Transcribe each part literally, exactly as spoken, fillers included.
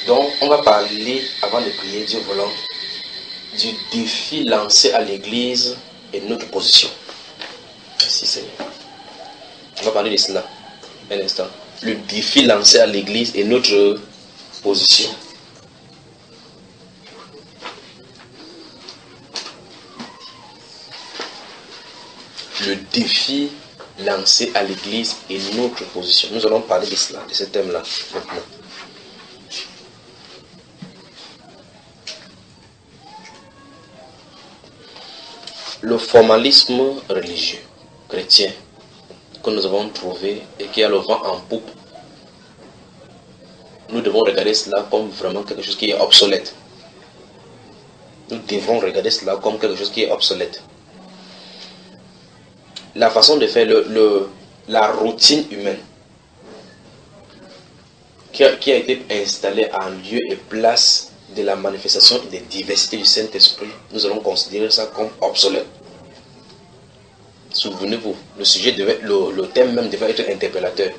Donc, on va parler, avant de prier, Dieu voulant, du défi lancé à l'Église et notre position. Merci Seigneur. On va parler de cela un instant. Le défi lancé à l'Église et notre position. Le défi lancé à l'Église et notre position. Nous allons parler de cela, de ce thème-là maintenant. Le formalisme religieux chrétien que nous avons trouvé et qui a le vent en poupe, nous devons regarder cela comme vraiment quelque chose qui est obsolète. Nous devons regarder cela comme quelque chose qui est obsolète. La façon de faire, le, le, la routine humaine qui a, qui a été installée en lieu et place de la manifestation des diversités du Saint-Esprit, nous allons considérer ça comme obsolète. Souvenez-vous, le sujet devait, le, le thème même devait être interpellateur.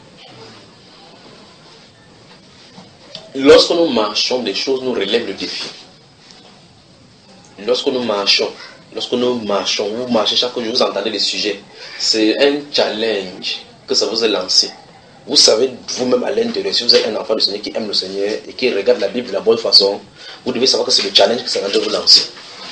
Lorsque nous marchons, des choses nous relèvent le défi. Lorsque nous marchons, lorsque nous marchons, vous marchez chaque jour, vous entendez des sujets. C'est un challenge que ça vous est lancé. Vous savez vous-même à l'intérieur, si vous êtes un enfant du Seigneur qui aime le Seigneur et qui regarde la Bible de la bonne façon, vous devez savoir que c'est le challenge que ça va vous lancer.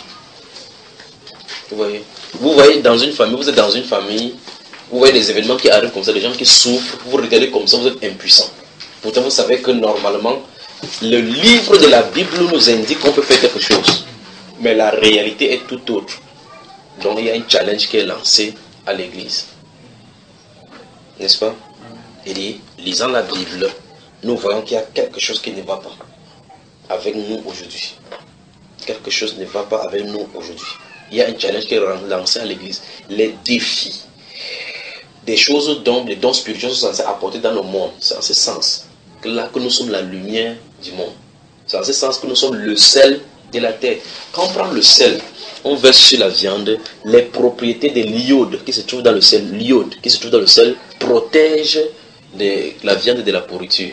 Vous voyez, vous voyez dans une famille, vous êtes dans une famille, vous voyez des événements qui arrivent comme ça, des gens qui souffrent, vous regardez comme ça, vous êtes impuissant. Pourtant, vous savez que normalement, le livre de la Bible nous indique qu'on peut faire quelque chose. Mais la réalité est tout autre. Donc, il y a un challenge qui est lancé à l'église. N'est-ce pas? Il dit, lisant la Bible, nous voyons qu'il y a quelque chose qui ne va pas avec nous aujourd'hui. Quelque chose ne va pas avec nous aujourd'hui. Il y a un challenge qui est lancé à l'église. Les défis, des choses dont les dons spirituels sont censés apporter dans le monde. C'est en ce sens que là que nous sommes la lumière du monde. C'est en ce sens que nous sommes le sel de la terre. Quand on prend le sel, on verse sur la viande, les propriétés de l'iode qui se trouve dans le sel, l'iode qui se trouve dans le sel, protège de la viande de la pourriture.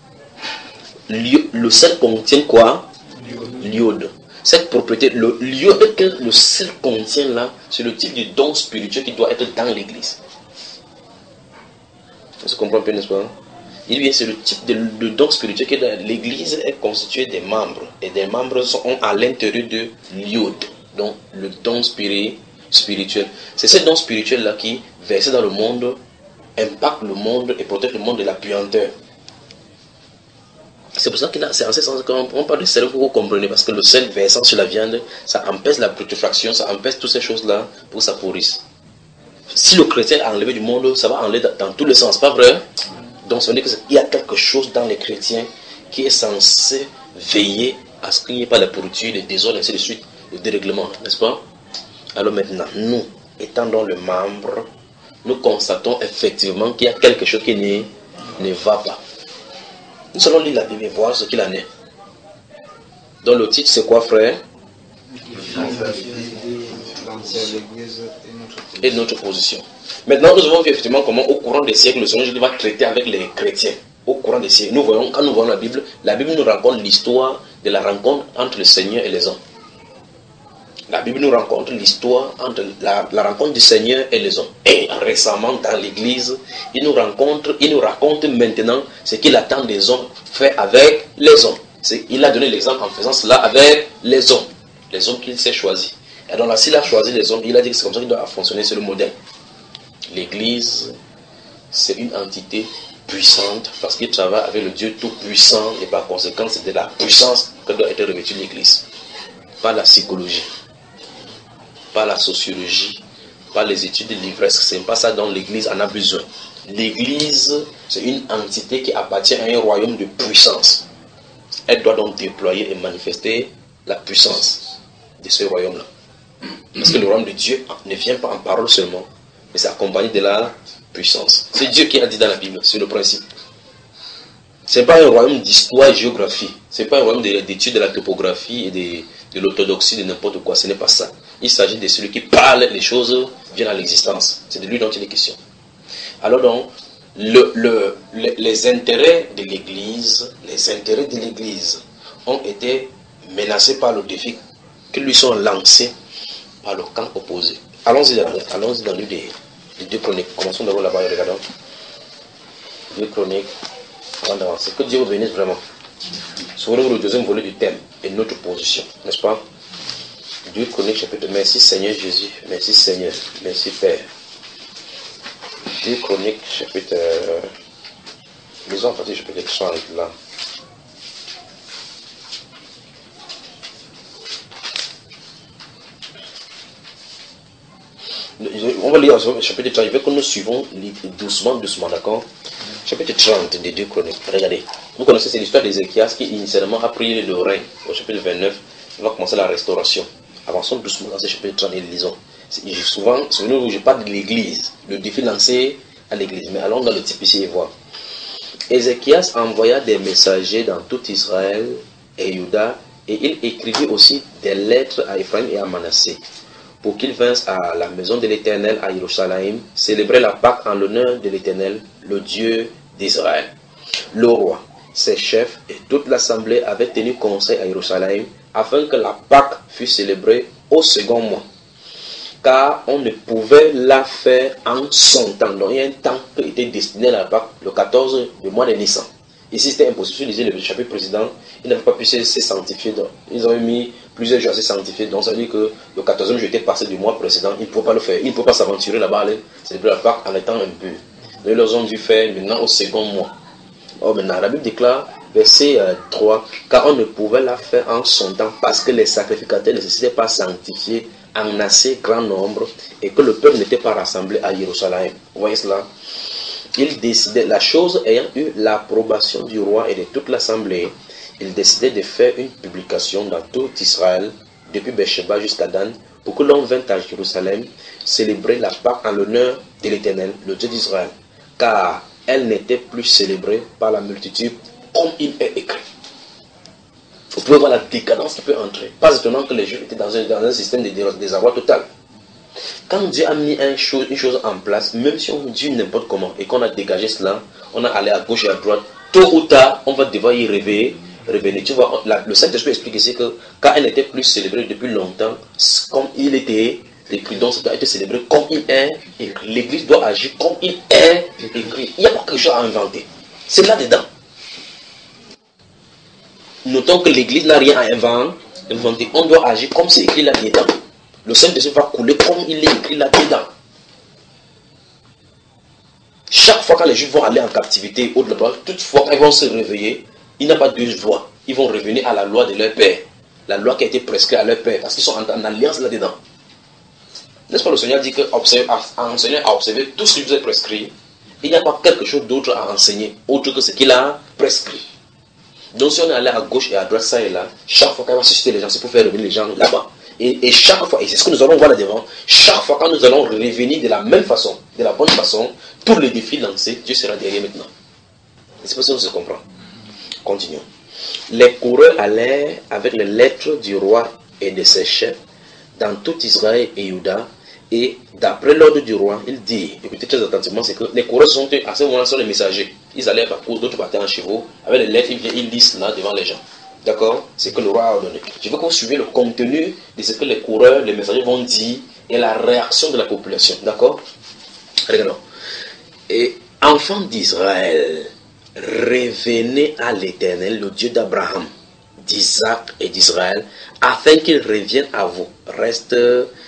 Le sel contient quoi? L'iode. Cette propriété, le l'iode que le sel contient là, c'est le type de don spirituel qui doit être dans l'église. Vous comprenez bien, n'est-ce pas? Il vient, c'est le type de, de don spirituel que l'église est constituée des membres. Et des membres sont à l'intérieur de l'iode. Donc, le don spirituel. C'est ce don spirituel-là qui, versé dans le monde, impacte le monde et protège le monde de la puanteur. C'est pour ça que là, c'est en ce sens qu'on parle de sel, vous comprenez, parce que le sel versant sur la viande, ça empêche la putréfaction, ça empêche toutes ces choses-là pour que ça pourrisse. Si le chrétien est enlevé du monde, ça va enlever dans, dans tous les sens, pas vrai? Donc, ça veut dire qu'il y a quelque chose dans les chrétiens qui est censé veiller à ce qu'il n'y ait pas de pourriture, de désordre, ainsi de suite, de dérèglement, n'est-ce pas? Alors maintenant, nous, étant dans le membre, nous constatons effectivement qu'il y a quelque chose qui ne, ne va pas. Nous allons lire la Bible et voir ce qu'il en est. Donc le titre c'est quoi, frère? Et notre position. Maintenant nous avons vu effectivement comment au courant des siècles le Seigneur Jésus va traiter avec les chrétiens. Au courant des siècles. Nous voyons, quand nous voyons la Bible, la Bible nous raconte l'histoire de la rencontre entre le Seigneur et les hommes. La Bible nous raconte l'histoire entre la, la rencontre du Seigneur et les hommes. Et récemment dans l'église, il nous rencontre, il nous raconte maintenant ce qu'il attend des hommes fait avec les hommes. Il a donné l'exemple en faisant cela avec les hommes. Les hommes qu'il s'est choisis. Et donc là, s'il a choisi les hommes, il a dit que c'est comme ça qu'il doit fonctionner, c'est le modèle. L'église, c'est une entité puissante parce qu'il travaille avec le Dieu tout-puissant et par conséquent, c'est de la puissance que doit être revêtue l'église. Pas la psychologie. Pas la sociologie, pas les études de l'ivresse, c'est pas ça dont l'église en a besoin. L'église, c'est une entité qui appartient à un royaume de puissance. Elle doit donc déployer et manifester la puissance de ce royaume-là. Parce que le royaume de Dieu ne vient pas en parole seulement, mais c'est accompagné de la puissance. C'est Dieu qui a dit dans la Bible, c'est le principe. Ce n'est pas un royaume d'histoire et de géographie. Ce n'est pas un royaume d'études de la topographie et de, de l'orthodoxie, de n'importe quoi. Ce n'est pas ça. Il s'agit de celui qui parle, les choses viennent à l'existence. C'est de lui dont il est question. Alors donc, le, le, le, les intérêts de l'Église, les intérêts de l'Église ont été menacés par le défi qui lui sont lancés par le camp opposé. Allons-y dans, allons-y dans le livre des, des deux chroniques. Commençons d'abord là-bas et regardons. Deux chroniques. Avant d'avancer. Que Dieu vous bénisse vraiment. Souvenez-vous le deuxième volet du thème et notre position, n'est-ce pas? Deux chroniques chapitre. Merci Seigneur Jésus. Merci Seigneur. Merci Père. Deux chroniques chapitre. Euh, lisons en partie chapitre trente là. On va lire au chapitre trente, je veux que nous suivons doucement, doucement, d'accord? Chapitre trente des deux chroniques. Regardez. Vous connaissez, c'est l'histoire d'Ézéchias qui initialement a pris le règne. Au chapitre vingt-neuf, il va commencer la restauration. Avançons doucement dans ce chapitre trente et lisons. Souvent, souvenez-vous, je parle de l'église, le défi lancé à l'église. Mais allons dans le type ici et voir. Ézéchias envoya des messagers dans tout Israël et Juda, et il écrivit aussi des lettres à Ephraim et à Manassé, pour qu'ils vinssent à la maison de l'Éternel à Jérusalem, célébrer la Pâque en l'honneur de l'Éternel, le Dieu d'Israël. Le roi, ses chefs et toute l'assemblée avaient tenu conseil à Jérusalem, afin que la Pâque fût célébrée au second mois. Car on ne pouvait la faire en son temps. Donc il y a un temps qui était destiné à la Pâque, le quatorze du mois de Nissan. Ici c'était impossible. Si vous lisez le chapitre précédent, ils n'avaient pas pu se sanctifier. Donc, ils ont mis plusieurs jours à se sanctifier. Donc ça veut dire que le quatorzième jour était passé du mois précédent. Ils ne pouvaient pas le faire. Ils ne pouvaient pas s'aventurer là-bas, aller célébrer la Pâque en étant impurs. Donc ils leur ont dû faire maintenant au second mois. Oh, maintenant, la Bible déclare, verset euh, trois, car on ne pouvait la faire en son temps parce que les sacrificateurs ne s'étaient pas sanctifiés en assez grand nombre et que le peuple n'était pas rassemblé à Jérusalem. Vous voyez cela? Il décidait, la chose ayant eu l'approbation du roi et de toute l'assemblée, il décidait de faire une publication dans tout Israël, depuis Beersheba jusqu'à Dan, pour que l'on vînt à Jérusalem célébrer la Pâque en l'honneur de l'Éternel, le Dieu d'Israël, car elle n'était plus célébrée par la multitude comme il est écrit. Vous pouvez voir la décadence qui peut entrer. Pas étonnant que les Juifs étaient dans un, dans un système de désarroi total. Quand Dieu a mis un chose, une chose en place, même si on dit n'importe comment et qu'on a dégagé cela, on a allé à gauche et à droite, tôt ou tard, on va devoir y réveiller, revenir. Tu vois, la, le Saint-Esprit explique ici que quand elle n'était plus célébrée depuis longtemps, comme il était écrit, donc ça doit être célébré comme il est écrit. L'Église doit agir comme il est écrit. Il n'y a pas quelque chose à inventer. C'est là-dedans. Notons que l'Église n'a rien à inventer. On doit agir comme c'est écrit là-dedans. Le Saint-Esprit va couler comme il est écrit là-dedans. Chaque fois que les Juifs vont aller en captivité, au-delà, toutefois, ils vont se réveiller, il n'y a pas deux voies. Ils vont revenir à la loi de leur père. La loi qui a été prescrite à leur père, parce qu'ils sont en, en alliance là-dedans. N'est-ce pas, le Seigneur dit qu'enseigner à observer tout ce qui vous est prescrit, il n'y a pas quelque chose d'autre à enseigner, autre que ce qu'il a prescrit. Donc si on est allé à gauche et à droite, ça et là, chaque fois qu'on va susciter les gens, c'est pour faire revenir les gens là-bas. Et, et chaque fois, et c'est ce que nous allons voir là-devant, chaque fois quand nous allons revenir de la même façon, de la bonne façon, tous les défis lancés, Dieu sera derrière maintenant. Et c'est pour ça que nous se comprenons. Continuons. Les coureurs allèrent avec les lettres du roi et de ses chefs dans tout Israël et Juda, et d'après l'ordre du roi, il dit, écoutez très attentivement, c'est que les coureurs sont, à ce moment-là, sont les messagers. Ils allaient par course, d'autres partaient en chevaux, avec les lettres, ils viennent, ils lisent là devant les gens. D'accord? C'est que le roi a ordonné. Je veux que vous suivez le contenu de ce que les coureurs, les messagers vont dire et la réaction de la population. D'accord? Regardons. Et enfants d'Israël, revenez à l'Éternel, le Dieu d'Abraham, d'Isaac et d'Israël, afin qu'il revienne à vous. Reste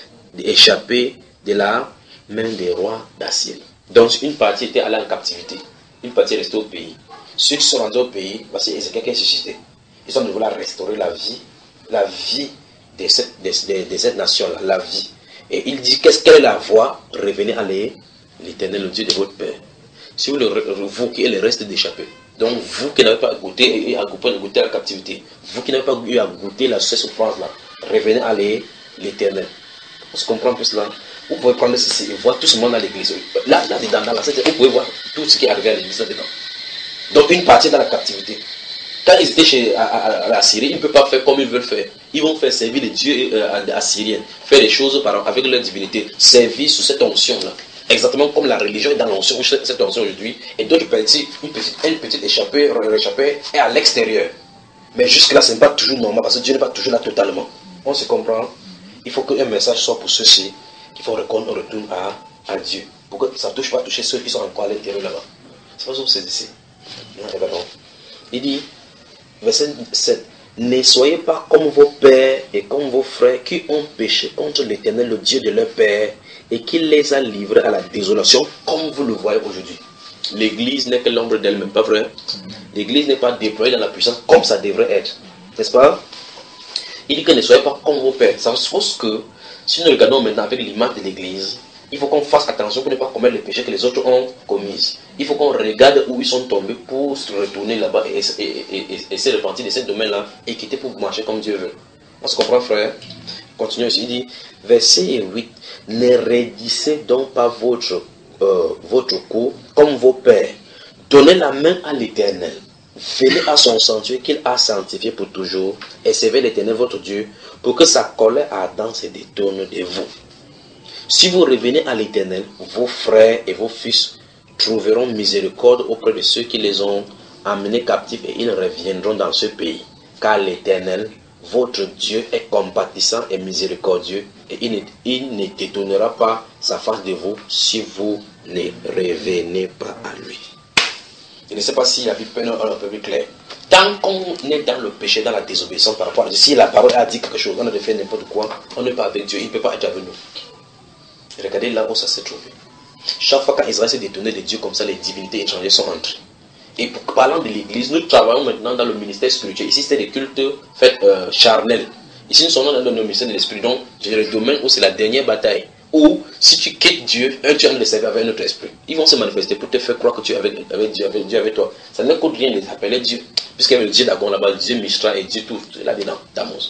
échappé de la main des rois d'Assyrie. Donc une partie était allée en captivité. Une partie est restée au pays. Ceux qui sont rentrés au pays, c'est Ézéchiel qui a suscité. Ils sont de vouloir restaurer la vie, la vie de cette, de, de, de cette nation-là, la vie. Et il dit, qu'est-ce qu'elle est la voie? Revenez à l'Éternel, le Dieu de votre Père. Si vous, le, vous qui êtes le reste d'échapper, donc vous qui n'avez pas goûté, à goûter la captivité, vous qui n'avez pas eu à goûter la souffrance-là, revenez à l'Éternel. On se comprend plus là. Vous pouvez prendre ceci et voir tout ce monde dans l'église. Là, là, dedans, dans la scène, vous pouvez voir tout ce qui est arrivé à l'église là-dedans. Donc une partie dans la captivité. Quand ils étaient chez à, à, à la Syrie, ils ne peuvent pas faire comme ils veulent faire. Ils vont faire servir les dieux euh, assyriens, faire des choses par, avec leur divinité, servir sous cette onction-là. Exactement comme la religion est dans l'onction, cette onction aujourd'hui. Et d'autres petits, une petite, une petite échappée, réchappée est à l'extérieur. Mais jusque-là, ce n'est pas toujours normal parce que Dieu n'est pas toujours là totalement. On se comprend? Il faut qu'un message soit pour ceux-ci qu'il faut qu'on retourne à, à Dieu. Pour que ça ne touche pas toucher ceux qui sont encore à l'intérieur là-bas. C'est pas ce que c'est ici. Il dit, verset sept, ne soyez pas comme vos pères et comme vos frères qui ont péché contre l'Éternel, le Dieu de leur père, et qui les a livrés à la désolation, comme vous le voyez aujourd'hui. L'église n'est que l'ombre d'elle-même, pas vrai? L'église n'est pas déployée dans la puissance comme ça devrait être. N'est-ce pas? Il dit que ne soyez pas comme vos pères. Ça suppose que, si nous regardons maintenant avec l'image de l'église, il faut qu'on fasse attention pour ne pas commettre les péchés que les autres ont commis. Il faut qu'on regarde où ils sont tombés pour se retourner là-bas et, et, et, et, et se repentir de ces domaines-là et quitter pour marcher comme Dieu veut. On se comprend, frère? Continuez aussi. Il dit, verset huit, ne raidissez donc pas votre, euh, votre cou comme vos pères. Donnez la main à l'Éternel. Venez à son sanctuaire qu'il a sanctifié pour toujours et servez l'Éternel votre Dieu pour que sa colère ardente se détourne de vous. Si vous revenez à l'Éternel, vos frères et vos fils trouveront miséricorde auprès de ceux qui les ont amenés captifs et ils reviendront dans ce pays. Car l'Éternel, votre Dieu, est compatissant et miséricordieux et il ne, il ne détournera pas sa face de vous si vous ne revenez pas à lui. Je ne sais pas si la Bible est un peu plus claire. Tant qu'on est dans le péché, dans la désobéissance par rapport à Dieu, si la parole a dit quelque chose, on a fait n'importe quoi, on n'est pas avec Dieu, il ne peut pas être avec nous. Regardez là où ça s'est trouvé. Chaque fois qu'Israël s'est détourné de Dieu comme ça, les divinités étrangères sont entrées. Et pour, parlant de l'église, nous travaillons maintenant dans le ministère spirituel. Ici, c'était des cultes faits euh, charnels. Ici, nous sommes dans le ministère de l'esprit. Donc, c'est le domaine où c'est la dernière bataille. Où, si tu quittes Dieu, un, tu as de le servir avec un autre esprit. Ils vont se manifester pour te faire croire que tu es avec, avec Dieu, avec Dieu avec toi. Ça ne coûte rien de les appeler Dieu. Puisqu'il y avait le Dieu Dagon là-bas, le Dieu Mishra et Dieu tout, là-dedans, Tammuz.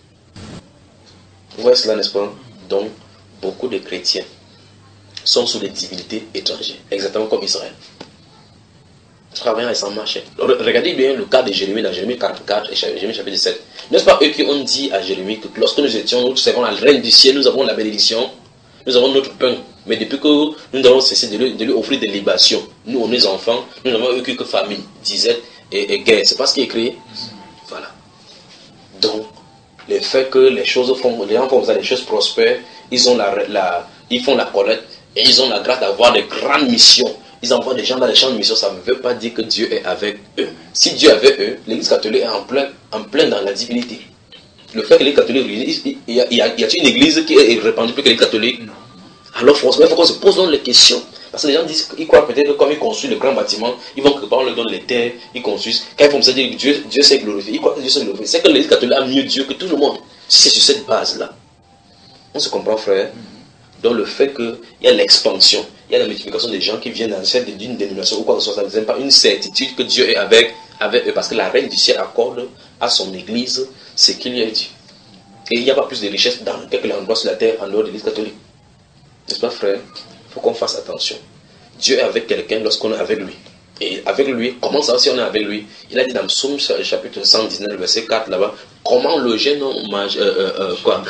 Vous voyez cela, n'est-ce pas? Donc, beaucoup de chrétiens sont sous des divinités étrangères, exactement comme Israël. Travaillant et sans marcher. Regardez bien le cas de Jérémie dans Jérémie quarante-quatre et Jérémie chapitre sept. N'est-ce pas eux qui ont dit à Jérémie que lorsque nous étions, nous servons la reine du ciel, nous avons la bénédiction, nous avons notre pain. Mais depuis que nous avons cessé de lui, de lui offrir des libations, nous, on est enfants, nous n'avons eu que famine, disette et, et guerre. C'est pas ce qui est écrit. Voilà. Donc, le fait que les choses font, les gens font ça, les choses prospèrent, ils ont la, la, ils font la collecte et ils ont la grâce d'avoir des grandes missions. Ils envoient des gens dans les champs de mission, ça ne veut pas dire que Dieu est avec eux. Si Dieu est avec eux, l'église catholique est en plein, en plein dans la divinité. Le fait que l'église catholique, il y a, il y a, il y a une église qui est répandue plus que l'église catholique. Alors franchement, il faut qu'on se pose donc les questions. Parce que les gens disent qu'ils croient peut-être que comme ils construisent le grand bâtiment, ils vont que on leur donne les terres, ils construisent. Quand ils font ça, dire que Dieu, Dieu s'est glorifié, ils croient que Dieu s'est glorifié. C'est que l'église catholique a mieux Dieu que tout le monde. Si c'est sur cette base-là. On se comprend, frère? Donc le fait qu'il y a l'expansion, il y a la multiplication des gens qui viennent dans cette d'une dénomination ou quoi que ce soit, ça ne donne pas une certitude que Dieu est avec, avec eux. Parce que la reine du ciel accorde à son église ce qu'il lui a dit. Et il n'y a pas plus de richesse dans quelques endroits sur la terre en dehors de l'église catholique. N'est-ce pas, frère? Il faut qu'on fasse attention. Dieu est avec quelqu'un lorsqu'on est avec lui. Et avec lui, comment ça si on est avec lui? Il a dit dans Psaume chapitre cent dix-neuf, verset quatre là-bas, comment le jeune homme mange, euh, euh, euh, quoi?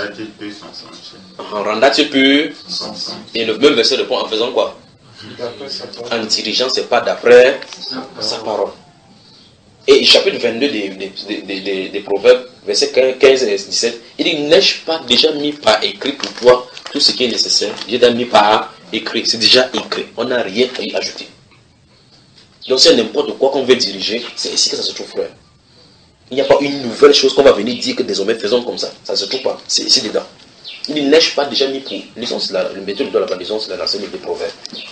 En rendant-il pur. Et le même verset répond en faisant quoi? En dirigeant ses pas d'après sa parole. Et chapitre vingt-deux des, des, des, des, des Proverbes, verset quinze et dix-sept, il dit, n'ai-je pas déjà mis par écrit pour toi tout ce qui est nécessaire? J'ai déjà mis par écrit, c'est déjà écrit, on n'a rien à y ajouter. Donc c'est n'importe quoi qu'on veut diriger, c'est ici que ça se trouve, frère. Il n'y a pas une nouvelle chose qu'on va venir dire que désormais faisons comme ça, ça ne se trouve pas, c'est ici dedans. Il dit, n'ai-je pas déjà mis pour, lisons cela, le méthode de la lisons cela dans ce livre des Proverbes.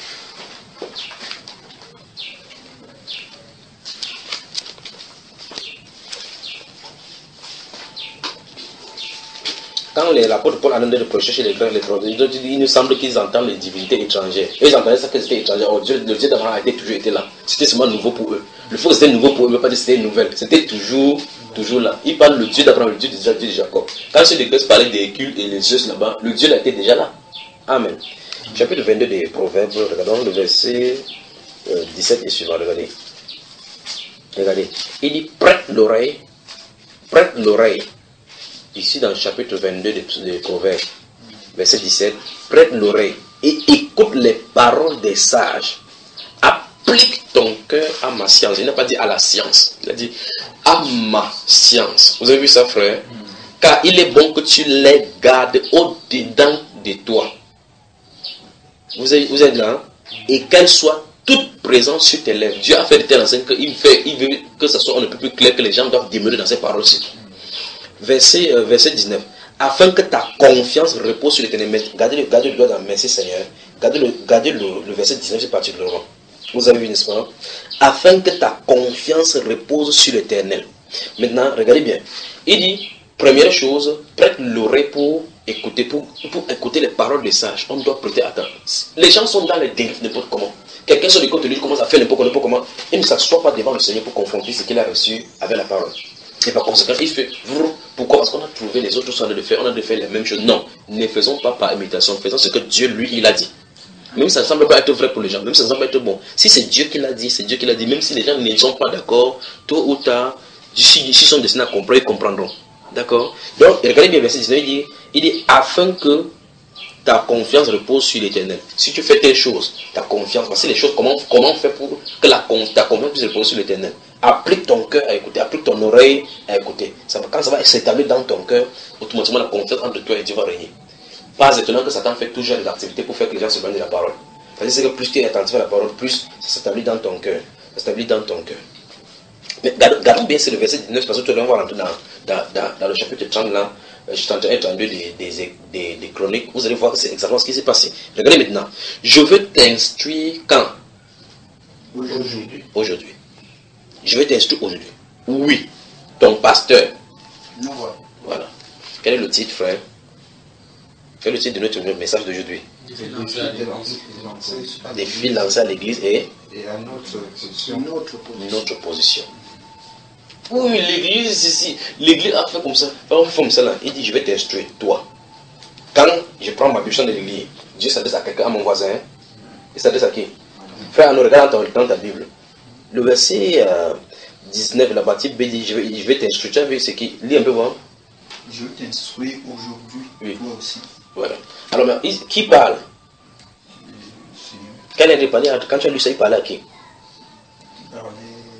Quand l'apôtre Paul a demandé de prêcher chez les frères, les frères, il nous semble qu'ils entendent les divinités étrangères. Eux, ils entendaient ça qu'ils étaient étrangers. Oh, Dieu, le Dieu d'Abraham a été, toujours été là. C'était seulement nouveau pour eux. Le fait que c'était nouveau pour eux, ne veut pas dire que c'était nouvelle. C'était toujours, toujours là. Ils parlent le Dieu d'Abraham, le Dieu de Dieu de Jacob. Quand ceux de Grèce parlaient des cultes et les dieux là-bas, le Dieu là était déjà là. Amen. Chapitre vingt-deux des Proverbes, regardons le verset euh, dix-sept et suivant. Regardez. Regardez. Il dit, prête l'oreille, prête l'oreille. Ici dans le chapitre vingt-deux des Proverbes, verset dix-sept, prête l'oreille et écoute les paroles des sages. applique ton cœur à ma science. Il n'a pas dit à la science. Il a dit à ma science. Vous avez vu ça, frère? Car il est bon que tu les gardes au-dedans de toi. Vous êtes, vous êtes là, hein? Et qu'elles soient toutes présentes sur tes lèvres. Dieu a fait de telle enseigne qu'il fait, il veut que ce soit un peu plus clair, que les gens doivent demeurer dans ces paroles-ci. Verset, euh, verset dix-neuf. Afin que ta confiance repose sur l'Éternel. Gardez le, gardez le doigt dans merci Seigneur. Gardez le, gardez le, le verset dix-neuf, c'est particulièrement. Vous avez vu, n'est-ce pas? Afin que ta confiance repose sur l'Éternel. Maintenant, regardez bien. Il dit, première chose, prête l'oreille pour écouter, pour, pour écouter les paroles des sages. On doit prêter attention. Les gens sont dans les dérives n'importe comment. Quelqu'un sur le côté de lui commence à faire n'importe comment. Il ne s'assoit pas devant le Seigneur pour confronter ce qu'il a reçu avec la parole. Et par conséquent, il fait. Pourquoi? Parce qu'on a trouvé les autres sont en train de faire. On a de faire les mêmes choses. Non, ne faisons pas par imitation. Faisons ce que Dieu, lui, il a dit. Même si ça ne semble pas être vrai pour les gens. Même si ça ne semble pas être bon. Si c'est Dieu qui l'a dit, c'est Dieu qui l'a dit. Même si les gens ne sont pas d'accord, tôt ou tard, s'ils sont destinés à comprendre, ils comprendront. D'accord? Donc, regardez bien, verset dix-neuf, il dit, il dit, afin que ta confiance repose sur l'Éternel. Si tu fais telle chose, ta confiance, voici les choses, comment, comment faire pour que la, ta confiance puisse reposer sur l'Éternel. Applique ton cœur à écouter, applique ton oreille à écouter. Ça, quand ça va s'établir dans ton cœur, automatiquement la confiance entre toi et Dieu va régner. Pas étonnant que Satan fait toujours des activités pour faire que les gens se bandent de la parole. C'est-à-dire que plus tu es attentif à la parole, plus ça s'établit dans ton cœur. Ça s'établit dans ton cœur. Mais gardons bien, c'est le verset dix-neuf, parce que tu vas voir rentrer dans, dans, dans, dans le chapitre trente là, trente et un, trente-deux des, des, des, des chroniques, vous allez voir que c'est exactement ce qui s'est passé. Regardez maintenant. Je veux t'instruire quand? Aujourd'hui. Aujourd'hui. Je vais t'instruire aujourd'hui. Oui. Ton pasteur. Non, voilà. Voilà. Quel est le titre, frère? Quel est le titre de notre message d'aujourd'hui? Des fils lancés à l'église et, et à notre position. Notre position. Notre position. Oui, l'église ici, l'église a fait comme ça. On fait comme ça là. Il dit, je vais t'instruire, toi. Quand je prends ma buisson de l'église, Dieu s'adresse à quelqu'un, à mon voisin. Il s'adresse à qui? Frère, nous regardons dans ta Bible. Le verset euh, dix-neuf, la partie B dit, je vais, je vais t'instruire. Tu as vu ce qui? Lis un peu voir. Je vais t'instruire aujourd'hui, oui. Toi aussi. Voilà. Alors, mais, qui parle? Quand, il parlait, quand tu as lu ça, il parlait à qui? Il parlait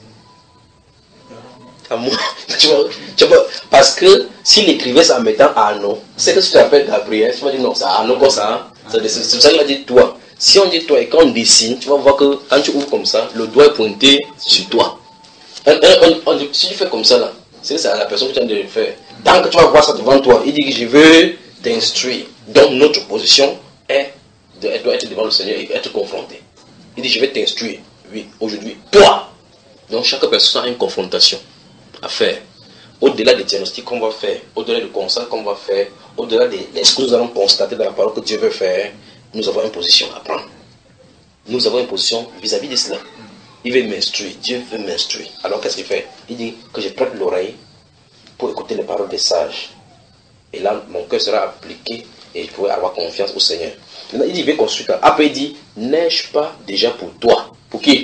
à moi. Tu vois, tu vois, parce que s'il écrivait ça en mettant Arnaud, c'est que si tu t'appelles Gabriel, tu vas dire non, c'est Arnaud comme ça. Hein? C'est pour ça qu'il a dit toi. Si on dit toi et quand on dessine, tu vas voir que quand tu ouvres comme ça, le doigt est pointé sur toi. On, on, on, si tu fais comme ça là, c'est la personne qui tient de le faire. Tant que tu vas voir ça devant toi, il dit que je veux t'instruire. Donc notre position est de, elle doit être devant le Seigneur et être confronté. Il dit je vais t'instruire, oui, aujourd'hui. Toi. Donc chaque personne a une confrontation à faire. Au-delà des diagnostics qu'on va faire, au-delà du constat qu'on va faire, au-delà des ce que nous allons constater dans la parole que Dieu veut faire, nous avons une position à prendre. Nous avons une position vis-à-vis de cela. Il veut m'instruire, Dieu veut m'instruire. Alors qu'est-ce qu'il fait? Il dit que je prête l'oreille pour écouter les paroles des sages. Et là, mon cœur sera appliqué et je pourrai avoir confiance au Seigneur. Maintenant, il dit, il veut construire. Après, il dit, n'ai-je pas déjà pour toi? Pour qui?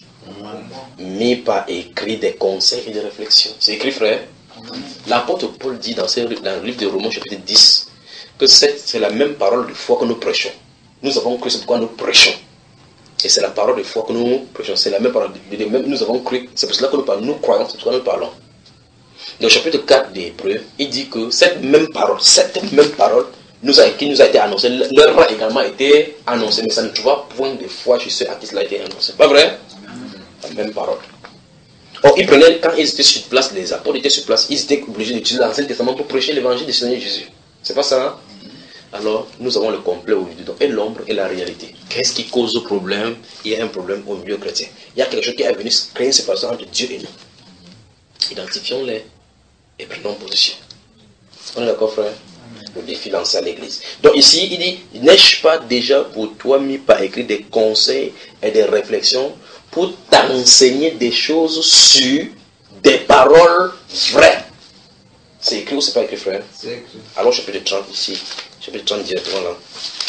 Mis par écrit des conseils et des réflexions. C'est écrit, frère. L'apôtre Paul dit dans, ce, dans le livre de Romains, chapitre dix, que c'est la même parole de foi que nous prêchons. Nous avons cru, c'est pourquoi nous prêchons. Et c'est la parole de foi que nous prêchons. C'est la même parole. De, de, de, nous avons cru, c'est pour cela que nous parlons. Nous croyons, c'est pourquoi nous parlons. Dans le chapitre quatre des Hébreux, il dit que cette même parole, cette même parole, nous a, qui nous a été annoncée, leur rang également a été annoncé, mais ça ne trouve pas point de foi chez ceux à qui cela a été annoncé. Pas vrai? La même parole. Or, ils prenaient, quand ils étaient sur place, les apôtres étaient sur place, ils étaient obligés d'utiliser l'Ancien Testament pour prêcher l'évangile du Seigneur Jésus. C'est pas ça, hein? Alors, nous avons le complet au milieu, et l'ombre et la réalité. Qu'est-ce qui cause le problème? Il y a un problème au milieu chrétien. Il y a quelque chose qui est venu créer une séparation entre Dieu et nous. Identifions-les et prenons position. On est d'accord, frère? Le défi lancé à l'église. Donc ici, il dit, n'ai-je pas déjà pour toi mis par écrit des conseils et des réflexions pour t'enseigner des choses sur des paroles vraies? C'est écrit ou c'est pas écrit, frère? C'est écrit. Alors chapitre trente ici. Chapitre trente directement là.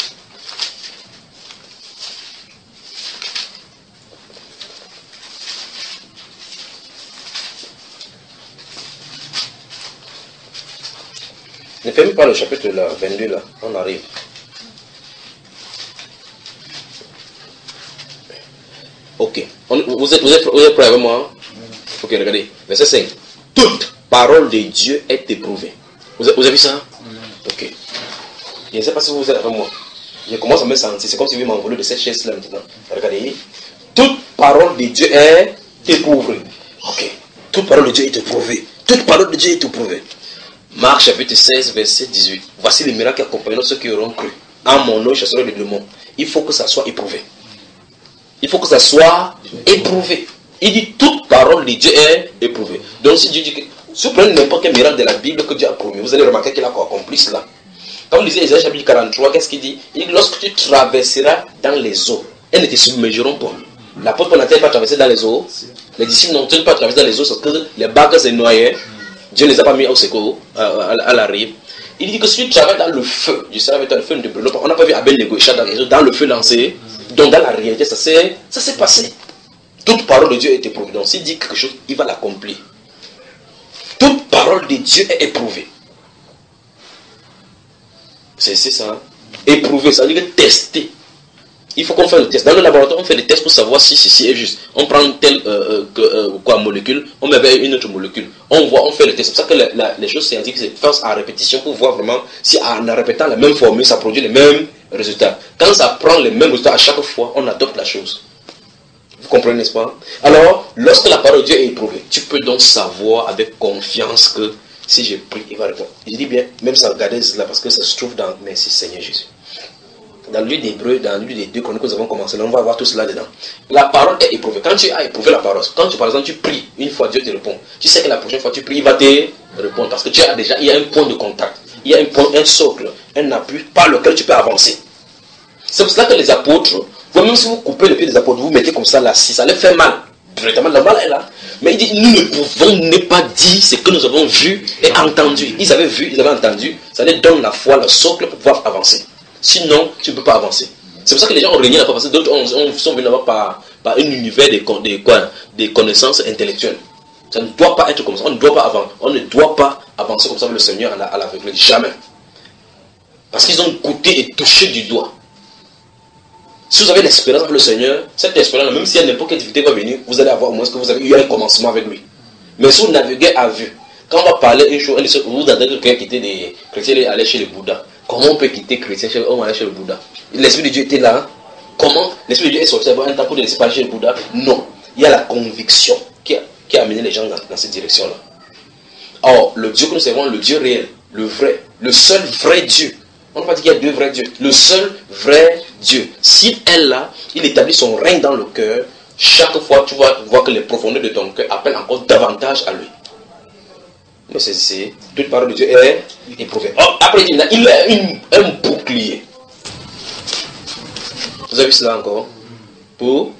Ne fermez pas le chapitre là, vingt-deux là, on arrive. Ok. On, vous, êtes, vous, êtes, vous êtes prêts avec moi? Ok, regardez. Verset cinq. Toute parole de Dieu est éprouvée. Vous avez, vous avez vu ça? Ok. Je ne sais pas si vous êtes avec moi. Je commence à me sentir. C'est comme si vous m'envolez de cette chaise-là maintenant. Regardez. Toute parole de Dieu est éprouvée. Ok. Toute parole de Dieu est éprouvée. Toute parole de Dieu est éprouvée. Marc chapitre seize, verset dix-huit. Voici les miracles qui accompagneront ceux qui auront cru. En mon nom, je chasserai les démons. Il faut que ça soit éprouvé. Il faut que ça soit éprouvé. Il dit toute parole de Dieu est éprouvée. Donc si Dieu dit que, si vous prenez n'importe quel miracle de la Bible que Dieu a promis, vous allez remarquer qu'il a accompli cela. Quand vous lisez Isaïe chapitre quarante-trois, qu'est-ce qu'il dit? Il dit lorsque tu traverseras dans les eaux, elles ne te submergeront pas. L'apôtre Paul n'a pas traversé dans les eaux. Les disciples n'ont pas traversé dans les eaux parce que les barques se noyaient. Dieu ne les a pas mis au secours, à, à, à la rive. Il dit que si tu travailles dans le feu, je serai avec toi, le feu ne te brûle pas. On n'a pas vu Abel négocier dans les eaux, dans le feu lancé. Donc dans la réalité, ça s'est, ça s'est passé. Toute parole de Dieu est éprouvée. Donc s'il dit quelque chose, il va l'accomplir. Toute parole de Dieu est éprouvée. C'est, c'est ça. Hein? Éprouver, ça veut dire tester. Il faut qu'on fasse le test. Dans le laboratoire, on fait des tests pour savoir si ceci est juste. On prend telle euh, euh, quoi, molécule, on met avec une autre molécule. On voit, on fait le test. C'est pour ça que la, la, les choses scientifiques se font à répétition pour voir vraiment si en répétant la même formule, ça produit les mêmes résultats. Quand ça prend les mêmes résultats à chaque fois, on adopte la chose. Vous comprenez, n'est-ce pas? Alors, lorsque la parole de Dieu est éprouvée, tu peux donc savoir avec confiance que si j'ai pris, il va répondre. Je dis bien, même sans regarder cela, parce que ça se trouve dans Merci Seigneur Jésus. Dans le livre d'Hébreux, dans le livre des deux chroniques que nous avons commencé, là, on va voir tout cela dedans. La parole est éprouvée. Quand tu as éprouvé la parole, quand tu, par exemple, tu pries, une fois Dieu te répond. Tu sais que la prochaine fois tu pries, il va te répondre. Parce que tu as déjà, il y a un point de contact. Il y a un point, un socle, un appui par lequel tu peux avancer. C'est pour cela que les apôtres, vous, même si vous coupez le pied des apôtres, vous mettez comme ça là, si ça les fait mal, directement le mal est là. Mais il dit, nous ne pouvons ne pas dire ce que nous avons vu et entendu. Ils avaient vu, ils avaient entendu, ça leur donne la foi, le socle pour pouvoir avancer. Sinon, tu ne peux pas avancer. C'est pour ça que les gens ont régné là-bas, parce que d'autres ont, ont, sont venus là-bas par, par un univers de, de, quoi, des connaissances intellectuelles. Ça ne doit pas être comme ça. On ne doit pas avancer, on ne doit pas avancer comme ça avec le Seigneur à l'aveugle. Jamais. Parce qu'ils ont goûté et touché du doigt. Si vous avez l'expérience avec le Seigneur, cette expérience, même si il y a n'importe quelle difficulté va venir, vous allez avoir au moins que vous avez eu un commencement avec lui. Mais si vous naviguez à vue, quand on va parler une chose, vous avez quelqu'un qui était des chrétiens et aller chez les Bouddhas. Comment on peut quitter chrétien chez, on va aller chez le Bouddha? L'Esprit de Dieu était là. Comment l'Esprit de Dieu est sorti avant un temps pour les laisser parler chez le Bouddha? Non. Il y a la conviction qui a, qui a amené les gens dans, dans cette direction-là. Or, le Dieu que nous servons, le Dieu réel, le vrai, le seul vrai Dieu. On ne va pas dire qu'il y a deux vrais dieux. Le seul vrai Dieu. S'il est là, il établit son règne dans le cœur. Chaque fois, tu vas voir que les profondeurs de ton cœur appellent encore davantage à lui. Mais c'est, c'est toute parole de Dieu est éprouvée. Oh, après, il a une, un bouclier. Vous avez vu cela encore? Pour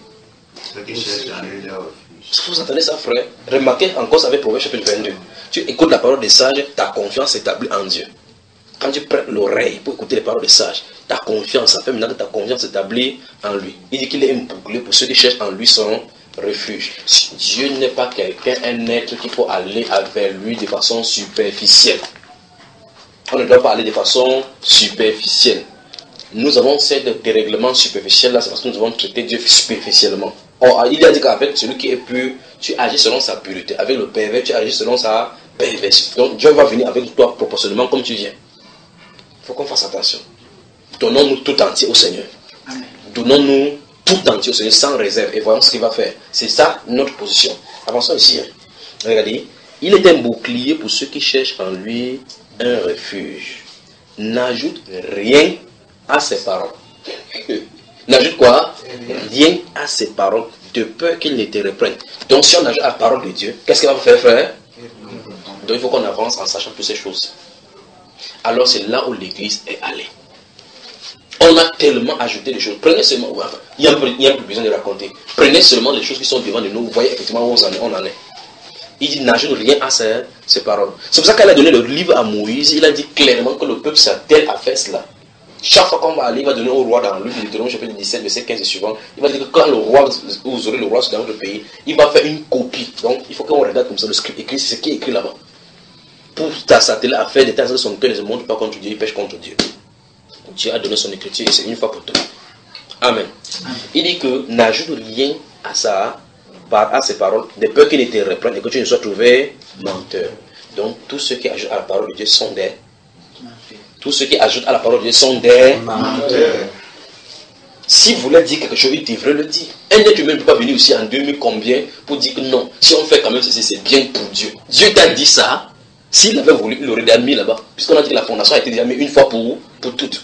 vous entendez ça, frère? Remarquez encore ça avec Proverbe chapitre vingt-deux. Tu écoutes la parole des sages, ta confiance s'établit en Dieu. Quand tu prêtes l'oreille pour écouter les paroles des sages, ta confiance, ça fait maintenant que ta confiance s'établit en lui. Il dit qu'il est un bouclier pour ceux qui cherchent en lui son refuge. Dieu n'est pas quelqu'un, un être qu'il faut aller vers lui de façon superficielle. On ne doit pas aller de façon superficielle. Nous avons ces dérèglements superficiels là, c'est parce que nous avons traité Dieu superficiellement. Or, il a dit qu'avec celui qui est pur, tu agis selon sa pureté. Avec le pervers, tu agis selon sa perversion. Donc Dieu va venir avec toi proportionnellement comme tu viens. Il faut qu'on fasse attention. Donnons-nous tout entier au Seigneur. Amen. Donnons-nous tout entier au Seigneur sans réserve et voyons ce qu'il va faire. C'est ça notre position. Avançons ici. Regardez, il est un bouclier pour ceux qui cherchent en lui un refuge. N'ajoute rien à ses paroles. N'ajoute quoi? Rien à ses paroles, de peur qu'il ne te reprenne. Donc si on ajoute à la parole de Dieu, qu'est-ce qu'il va faire, frère? Donc il faut qu'on avance en sachant toutes ces choses. Alors c'est là où l'église est allée. On a tellement ajouté des choses. Prenez seulement, il y a un peu, il y a un peu besoin de raconter. Prenez seulement les choses qui sont devant de nous. Vous voyez effectivement où on en est. On en est. Il dit n'ajoute rien à ses, ses paroles. C'est pour ça qu'elle a donné le livre à Moïse. Il a dit clairement que le peuple s'attelle à faire cela. Chaque fois qu'on va aller, il va donner au roi dans le livre de Deutéronome chapitre dix-sept, verset quinze et suivant. Il va dire que quand le roi, vous aurez le roi dans votre pays, il va faire une copie. Donc il faut qu'on regarde comme ça le script écrit, c'est ce qui est écrit là-bas. Pour s'atteler à faire des tas de son cœur ne se montre pas contre Dieu, il pêche contre Dieu. Dieu a donné son écriture et c'est une fois pour toutes. Amen. Il dit que n'ajoute rien à, sa, à ses paroles, de peur qu'il ne te reprenne et que tu ne sois trouvé menteur. Donc, tous ceux qui ajoutent à la parole de Dieu sont des Tous ceux qui ajoutent à la parole de Dieu sont des menteurs. Si vous voulez dire quelque chose, il devrait le dire. Un être humain ne peut pas venir aussi en deux mille combien pour dire que non, si on fait quand même ceci, c'est bien pour Dieu. Dieu t'a dit ça. S'il avait voulu, il l'aurait déjà mis là-bas. Puisqu'on a dit que la fondation a été déjà mise une fois pour, pour toutes.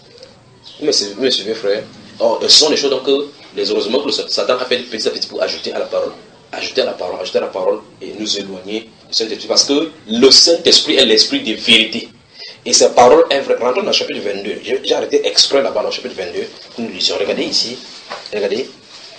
Mais c'est mes suivez, frère. Or, ce sont des choses donc que les heureusement que le Satan a fait petit à petit pour ajouter à la parole. Ajouter à la parole, ajouter à la parole et nous éloigner du Saint-Esprit. Parce que le Saint-Esprit est l'esprit de vérité. Et ces paroles est vraie. Rentrons dans le chapitre vingt-deux. J'ai arrêté exprès là-bas dans le chapitre vingt-deux. Nous lisions. Regardez ici. Regardez.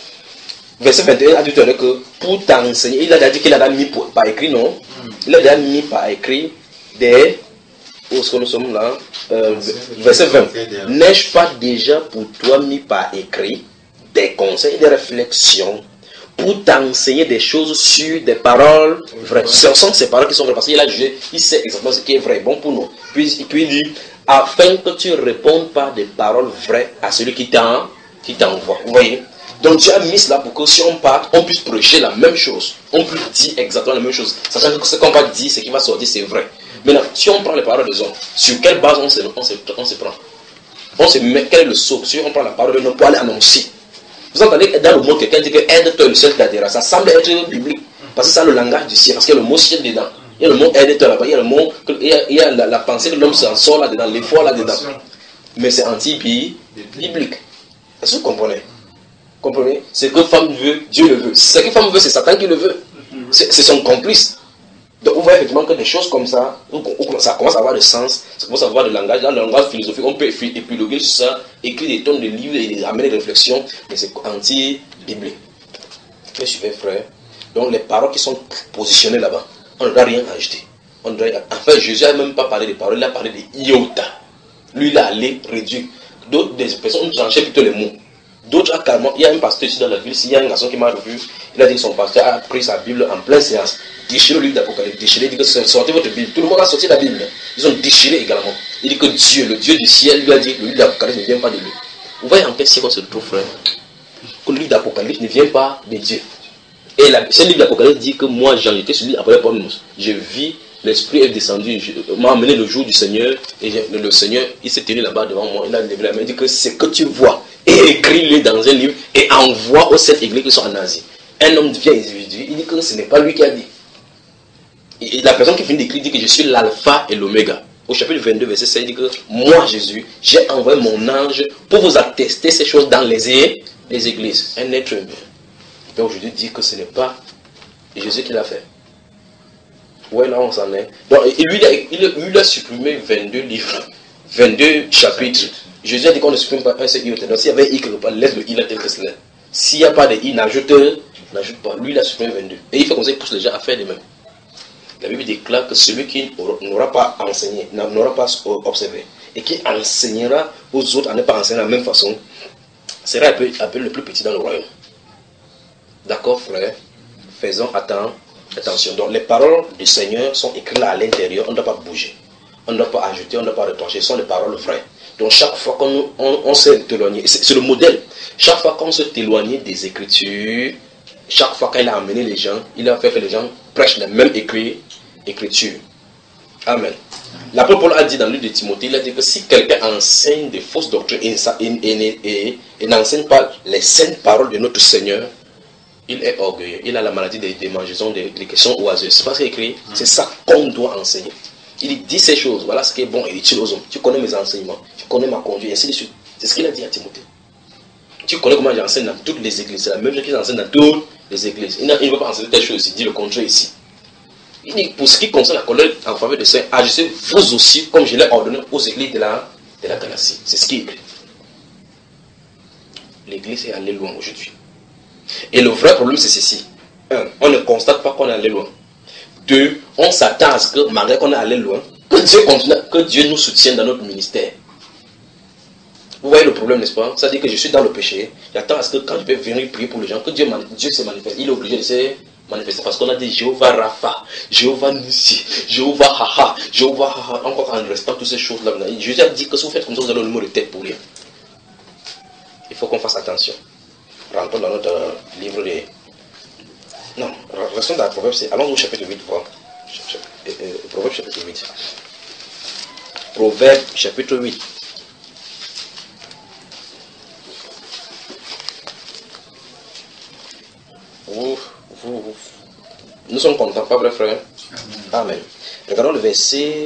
Verset vingt et un a dit que pour t'enseigner, il a déjà dit qu'il a mis par écrit, non? Il a déjà mis par écrit des. Où est-ce que nous sommes là? Euh, verset vingt. N'ai-je pas déjà pour toi mis par écrit des conseils, des réflexions pour t'enseigner des choses sur des paroles vraies? Ce sont ces paroles qui sont vraies parce qu'il a jugé, il sait exactement ce qui est vrai, bon pour nous. Puis, puis il dit, afin que tu répondes par des paroles vraies à celui qui t'envoie. Vous voyez? Donc Dieu a mis cela pour que si on part, on puisse prêcher la même chose. On puisse dire exactement la même chose. Sachant que ce qu'on va dire, ce qui va sortir, c'est vrai. Maintenant, si on prend les paroles des hommes, sur quelle base on se, on se, on se prend? On se met, quel est le saut? Si on prend la parole de l'homme pour aller annoncer. Vous entendez dans le mot, quelqu'un dit que aide-toi le seul t'aidera. Ça semble être biblique. Parce que c'est le langage du ciel. Parce qu'il y a le mot ciel dedans. Il y a le mot aide-toi là-bas. Il y a le mot, il y a, il y a la, la pensée que l'homme s'en sort là-dedans, l'effort là-dedans. Mais c'est anti-biblique. Est-ce que vous comprenez? Comprenez? Ce que femme veut, Dieu le veut. Ce que femme veut, c'est Satan qui le veut. C'est son complice. Donc vous voyez effectivement que des choses comme ça, ça commence à avoir de sens, ça commence à avoir de langage. Dans le langage philosophique, on peut épiloguer sur ça, écrire des tonnes de livres et amener des réflexions, mais c'est anti-biblique. Mes chers frères, donc les paroles qui sont positionnées là-bas, on ne doit rien ajouter. On doit... Enfin, Jésus n'a même pas parlé des paroles, il a parlé de iota. Lui, il a allé réduire. D'autres des personnes tranchaient plutôt les mots. D'autres, carrément, il y a un pasteur ici dans la ville, s'il y a un garçon qui m'a revu, il a dit que son pasteur a pris sa Bible en pleine séance, déchiré le livre d'Apocalypse, déchiré, il dit que sortez votre Bible. Tout le monde a sorti la Bible. Ils ont déchiré également. Il dit que Dieu, le Dieu du ciel, lui a dit que le livre d'Apocalypse ne vient pas de lui. Vous voyez en quel siècle on se trouve, frère? Que le livre d'Apocalypse ne vient pas de Dieu. Et la, ce livre d'Apocalypse dit que moi, Jean, j'étais celui après la pomme. Je vis, l'Esprit est descendu, m'a amené le jour du Seigneur, et le, le Seigneur, il s'est tenu là-bas devant moi, il a levé la main, il dit que c'est que tu vois. Et écris-le dans un livre et envoie aux sept églises qui sont en Asie. Un homme vient individu, il dit que ce n'est pas lui qui a dit. Et la personne qui finit d'écrire dit que je suis l'alpha et l'oméga. Au chapitre vingt-deux, verset seize, il dit que moi, Jésus, j'ai envoyé mon ange pour vous attester ces choses dans les, les églises. Un être humain. Donc je lui dis que ce n'est pas Jésus qui l'a fait. Ouais, là on s'en est. Donc il lui a, il, il a supprimé vingt-deux livres, vingt-deux chapitres. Jésus a dit qu'on ne supprime pas un seul i. Donc s'il y avait i quelque part, laisse le i là tel que cela. S'il n'y a pas de i, n'ajoute n'ajoute pas. Lui, il a supprimé vingt-deux. Et il fait comme ça, il pousse les gens à faire de même. La Bible déclare que celui qui n'aura pas enseigné, n'aura pas observé, et qui enseignera aux autres à ne pas enseigner de la même façon, sera appelé, appelé le plus petit dans le royaume. D'accord, frère? Faisons attention. Donc les paroles du Seigneur sont écrites là à l'intérieur, on ne doit pas bouger. On ne doit pas ajouter, on ne doit pas retrancher. Ce sont les paroles vraies. Donc chaque fois qu'on on, on s'est éloigné, c'est le modèle. Chaque fois qu'on s'est éloigné des Écritures, chaque fois qu'il a amené les gens, il a fait que les gens prêchent les mêmes écrits, Écritures. Amen. L'apôtre Paul a dit dans le livre de Timothée, il a dit que si quelqu'un enseigne des fausses doctrines et, et, et, et, et n'enseigne pas les saintes paroles de notre Seigneur, il est orgueilleux. Il a la maladie des démangeaisons, des, des questions oiseuses. C'est pas ce qu'il écrit. C'est ça qu'on doit enseigner. Il dit ces choses. Voilà ce qui est bon et utile aux hommes. Tu connais mes enseignements. Tu connais ma conduite. Et ainsi de suite. C'est ce qu'il a dit à Timothée. Tu connais comment j'enseigne dans toutes les églises. C'est la même chose qu'il enseigne dans toutes les églises. Il, il ne va pas enseigner telle chose ici. Il dit le contraire ici. Il dit pour ce qui concerne la colère en faveur de saints, agissez vous aussi comme je l'ai ordonné aux églises de la, de la Galatie. C'est ce qu'il écrit. L'église est allée loin aujourd'hui. Et le vrai problème, c'est ceci. Un, on ne constate pas qu'on est allé loin. Deux, on s'attend à ce que, malgré qu'on est allé loin, que Dieu continue, que Dieu nous soutienne dans notre ministère. Vous voyez le problème, n'est-ce pas? C'est-à-dire que je suis dans le péché. J'attends à ce que quand je vais venir prier pour les gens, que Dieu, Dieu se manifeste. Il est obligé de se manifester parce qu'on a dit Jéhovah Rapha, Jéhovah Nissi, Jéhovah Haha, Jéhovah Haha. Encore en restant toutes ces choses-là. Jésus a dit que si vous faites comme ça, vous avez le numéro de tête pour rien. Il faut qu'on fasse attention. rentrons dans notre euh, livre de... Non, restons dans le Proverbe, allons au chapitre huit, voir. Euh, euh, Proverbe chapitre huit. Proverbe chapitre huit. Vous, vous, vous. Nous sommes contents, pas vrai, frère? Amen. Regardons le verset,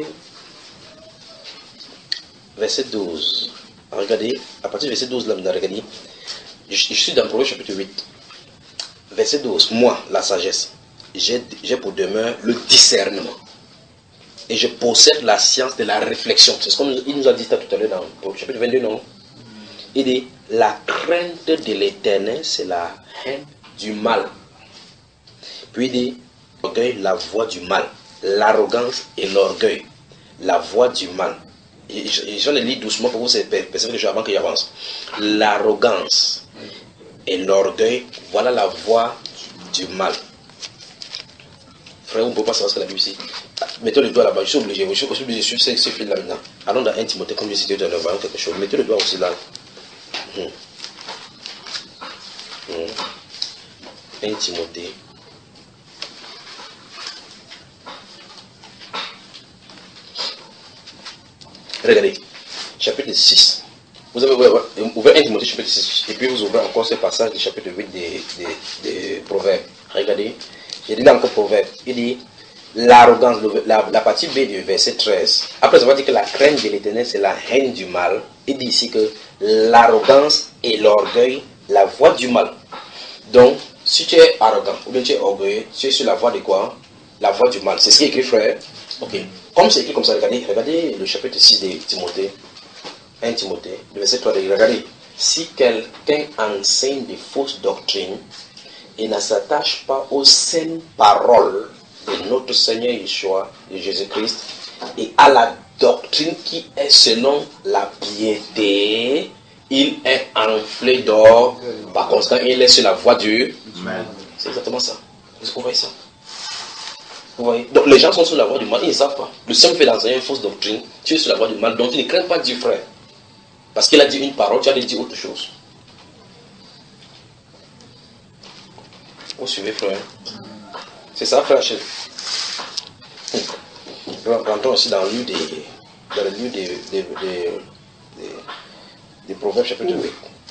verset douze. Regardez, à partir du verset douze, là, regardez. Je, je suis dans le Proverbe chapitre huit. Verset douze. Moi, la sagesse, j'ai pour demeure le discernement. Et je possède la science de la réflexion. C'est ce qu'il nous a dit ça tout à l'heure dans le chapitre vingt-deux, non? Il dit, la crainte de l'Éternel, c'est la haine du mal. Puis il dit, l'orgueil, la voie du mal. L'arrogance et l'orgueil, la voie du mal. Et je le lis doucement pour vous percevoir que avant qu'il avance. L'arrogance et l'orgueil, voilà la voie du mal. Frère, on ne peut pas savoir ce que la Bible dit. Mettez le doigt là-bas, je suis obligé, je suis obligé de suivre ce fil là maintenant. Allons dans un Timothée, comme je cité dans le voyant quelque chose. Mettez le doigt aussi là. Hum. Hum. un Timothée. Regardez, chapitre six. Vous avez ouvert un Timothée chapitre six, et puis vous ouvrez encore ce passage du chapitre huit des, des, des Proverbes. Regardez, j'ai dit là encore Proverbes. Il dit, l'arrogance, la, la partie B du verset treize. Après avoir dit que la crainte de l'Éternel, c'est la haine du mal, il dit ici que l'arrogance et l'orgueil, la voie du mal. Donc, si tu es arrogant, ou bien tu es orgueilleux, tu es sur la voie de quoi? La voie du mal. C'est ce qui est écrit, frère. Ok. Comme c'est écrit comme ça, regardez, regardez le chapitre six de Timothée. un Timothée, le verset trois. Regardez. Si quelqu'un enseigne des fausses doctrines et ne s'attache pas aux saines paroles de notre Seigneur Yeshua, de Jésus-Christ, et à la doctrine qui est selon la piété, il est enflé d'or. Par conséquent, il est sur la voie du mal. C'est exactement ça. Vous voyez ça? Vous voyez? Donc les gens sont sur la voie du mal, ils ne savent pas. Le simple fait d'enseigner une fausse doctrine, tu es sur la voie du mal, donc tu ne crains pas Dieu, frère. Parce qu'il a dit une parole, tu as dit autre chose. Vous suivez, frère? C'est ça, frère, chef. Rentrons aussi dans le livre des, dans le livre des, des, des, des, des Proverbes, chapitre huit.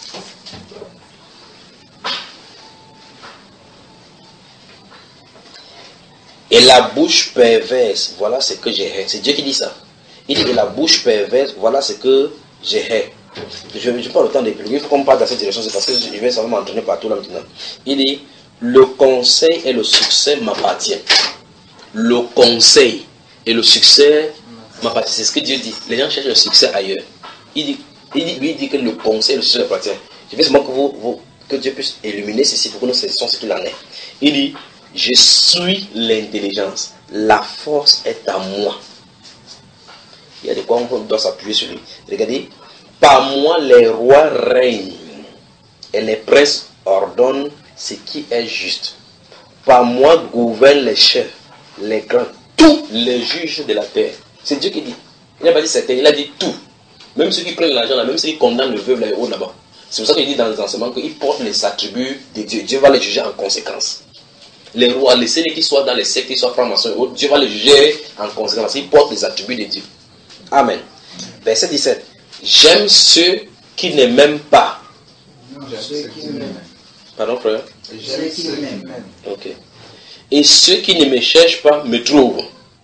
Et la bouche perverse, voilà ce que j'ai hais. C'est Dieu qui dit ça. Il dit, et la bouche perverse, voilà ce que j'ai hais. Je n'ai pas le temps d'expliquer, il faut qu'on parte dans cette direction, c'est parce que je vais savoir m'entraîner partout là maintenant. Il dit, le conseil et le succès m'appartiennent. Le conseil et le succès m'appartiennent. C'est ce que Dieu dit. Les gens cherchent le succès ailleurs. Il dit, il dit, lui il dit que le conseil et le succès m'appartiennent. Je veux seulement que, vous, vous, que Dieu puisse illuminer ceci pour que nous saisissions ce qu'il en est. Il dit, je suis l'intelligence. La force est à moi. Il y a de quoi on doit s'appuyer sur lui. Regardez. Par moi les rois règnent. Et les princes ordonnent ce qui est juste. Par moi gouvernent les chefs, les grands, tous les juges de la terre. C'est Dieu qui dit. Il n'a pas dit certains, il a dit tout. Même ceux qui prennent l'argent là, même ceux qui condamnent le veuve là-haut là-bas. C'est pour ça qu'il dit dans les enseignements qu'ils portent les attributs de Dieu. Dieu va les juger en conséquence. Les rois, les ceux qui soient dans les sectes, qui soient francs-maçons et autres, Dieu va les juger en conséquence. Ils portent les attributs de Dieu. Amen. Verset dix-sept. J'aime ceux qui ne m'aiment pas. Ceux qui m'aiment. Pardon, frère? Ceux qui m'aiment. Ok. Et ceux qui ne me cherchent pas me trouvent.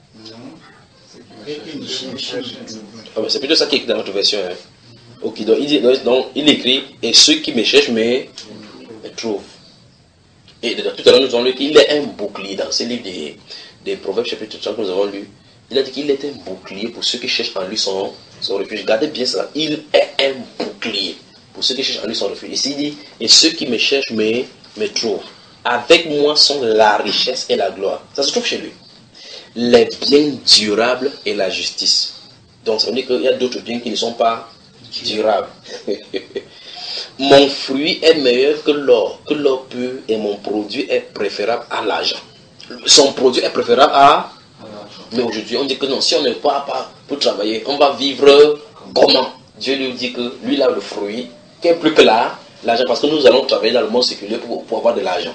Ah, c'est plutôt ça qui est écrit dans notre version. Hein. Ok, donc il, dit, donc il écrit, et ceux qui me cherchent me, me trouvent. Et tout à l'heure, nous avons lu qu'il est un bouclier dans ce livre des, des Proverbes, chapitre trente que nous avons lu. Il a dit qu'il est un bouclier pour ceux qui cherchent en lui son, son refuge. Regardez bien ça. Il est un bouclier pour ceux qui cherchent en lui son refuge. Ici, il dit, et ceux qui me cherchent me, me trouvent. Avec moi sont la richesse et la gloire. Ça se trouve chez lui. Les biens durables et la justice. Donc, ça veut dire qu'il y a d'autres biens qui ne sont pas durables. Mon fruit est meilleur que l'or, que l'or pur, et mon produit est préférable à l'argent. Son produit est préférable à... Mais aujourd'hui, on dit que non, si on n'est pas, pas pour travailler, on va vivre comment? Dieu lui dit que lui, il a le fruit qui est plus que là, L'argent, parce que nous allons travailler dans le monde séculier pour, pour avoir de l'argent.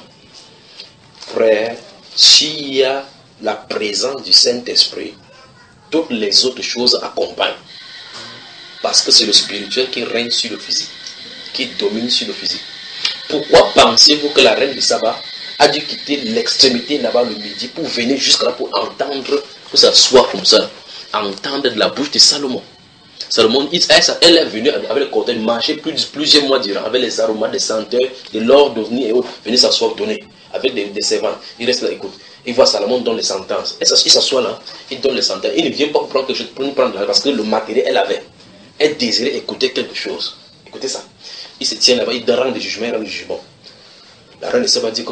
Frère, s'il y a la présence du Saint-Esprit, toutes les autres choses accompagnent. Parce que c'est le spirituel qui règne sur le physique, qui domine sur le physique. Pourquoi pensez-vous que la reine de Saba a dû quitter l'extrémité là-bas le midi pour venir jusqu'à là pour entendre, que ça soit comme ça, entendre de la bouche de Salomon? Salomon, elle est venue avec le cortège, marcher plus, plusieurs mois durant, avec les aromates, les senteurs, de l'or, d'ovni et autres, venir s'asseoir, donner, avec des, des servants. Il reste là, écoute. Il voit Salomon donne les sentences. Il s'assoit là, il donne les sentences. Il ne vient pas prendre quelque chose pour nous prendre là, parce que le matériel, elle avait. Elle désirait écouter quelque chose. Écoutez ça. Il se tient là-bas, il rend des jugements, il rend des jugements. La reine de Saba dit que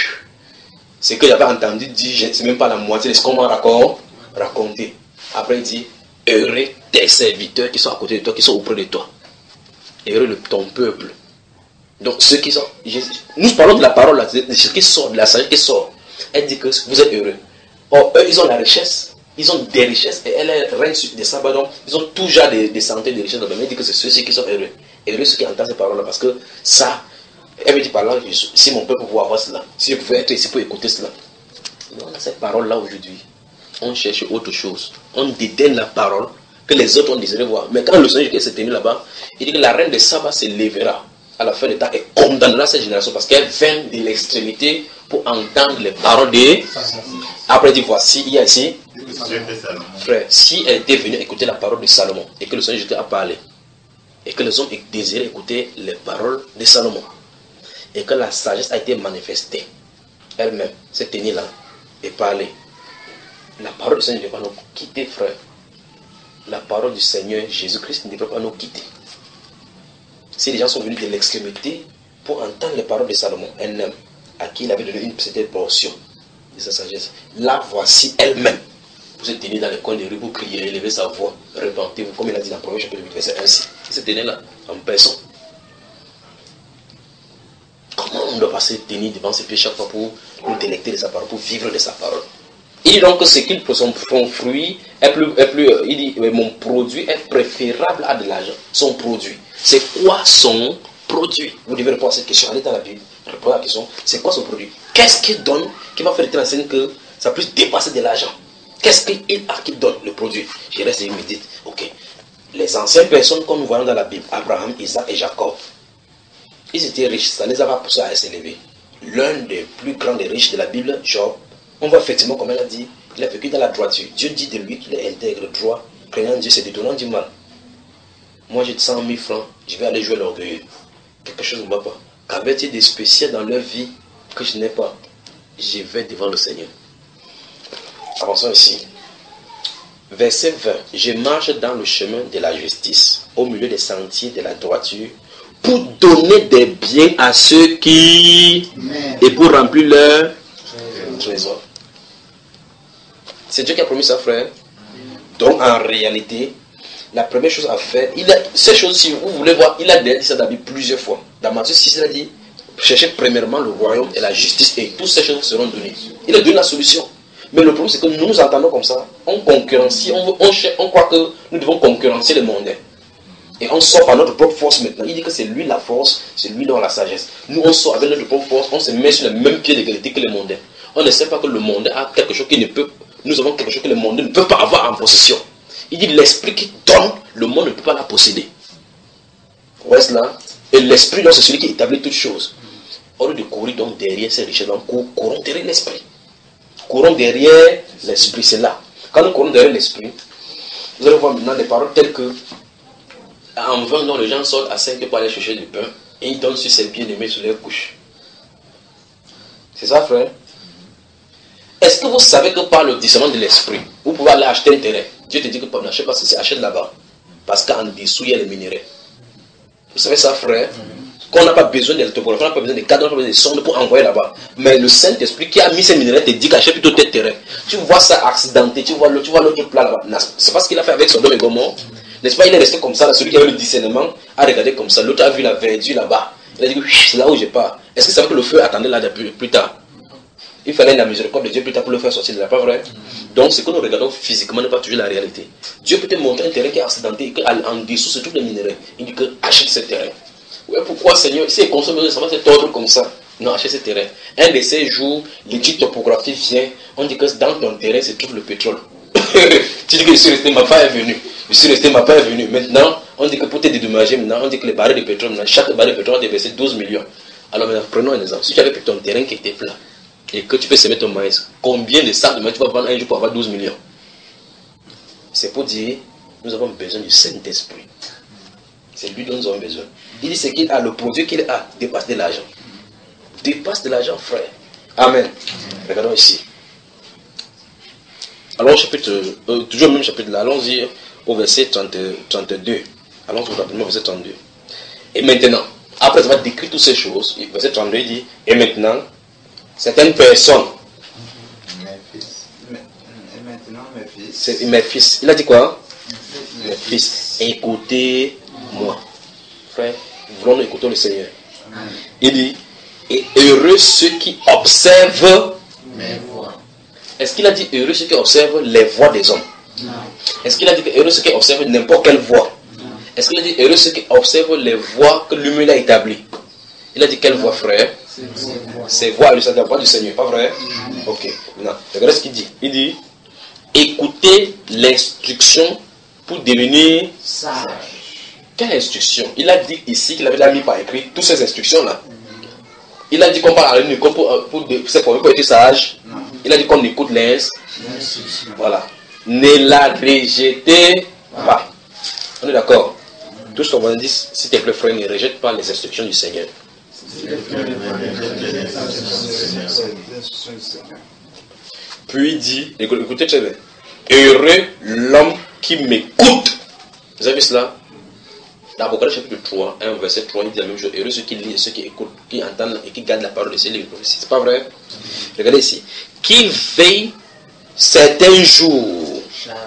ce que j'avais entendu dire, c'est même pas la moitié de ce qu'on m'a raconté. Après, il dit, heureux tes serviteurs qui sont à côté de toi, qui sont auprès de toi. Heureux le, ton peuple. Donc, ceux qui sont... Je, nous parlons de la parole, là, de ce qui sort, de la sagesse qui sort. Elle dit que vous êtes heureux. Or, eux, ils ont la richesse. Ils ont des richesses. Et elle est reine des sabbats. Donc, ils ont toujours des, des santé, des richesses. Mais elle dit que c'est ceux-ci qui sont heureux. Heureux ceux qui entendent ces paroles-là. Parce que ça, elle veut dire par là, si mon peuple pouvait avoir cela, si je pouvais être ici pour écouter cela. Mais on a cette parole-là aujourd'hui. On cherche autre chose. On dédaigne la parole que les autres ont désiré voir. Mais quand le Seigneur qui s'est tenu là-bas, il dit que la reine des sabbats se lèvera à la fin du temps et condamnera cette génération parce qu'elle vient de l'extrémité pour entendre les paroles de... Après, il dit, voici, il y a ici, frère, si elle était venue écouter la parole de Salomon et que le Seigneur Jésus a parlé et que les hommes désiraient écouter les paroles de Salomon et que la sagesse a été manifestée, elle-même s'est tenue là et parlé. La parole du Seigneur ne devrait pas nous quitter, frère. La parole du Seigneur Jésus-Christ ne devrait pas nous quitter. Si les gens sont venus de l'extrémité pour entendre les paroles de Salomon, elle-même, à qui il avait donné une petite portion de sa sagesse, la voici elle-même. Vous êtes tenu dans les coins des rues pour crier, élever sa voix, repentez-vous, comme il a dit dans le premier chapitre huit, verset ainsi. Il s'est tenu là, en personne. Comment on ne doit pas se tenir devant ses pieds chaque fois pour nous délecter de sa parole, pour vivre de sa parole? Il dit donc que ce qu'il son, son fruit est plus, est plus il dit, mon produit est préférable à de l'argent. Son produit. C'est quoi son produit? Vous devez répondre à cette question. Allez dans la Bible, répondez à la question. C'est quoi son produit? Qu'est-ce qu'il donne qui va faire de la scène que ça puisse dépasser de l'argent? Qu'est-ce qu'il a qui donne le produit? Je reste et il me dit, ok. Les anciennes personnes comme nous voyons dans la Bible, Abraham, Isaac et Jacob, ils étaient riches. Ça les a pas poussés à s'élever. L'un des plus grands des riches de la Bible, Job, on voit effectivement, comme elle a dit, il a vécu dans la droiture. Dieu dit de lui qu'il est intègre, droit, craignant Dieu, se détournant du mal. Moi j'ai cent mille francs, je vais aller jouer l'orgueil. Quelque chose ne va pas. Qu'avait-il de spécial dans leur vie que je n'ai pas? Je vais devant le Seigneur. Avançons ici. Verset vingt. Je marche dans le chemin de la justice, au milieu des sentiers de la droiture, pour donner des biens à ceux qui... Amen. Et pour remplir leur trésor. C'est Dieu qui a promis ça, frère. Donc, en réalité, la première chose à faire, il a, ces choses, si vous voulez voir, il a dit ça dans la Bible plusieurs fois. Dans Matthieu six, il a dit, cherchez premièrement le royaume et la justice et toutes ces choses seront données. Il a donné la solution. Mais le problème, c'est que nous nous entendons comme ça. On concurrencie, on, on, on croit que nous devons concurrencer le monde. Et on sort par notre propre force maintenant. Il dit que c'est lui la force, c'est lui dans la sagesse. Nous, on sort avec notre propre force, on se met sur le même pied d'égalité que le monde. On ne sait pas que le monde a quelque chose qui ne peut... Nous avons quelque chose que le monde ne peut pas avoir en possession. Il dit l'esprit qui donne, le monde ne peut pas la posséder. Vous voyez cela? Et l'esprit, c'est celui qui établit toutes choses. Au lieu de courir donc derrière ces richesses, nous courons derrière l'esprit. Courons derrière l'esprit, c'est là. Quand nous courons derrière l'esprit, vous allez voir maintenant des paroles telles que en vain, dont les gens sortent à cinq heures pour aller chercher du pain et ils donnent sur ses bien-aimés sur leur couche. C'est ça, frère? Est-ce que vous savez que par le discernement de l'esprit, vous pouvez aller acheter un terrain? Dieu te dit que n'achète pas ceci, achète là-bas. Parce qu'en dessous, il y a les minéraux. Vous savez ça, frère? Qu'on n'a pas besoin de topographie, on n'a pas besoin de cadres, on n'a pas besoin de sondes pour envoyer là-bas. Mais le Saint-Esprit qui a mis ces minéraux te dit qu'achète plutôt tes terrains. Tu vois ça accidenté, tu vois l'autre plat là-bas. C'est pas ce qu'il a fait avec Sodome et Gomorrhe. N'est-ce pas? Il est resté comme ça, là, celui qui avait le discernement a regardé comme ça. L'autre a vu la verdure là-bas. Il a dit, c'est là où je pars. Est-ce que ça veut que le feu attendait là depuis plus tard? Il fallait la miséricorde de Dieu plus tard pour le faire sortir de là, pas vrai? Donc ce que nous regardons physiquement n'est pas toujours la réalité. Dieu peut te montrer un terrain qui est accidenté et qu'en dessous se trouvent les minéraux. Il dit que achète ce terrain. Ouais, pourquoi Seigneur, si elle consomme, ça va être ordre comme ça. Non, achète ce terrain. Un de ces jours, l'étude topographie vient, on dit que dans ton terrain se trouve le pétrole. Tu dis que je suis resté, ma part est venue. Je suis resté, ma part est venue. Maintenant, on dit que pour te dédommager, maintenant, on dit que les barils de pétrole, maintenant, chaque baril de pétrole va déverser douze millions. Alors maintenant, prenons un exemple. Si tu avais pris ton terrain qui était plat, et que tu peux semer ton maïs, combien de sacs de maïs tu vas vendre un jour pour avoir douze millions? C'est pour dire, nous avons besoin du Saint-Esprit. C'est lui dont nous avons besoin. Il dit ce qu'il a, le produit qu'il a, dépasse de l'argent. Dépasse de l'argent, frère. Amen. Regardons ici. Alors, chapitre, euh, toujours le même chapitre là, allons-y au verset trente, trente-deux. Allons-y rapidement au verset trente-deux. Et maintenant, après avoir décrit toutes ces choses, verset trente-deux, il dit, et maintenant, certaines personnes. Mes fils. Et maintenant, mes fils. C'est, mes fils. Il a dit quoi? Mes fils. Écoutez-moi. Frère, voulons écouter le Seigneur. Amen. Il dit, et heureux ceux qui observent mes voix. Est-ce qu'il a dit heureux ceux qui observent les voix des hommes? Non. Est-ce qu'il a dit que heureux ceux qui observent n'importe quelle voix? Non. Est-ce qu'il a dit heureux ceux qui observent les voix que lui-même a établies? Il a dit quelle voix, frère? C'est voix, c'est la voix du Seigneur, pas vrai? Mm. Ok. Non. Regardez ce qu'il dit. Il dit écoutez l'instruction pour devenir sage. Quelle instruction? Il a dit ici qu'il avait mis par écrit toutes ces instructions-là. Il a dit qu'on parle à l'une pour, pour, pour, pour être sage. Non. Il a dit qu'on écoute l'instruction. Voilà. Ne la rejetez pas. On est d'accord? Tout ce qu'on va dire, s'il te plaît, frère, ne rejette pas les instructions du Seigneur. Puis il dit, écoutez très bien, heureux l'homme qui m'écoute. Vous avez vu cela? Dans Apocalypse chapitre trois, un verset trois, il dit la même chose. Heureux ceux qui lisent, ceux qui écoutent, qui entendent et qui gardent la parole de ces livres. C'est pas vrai? Regardez ici. Qui veille certains jours.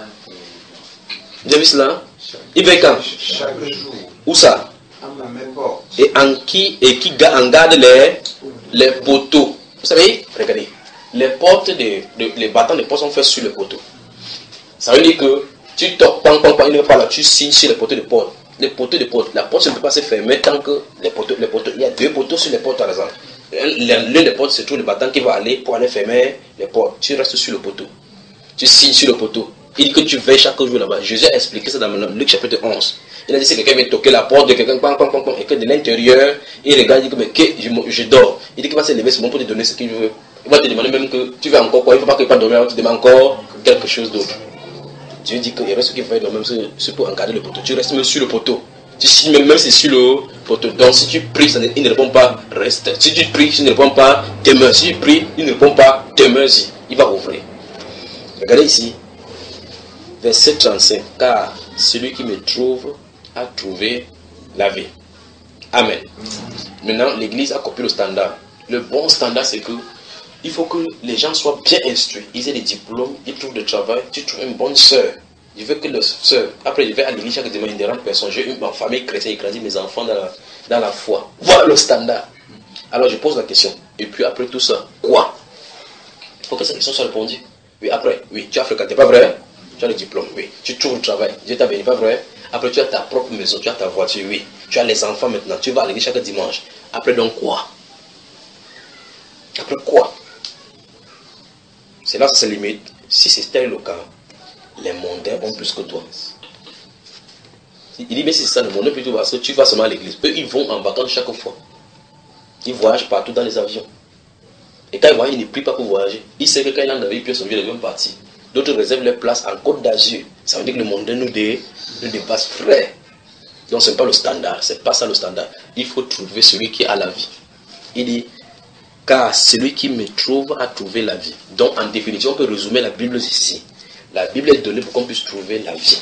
Vous avez vu cela? Il veille quand? Chaque jour. Où ça? À mes portes. Et en qui, et qui en garde les, les poteaux. Vous savez? Regardez. Les portes, de, de, les battants de portes sont faits sur les poteaux. Ça veut dire que tu toques, pan, pan, pan, il ne va pas là, tu signes sur les poteaux de porte. Les poteaux de porte. La porte ne peut pas se fermer tant que les poteaux, les poteaux. Il y a deux poteaux sur les portes par exemple. L'un des portes, c'est tout le battant qui va aller pour aller fermer les portes. Tu restes sur le poteau. Tu signes sur le poteau. Il dit que tu veilles chaque jour là-bas. Jésus a expliqué ça dans Luc chapitre onze. Il a dit que quelqu'un vient toquer la porte de quelqu'un, et que de l'intérieur, il regarde, il dit que mais que, je, je dors. Il dit qu'il va se lever, c'est bon pour te donner ce qu'il veut. Il va te demander même que tu veux encore quoi. Il ne faut pas qu'il ne dormir, tu demandes encore quelque chose d'autre. Dieu dit qu'il y a ceux qui veillent même c'est pour encadrer le poteau. Tu restes même sur le poteau. Tu signes même, même si c'est sur le poteau. Donc si tu pries, ça ne, il ne répond pas, reste. Si tu pries, il ne répond pas, demeure. Si tu pries, il ne répond pas, demeure. Il va ouvrir. Regardez ici. Verset trente-cinq. Car celui qui me trouve a trouvé la vie. Amen. Maintenant, l'église a copié le standard. Le bon standard, c'est que il faut que les gens soient bien instruits. Ils aient des diplômes, ils trouvent du travail. Tu trouves une bonne sœur. Je veux que le sœur, après je vais à l'église chaque dimanche, une des rares personnes. J'ai eu ma famille chrétienne, j'ai grandi mes enfants dans la, dans la foi. Voilà le standard. Alors je pose la question. Et puis après tout ça, quoi? Il faut que cette question soit répondue. Oui, après, oui, tu as fréquenté, pas vrai? Tu as le diplôme, oui. Tu trouves du travail, Dieu t'a béni, pas vrai? Après tu as ta propre maison, tu as ta voiture, oui. Tu as les enfants maintenant, tu vas à l'église chaque dimanche. Après donc quoi? Après quoi? C'est là que ça se limite. Si c'était le cas, les mondains ont plus que toi. Il dit, mais si c'est ça, le mondain plutôt parce que tu vas seulement à l'église. Eux, ils vont en vacances chaque fois. Ils voyagent partout dans les avions. Et quand ils voyagent, ils ne prient pas pour voyager. Ils savent que quand ils en avaient, ils peuvent sauver les mêmes parties. D'autres réservent leur place en Côte d'Azur. Ça veut dire que le mondain nous, dé, nous dépasse, frère. Donc ce n'est pas le standard. C'est pas ça le standard. Il faut trouver celui qui a la vie. Il dit, car celui qui me trouve a trouvé la vie. Donc, en définition, on peut résumer la Bible ici. La Bible est donnée pour qu'on puisse trouver la vie.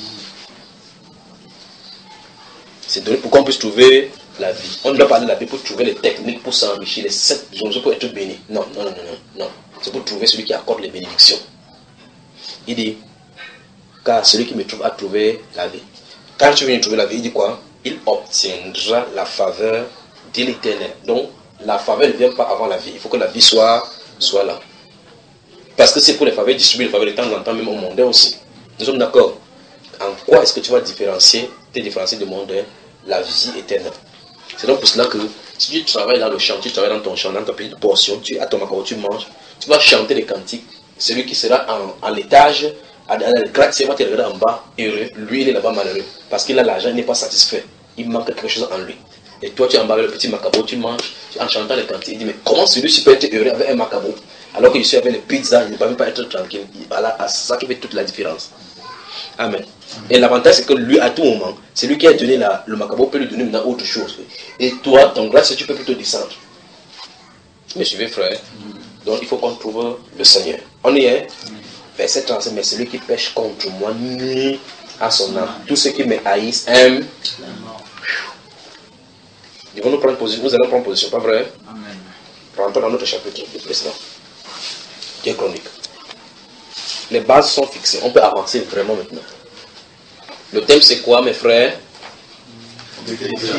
C'est donné pour qu'on puisse trouver la vie. On ne doit pas parler de la Bible pour trouver les techniques pour s'enrichir, les sept choses pour être béni. Non, non, non, non, non. C'est pour trouver celui qui accorde les bénédictions. Il dit, car celui qui me trouve a trouvé la vie. Quand tu viens de trouver la vie, il dit quoi? Il obtiendra la faveur de l'Éternel. Donc, la faveur ne vient pas avant la vie. Il faut que la vie soit, soit là. Parce que c'est pour les faveurs distribuer les faveurs de temps en temps, même au mondain aussi. Nous sommes d'accord. En quoi est-ce que tu vas différencier, te différencier du mondain? La vie éternelle. C'est donc pour cela que si tu travailles dans le champ, tu travailles dans ton champ, dans ta petite portion, tu as ton macaron, tu manges, tu vas chanter des cantiques. Celui qui sera en, en l'étage, dans le gratte-ciel, va te regarder en bas, heureux. Lui, il est là-bas malheureux. Parce qu'il a l'argent, il n'est pas satisfait. Il manque quelque chose en lui. Et toi, tu es en bas avec le petit macaron, tu manges, en chantant les cantiques. Il dit, mais comment celui-ci peut être heureux avec un macaron? Alors que je suis avec les pizzas, il ne peut même pas être tranquille. Voilà, c'est ça qui fait toute la différence. Amen. Et l'avantage, c'est que lui, à tout moment, c'est lui qui a donné la, le macaron, peut lui donner maintenant autre chose. Et toi, ton grâce, tu peux plutôt descendre. Vous me suivez, frère? Donc, il faut qu'on trouve le Seigneur. On y est? Verset trente-cinq, mais celui qui pêche contre moi nuit à son âme. Tous ceux qui me haïssent aiment. Ils vont nous prendre position. Nous allons prendre position, pas vrai? Amen. Rentrons dans notre chapitre le précédent. Qui est chronique. Les bases sont fixées. On peut avancer vraiment maintenant. Le thème, c'est quoi, mes frères? Le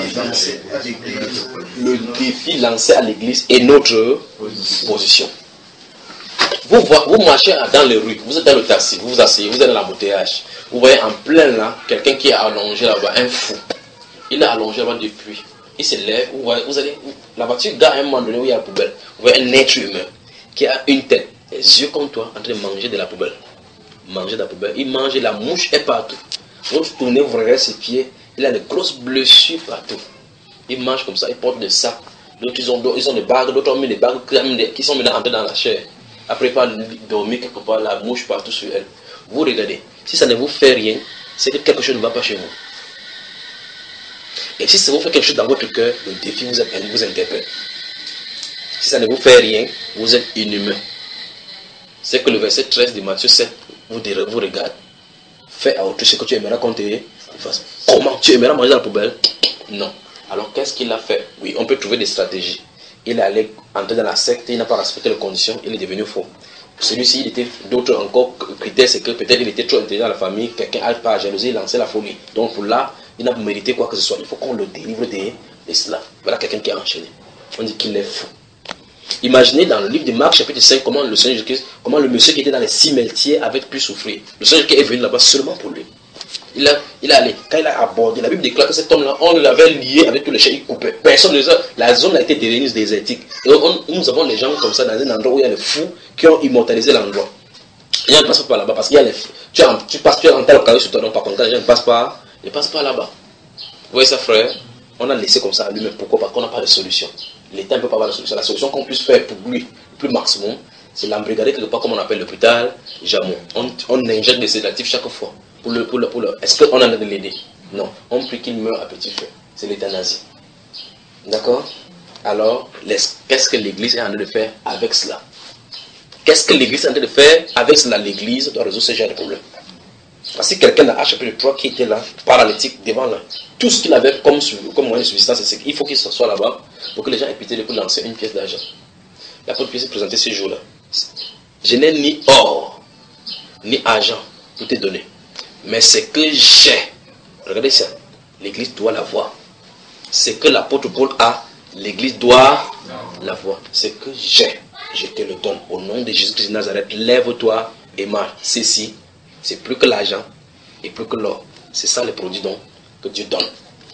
défi lancé à l'église et notre position. Vous, vous marchez dans les rues, vous êtes dans le taxi, vous vous asseyez, vous êtes dans l'embouteillage. Vous voyez en plein là, quelqu'un qui est allongé là-bas, un fou. Il est allongé là-bas depuis. Il se lève, vous, voyez, vous allez, la voiture gare à un moment donné où il y a la poubelle. Vous voyez un être humain qui a une tête, des yeux comme toi, en train de manger de la poubelle. Manger de la poubelle. Il mange, la mouche est partout. Vous tournez, vous regardez ses pieds, il a des grosses blessures partout. Il mange comme ça, il porte des sacs. D'autres, ils ont, ils ont des bagues, d'autres ont mis des bagues qui sont maintenant entrées dans la chair. Après, il va dormir quelque part, la mouche partout sur elle. Vous regardez. Si ça ne vous fait rien, c'est que quelque chose ne va pas chez vous. Et si ça vous fait quelque chose dans votre cœur, le défi vous, vous interpelle. Si ça ne vous fait rien, vous êtes inhumain. C'est que le verset treize de Matthieu sept vous, vous regarde. Fais à autrui ce que tu aimeras qu'on te fasse. Comment tu aimeras manger dans la poubelle? Non. Alors qu'est-ce qu'il a fait? Oui, on peut trouver des stratégies. Il est allé entrer dans la secte, il n'a pas respecté les conditions, il est devenu faux. Celui-ci, il était d'autres encore critères, c'est que peut-être il était trop intelligent dans la famille, quelqu'un a pas jalousie, il lançait la folie. Donc pour là, il n'a pas mérité quoi que ce soit. Il faut qu'on le délivre de, de cela. Voilà quelqu'un qui est enchaîné. On dit qu'il est fou. Imaginez dans le livre de Marc, chapitre cinq, comment le Seigneur Jésus-Christ, comment le monsieur qui était dans les cimetières avait pu souffrir. Le Seigneur qui est venu là-bas seulement pour lui. Il a, il a allé, quand il a abordé, la Bible déclare que cet homme-là, on l'avait lié avec tous les chiens, il coupait. Personne ne sait. La zone a été devenue désertique. Et on, nous avons les gens comme ça dans un endroit où il y a les fous qui ont immortalisé l'endroit. Les gens ne passent pas là-bas parce qu'il y a les fous. Tu, tu passes, tu as un tel carré sur toi, donc par contre, les gens ne passent pas, ne passent pas là-bas. Vous voyez ça, frère? On a laissé comme ça à lui, mais pourquoi? Parce qu'on n'a pas de solution. L'État ne peut pas avoir de solution. La solution qu'on puisse faire pour lui, le plus maximum, c'est l'embrigader quelque part, comme on appelle l'hôpital Jamon. On, on injecte des sédatifs chaque fois. Pour le, pour le, pour le. Est-ce qu'on a de l'aider? Non. On prie qu'il meure à petit feu. C'est l'euthanasie. D'accord? Alors, qu'est-ce que l'Église est en train de faire avec cela? Qu'est-ce que l'Église est en train de faire avec cela? L'Église doit résoudre ce genre de problème. Parce que quelqu'un a chapitre trois qui était là, paralytique, devant là, tout ce qu'il avait comme, comme moyen de subsistance, c'est qu'il faut qu'il soit là-bas pour que les gens aient pitié de lui lancer une pièce d'argent. L'apôtre Pierre s'est présenté ce jour-là. Je n'ai ni or, ni argent pour te donner. Mais ce que j'ai, regardez ça, l'Église doit l'avoir. Ce que l'apôtre Paul a, l'Église doit l'avoir. Ce que j'ai, je te le donne. Au nom de Jésus-Christ de Nazareth, lève-toi et marche. Ceci, c'est plus que l'argent et plus que l'or. C'est ça les produits donc, que Dieu donne.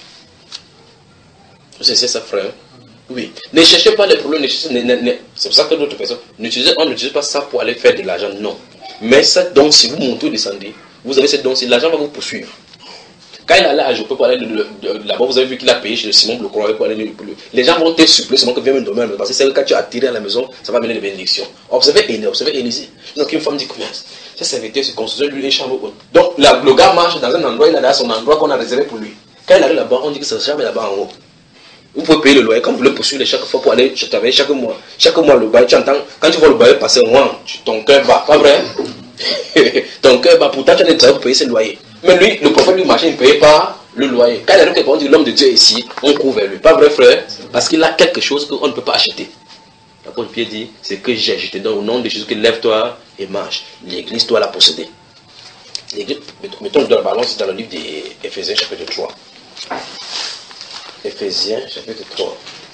C'est ça, frère. Oui. Ne cherchez pas les problèmes. C'est pour ça que d'autres personnes, on n'utilise pas ça pour aller faire de l'argent. Non. Mais ça, donc, si vous montez ou descendez, vous avez cette don, l'argent va vous poursuivre. Quand il allait à Jopé pour aller là-bas, vous avez vu qu'il a payé chez le Simon Blocroix pour aller. Les gens vont te suppléer seulement que viens me dormir. Parce que c'est que quand tu as tiré à la maison, ça va mener des bénédictions. Observez Élie, observez Élisée. Donc une femme dit combien? Ses serviteurs se construisent lui une chambre haute. Donc la, le gars marche dans un endroit, il a son endroit qu'on a réservé pour lui. Quand il arrive là-bas, on dit que sa chambre est là-bas en haut. Vous pouvez payer le loyer quand vous le poursuivez chaque fois pour aller travailler chaque mois. Chaque mois, le bail, tu entends, quand tu vois le bail passer, ton cœur bat, pas vrai? Ton cœur bat, pourtant tu as des travail pour payer ses loyers. Mais lui, le prophète lui marchait, il ne payait pas le loyer. Quand il arrive quelque part, on dit l'homme de Dieu est ici, on court vers lui. Pas vrai, frère? Parce qu'il a quelque chose qu'on ne peut pas acheter. L'apôtre Pierre dit, c'est que j'ai, je te donne au nom de Jésus, que lève-toi et marche. L'église doit la posséder. L'église, mettons dans la balance dans le livre d'Éphésiens, chapitre trois. Éphésiens, chapitre trois.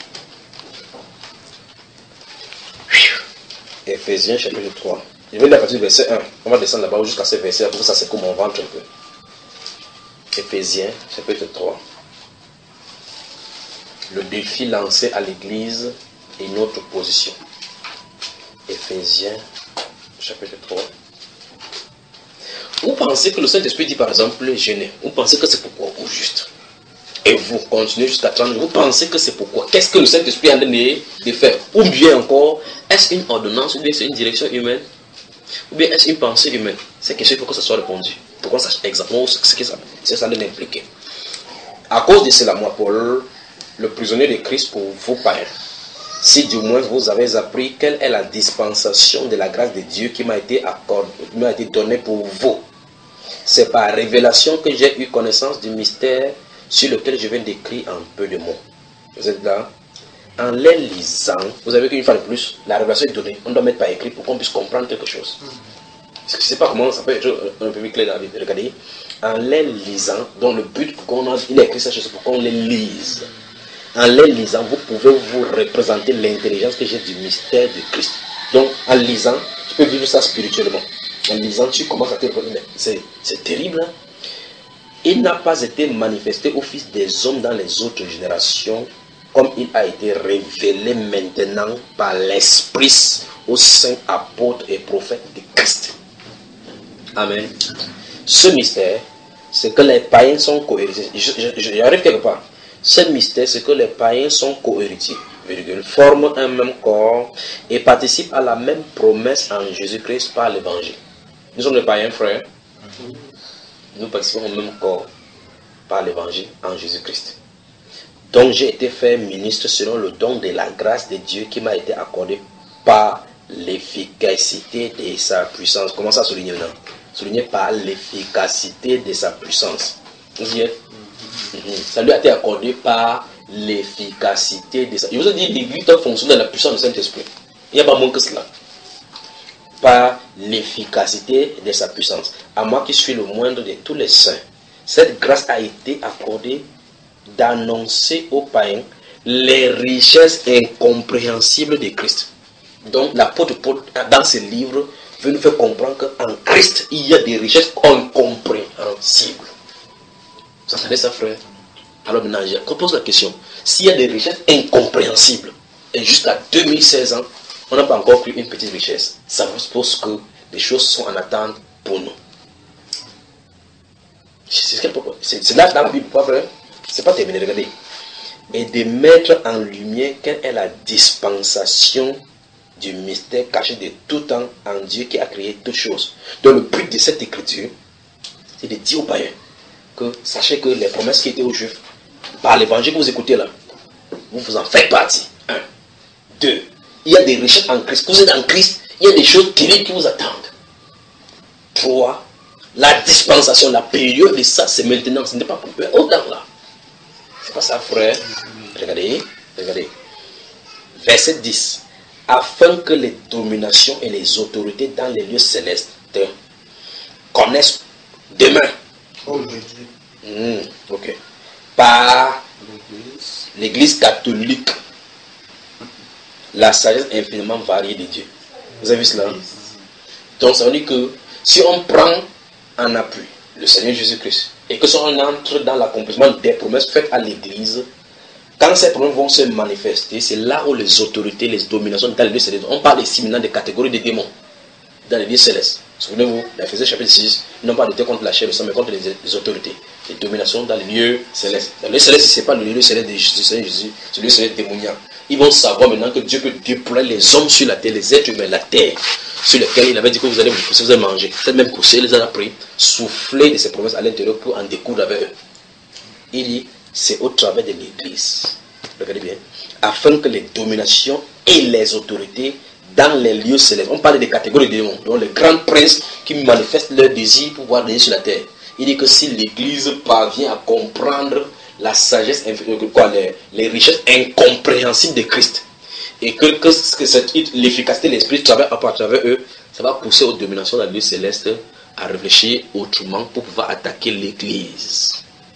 Éphésiens, chapitre trois. Je vais lire à partir du verset un. On va descendre là-bas jusqu'à ce verset pour que ça c'est comme on ventre un peu. Éphésiens, chapitre trois. le défi lancé à l'Église et notre position. Éphésiens, chapitre trois. Vous pensez que le Saint-Esprit dit par exemple gêner. Vous pensez que c'est pourquoi ou juste. Et vous continuez jusqu'à trente. Vous pensez que c'est pourquoi. Qu'est-ce que le Saint-Esprit a donné de faire? Ou bien encore, est-ce une ordonnance ou bien c'est une direction humaine? Ou bien est-ce une pensée humaine? C'est question, il faut que ça soit répondu. Pour qu'on sache exactement ce que ça, ça, ça impliquer. À cause de cela, moi, Paul, le prisonnier de Christ pour vous païens, si du moins vous avez appris quelle est la dispensation de la grâce de Dieu qui m'a été accordée, qui m'a été donnée pour vous. C'est par révélation que j'ai eu connaissance du mystère sur lequel je viens d'écrire en peu de mots. Vous êtes là? En les lisant, vous avez qu'une fois de plus, la révélation est donnée. On doit mettre par écrit pour qu'on puisse comprendre quelque chose. Parce que je ne sais pas comment ça peut être un peu plus clair dans la Bible. Regardez. En les lisant, dont le but qu'on a, il a écrit cette chose pour qu'on les lise. En les lisant, vous pouvez vous représenter l'intelligence que j'ai du mystère de Christ. Donc, en lisant, tu peux vivre ça spirituellement. En lisant, tu commences à te dire, c'est, c'est terrible. Hein? Il n'a pas été manifesté au Fils des hommes dans les autres générations, comme il a été révélé maintenant par l'Esprit aux saints apôtres et prophètes de Christ. Amen. Ce mystère, c'est que les païens sont cohéritiers. J'arrive quelque part. Ce mystère, c'est que les païens sont cohéritiers, virgule, forment un même corps et participent à la même promesse en Jésus-Christ par l'évangile. Nous sommes les païens, frères. Nous participons au même corps par l'évangile en Jésus-Christ. Donc j'ai été fait ministre selon le don de la grâce de Dieu qui m'a été accordé par l'efficacité de sa puissance. Comment ça souligner maintenant? Souligner par l'efficacité de sa puissance. Vous y êtes? Mm-hmm. Ça lui a été accordé par l'efficacité de sa... Je vous ai dit, l'Église doit fonctionner dans la puissance du Saint-Esprit. Il n'y a pas moins que cela. Par l'efficacité de sa puissance. À moi qui suis le moindre de tous les saints, cette grâce a été accordée d'annoncer aux païens les richesses incompréhensibles de Christ. Donc l'apôtre Paul, dans ce livre, veut nous faire comprendre qu'en Christ, il y a des richesses incompréhensibles. Vous entendez ça, frère? Alors maintenant, je pose la question. S'il y a des richesses incompréhensibles, et jusqu'à deux mille seize ans, on n'a pas encore pris une petite richesse, ça vous suppose que les choses sont en attente pour nous. C'est là dans la Bible, pas vrai? C'est pas terminé, regardez. Et de mettre en lumière quelle est la dispensation du mystère caché de tout temps en Dieu qui a créé toutes choses. Donc le but de cette écriture, c'est de dire aux païens que sachez que les promesses qui étaient aux Juifs, par l'évangile que vous écoutez là, vous vous en faites partie. Un. Deux. Il y a des richesses en Christ. Vous êtes en Christ, il y a des choses terribles qui vous attendent. Trois. La dispensation, la période de ça, c'est maintenant. Ce n'est pas pour eux. Autant là. C'est pas ça, frère. Regardez. Regardez. Verset dix. Afin que les dominations et les autorités dans les lieux célestes connaissent demain. Oh, mmh, ok. Par l'Église catholique, la sagesse infiniment variée de Dieu. Vous avez vu cela? Donc ça veut dire que si on prend en appui le Seigneur Jésus-Christ et que si on entre dans l'accomplissement des promesses faites à l'Église, quand ces promesses vont se manifester, c'est là où les autorités, les dominations dans les lieux célestes, on parle ici maintenant des catégories de démons dans les lieux célestes. Souvenez-vous, l'Éphésiens chapitre six, ils n'ont pas lutté contre la chair, mais contre les, les autorités, les dominations dans les lieux célestes. Dans les lieux célestes, ce n'est pas le lieu céleste de Jésus, c'est le lieu céleste démoniaque. Ils vont savoir maintenant que Dieu peut déployer les hommes sur la terre, les êtres humains, la terre, sur lesquels il avait dit que vous allez vous pousser, vous allez manger. Cette même poussée, il les a pris, souffler de ses promesses à l'intérieur pour en découdre avec eux. Il dit, c'est au travers de l'Église, regardez bien, afin que les dominations et les autorités dans les lieux célestes, on parle des catégories de démons, donc les grands princes qui manifestent leur désir pour voir Dieu sur la terre. Il dit que si l'Église parvient à comprendre la sagesse, quoi, les, les richesses incompréhensibles de Christ, et que, que, que cette, l'efficacité de l'Esprit travaille à travers eux, ça va pousser aux dominations dans les lieux célestes à réfléchir autrement pour pouvoir attaquer l'Église.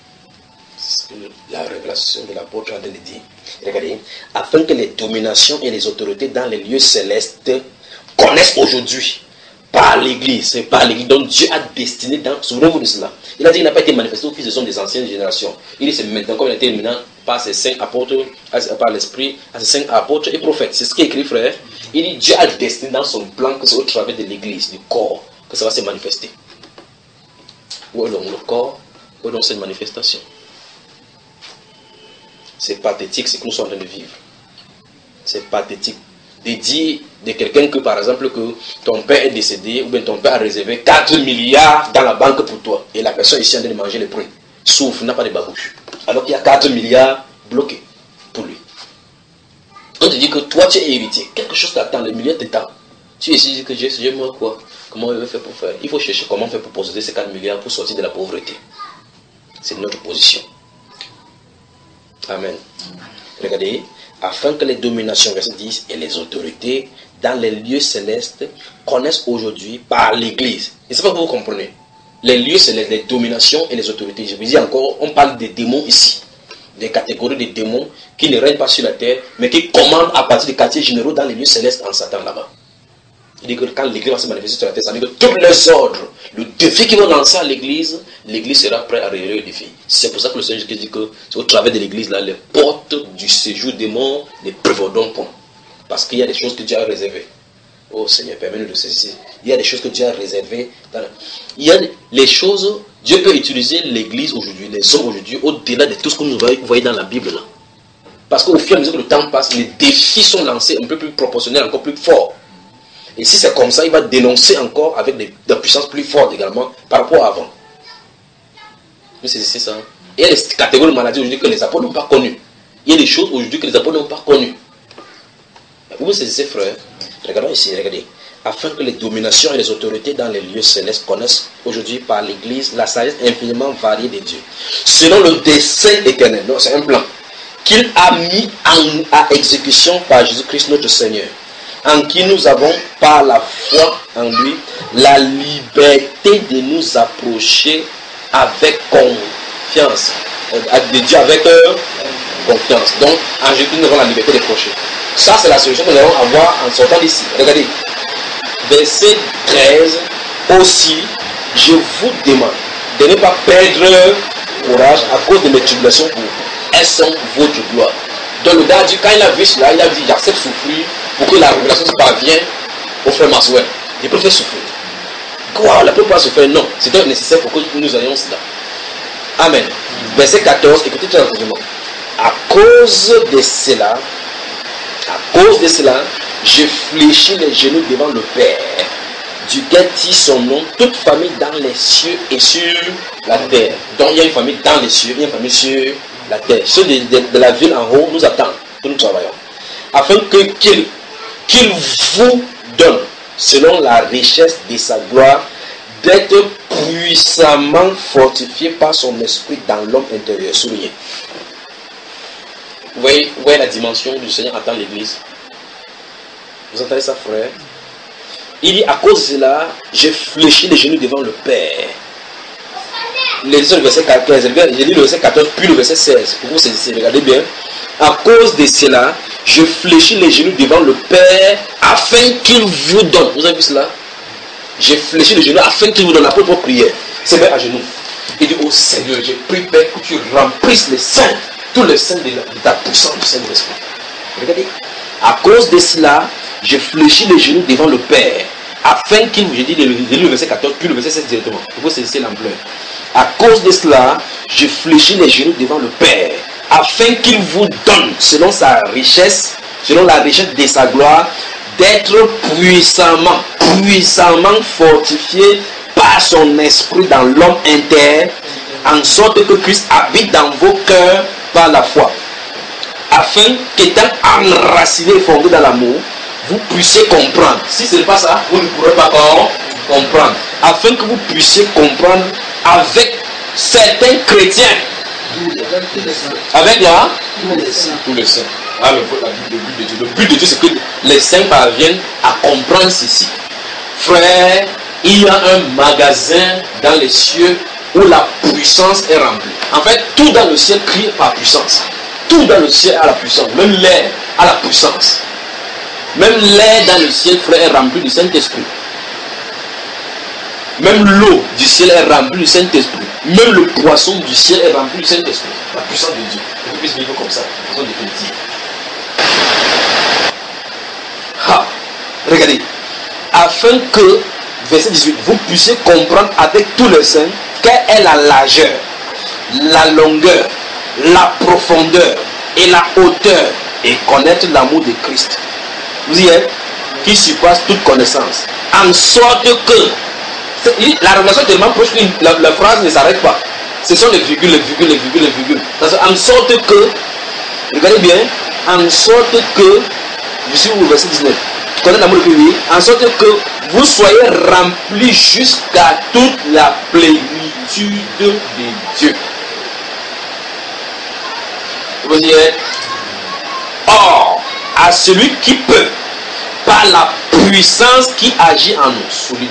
La révélation de l'apôtre a de le dire. Regardez, afin que les dominations et les autorités dans les lieux célestes connaissent aujourd'hui par l'église. C'est par l'église. Donc Dieu a destiné dans. Souvenez-vous de cela. Il a dit qu'il n'a pas été manifesté aux fils de son des anciennes générations. Il dit c'est maintenant comme il a été maintenant par ses cinq apôtres, par l'esprit, à ses cinq apôtres et prophètes. C'est ce qui est écrit, frère. Il dit Dieu a destiné dans son plan que c'est au travers de l'église, du corps, que ça va se manifester. Où est donc le corps? Où est donc cette manifestation? C'est pathétique ce que nous sommes en train de vivre. C'est pathétique. De dire de quelqu'un que par exemple que ton père est décédé ou bien ton père a réservé quatre milliards dans la banque pour toi et la personne ici est en train de manger les prunes, souffre, n'a pas de babouche, alors qu'il y a quatre milliards bloqués pour lui. On te dit que toi tu es héritier, quelque chose t'attend, le milliard t'attend. Tu es ici que j'ai, j'ai moi quoi? Comment il veut faire pour faire? Il faut chercher comment faire pour posséder ces quatre milliards pour sortir de la pauvreté. C'est notre position. Amen. Regardez. Afin que les dominations, verset dix, et les autorités dans les lieux célestes connaissent aujourd'hui par l'Église. Et c'est pas que vous comprenez. Les lieux célestes, les dominations et les autorités. Je vous dis encore, on parle des démons ici. Des catégories de démons qui ne règnent pas sur la terre, mais qui commandent à partir des quartiers généraux dans les lieux célestes en Satan là-bas. Il dit que quand l'Église va se manifester sur la terre, ça veut dire que tous les ordres, le défi qu'ils vont lancer à l'Église, l'Église sera prête à relever le défi. C'est pour ça que le Seigneur dit que c'est au travers de l'Église, là, les portes du séjour des morts ne prévaudront point. Parce qu'il y a des choses que Dieu a réservées. Oh Seigneur, permets-nous de saisir. Il y a des choses que Dieu a réservées. Dans la... Il y a les choses, Dieu peut utiliser l'Église aujourd'hui, les hommes aujourd'hui, au-delà de tout ce que nous voyons dans la Bible là. Parce qu'au fur et à mesure que le temps passe, les défis sont lancés un peu plus proportionnels, encore plus forts. Et si c'est comme ça, il va dénoncer encore avec des, des puissances plus fortes également par rapport à avant. Vous saisissez ça? Et il y a des catégories de maladies aujourd'hui que les apôtres n'ont pas connues. Il y a des choses aujourd'hui que les apôtres n'ont pas connues. Vous saisissez, frère? Regardons ici, regardez. Afin que les dominations et les autorités dans les lieux célestes connaissent aujourd'hui par l'Église la sagesse infiniment variée de Dieu. Selon le dessein éternel. Donc c'est un plan qu'il a mis en, à exécution par Jésus-Christ notre Seigneur, en qui nous avons, par la foi en lui, la liberté de nous approcher avec confiance. De Dieu avec euh, confiance. Donc, en Jésus, nous avons la liberté d'approcher. Ça, c'est la solution que nous allons avoir en sortant d'ici. Regardez. Verset treize. Aussi, je vous demande de ne pas perdre courage à cause de mes tribulations pour vous. Elles sont votre gloire. Donc, le gars dit, quand il a vu cela, il a dit, j'accepte souffrir pour que la révélation se parvienne au frère Maxwell. Il préfère souffrir. Quoi? La peut pas souffrir? Non. C'est donc nécessaire pour que nous ayons cela. Amen. Verset quatorze, écoutez tout attentivement. À cause de cela, à cause de cela, je fléchis les genoux devant le Père, duquel tire son nom, toute famille dans les cieux et sur la terre. Donc il y a une famille dans les cieux, il y a une famille sur la terre. Ceux de, de, de la ville en haut nous attendent, que nous travaillons. Afin que qu'il qu'il vous donne, selon la richesse de sa gloire, d'être puissamment fortifié par son esprit dans l'homme intérieur. Soulignez. Vous voyez, vous voyez la dimension du Seigneur attend l'Église. Vous entendez ça, frère? Il dit, à cause de cela, j'ai fléchi les genoux devant le Père. Les le verset quatorze, j'ai lu le verset quatorze, puis le verset seize. Pour vous saisissez, regardez bien. À cause de cela, je fléchis les genoux devant le Père afin qu'il vous donne. Vous avez vu cela? J'ai fléchi les genoux afin qu'il vous donne la propre prière. C'est bien à genoux. Il dit, oh Seigneur, j'ai pris Père que tu remplisses les saints, tous les saints de, la, de ta puissance du Saint-Esprit. Regardez. À cause de cela, je fléchis les genoux devant le Père afin qu'il vous, j'ai dit le verset quatorze, puis le verset seize directement. Il faut saisir l'ampleur. À cause de cela, je fléchis les genoux devant le Père afin qu'il vous donne, selon sa richesse, selon la richesse de sa gloire, d'être puissamment, puissamment fortifié par son esprit dans l'homme interne, en sorte que Christ habite dans vos cœurs par la foi. Afin qu'étant enraciné et fondé dans l'amour, vous puissiez comprendre. Si ce n'est pas ça, vous ne pourrez pas comprendre. Afin que vous puissiez comprendre avec certains chrétiens. Avec là, tous les saints. Ah, le, le but de Dieu. Le but de Dieu, c'est que les saints parviennent à comprendre ceci. Frère, il y a un magasin dans les cieux où la puissance est remplie. En fait, tout dans le ciel crie par puissance. Tout dans le ciel a la puissance. Même l'air a la puissance. Même l'air dans le ciel, frère, est rempli du Saint-Esprit. Même l'eau du ciel est remplie du Saint-Esprit. Même le poisson du ciel est rempli du Saint-Esprit. La puissance de Dieu. Vous puissiez vivre comme ça, de façon définitive. Ah, regardez. Afin que, verset dix-huit, vous puissiez comprendre avec tous les saints quelle est la largeur, la longueur, la profondeur et la hauteur, et connaître l'amour de Christ. Vous y êtes? Qui surpasse toute connaissance. En sorte que, la révélation est tellement proche que la, la phrase ne s'arrête pas. Ce sont les virgules, les virgules, les virgules, les virgules. En sorte que, regardez bien, en sorte que, je suis au verset dix-neuf, connaître l'amour de Christ, en sorte que vous soyez remplis jusqu'à toute la plénitude de Dieu. Vous y êtes? Or, à celui qui peut, par la puissance qui agit en nous, souligne.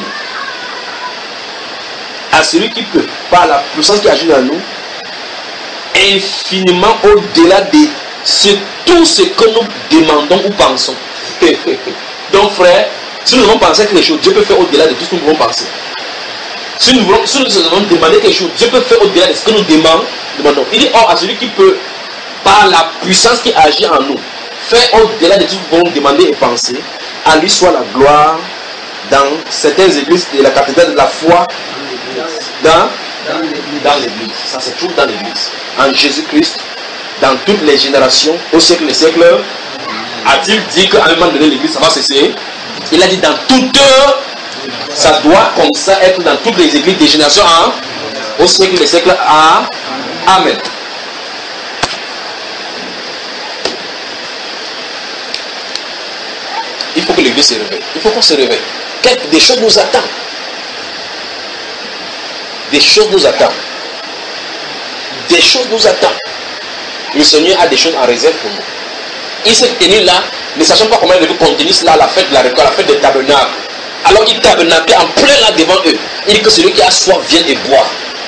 À celui qui peut, par la puissance qui agit en nous, infiniment au-delà de ce, tout ce que nous demandons ou pensons. Donc, frère, si nous devons penser quelque chose, Dieu peut faire au-delà de tout ce que nous pouvons penser. Si nous, voulons, si nous devons demander quelque chose, Dieu peut faire au-delà de ce que nous demandons. demandons. Il dit, or, à celui qui peut, par la puissance qui agit en nous, faire au-delà de tout ce que nous pouvons demander et penser, à lui soit la gloire dans certaines églises de la cathédrale de la foi, dans, dans l'église. Ça se trouve dans l'église. En Jésus-Christ, dans toutes les générations, au siècle des siècles. A-t-il dit qu'à un moment donné l'église ça va cesser? Il a dit dans toutes, ça doit comme ça être dans toutes les églises des générations hein? Au siècle des siècles. Ah, amen. Il faut que l'église se réveille. Il faut qu'on se réveille. Quelque, des choses nous attendent. Des choses nous attendent. Des choses nous attendent. Le Seigneur a des choses en réserve pour nous. Il s'est tenu là, ne sachant pas comment il devait continuer cela à la fête de la récolte, à la fête des tabernacles. Alors il tabernacle en plein là devant eux. Il dit que celui qui a soif vienne et boire.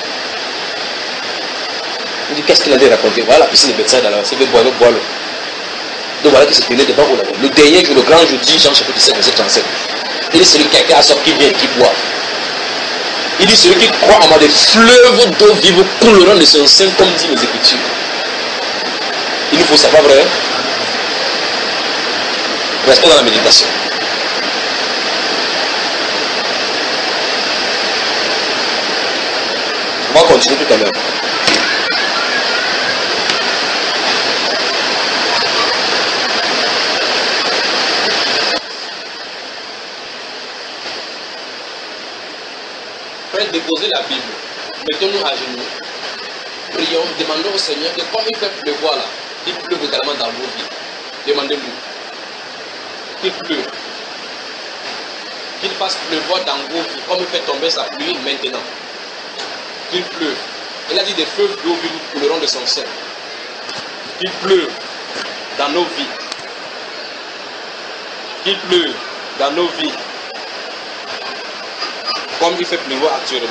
Il dit qu'est-ce qu'il allait raconter? Voilà la piscine de Bethsaïda là, c'est de boire, boire l'eau. Donc voilà qui se tenait devant eux là. Le dernier jour, le grand jour, dit Jean chapitre sept, verset trente-sept. Il dit celui qui a soif qui vient et qui boit. Il dit celui qui croit en moi, des fleuves d'eau vive couleront de son sein, comme dit les Écritures. Il nous faut savoir vrai. Restons dans la méditation. On va continuer tout à l'heure. Frère, déposez la Bible. Mettons-nous à genoux. Prions, demandons au Seigneur que comme il fait pleuvoir là, il pleuve également dans vos vies. Demandez-lui. Qu'il pleuve. Qu'il fasse pleuvoir dans vos vies, comme il fait tomber sa pluie maintenant. Qu'il pleuve. Il a dit des feux d'eau vive couleront de son sein. Qu'il pleuve dans nos vies. Qu'il pleuve dans nos vies. Comme il fait pleuvoir actuellement.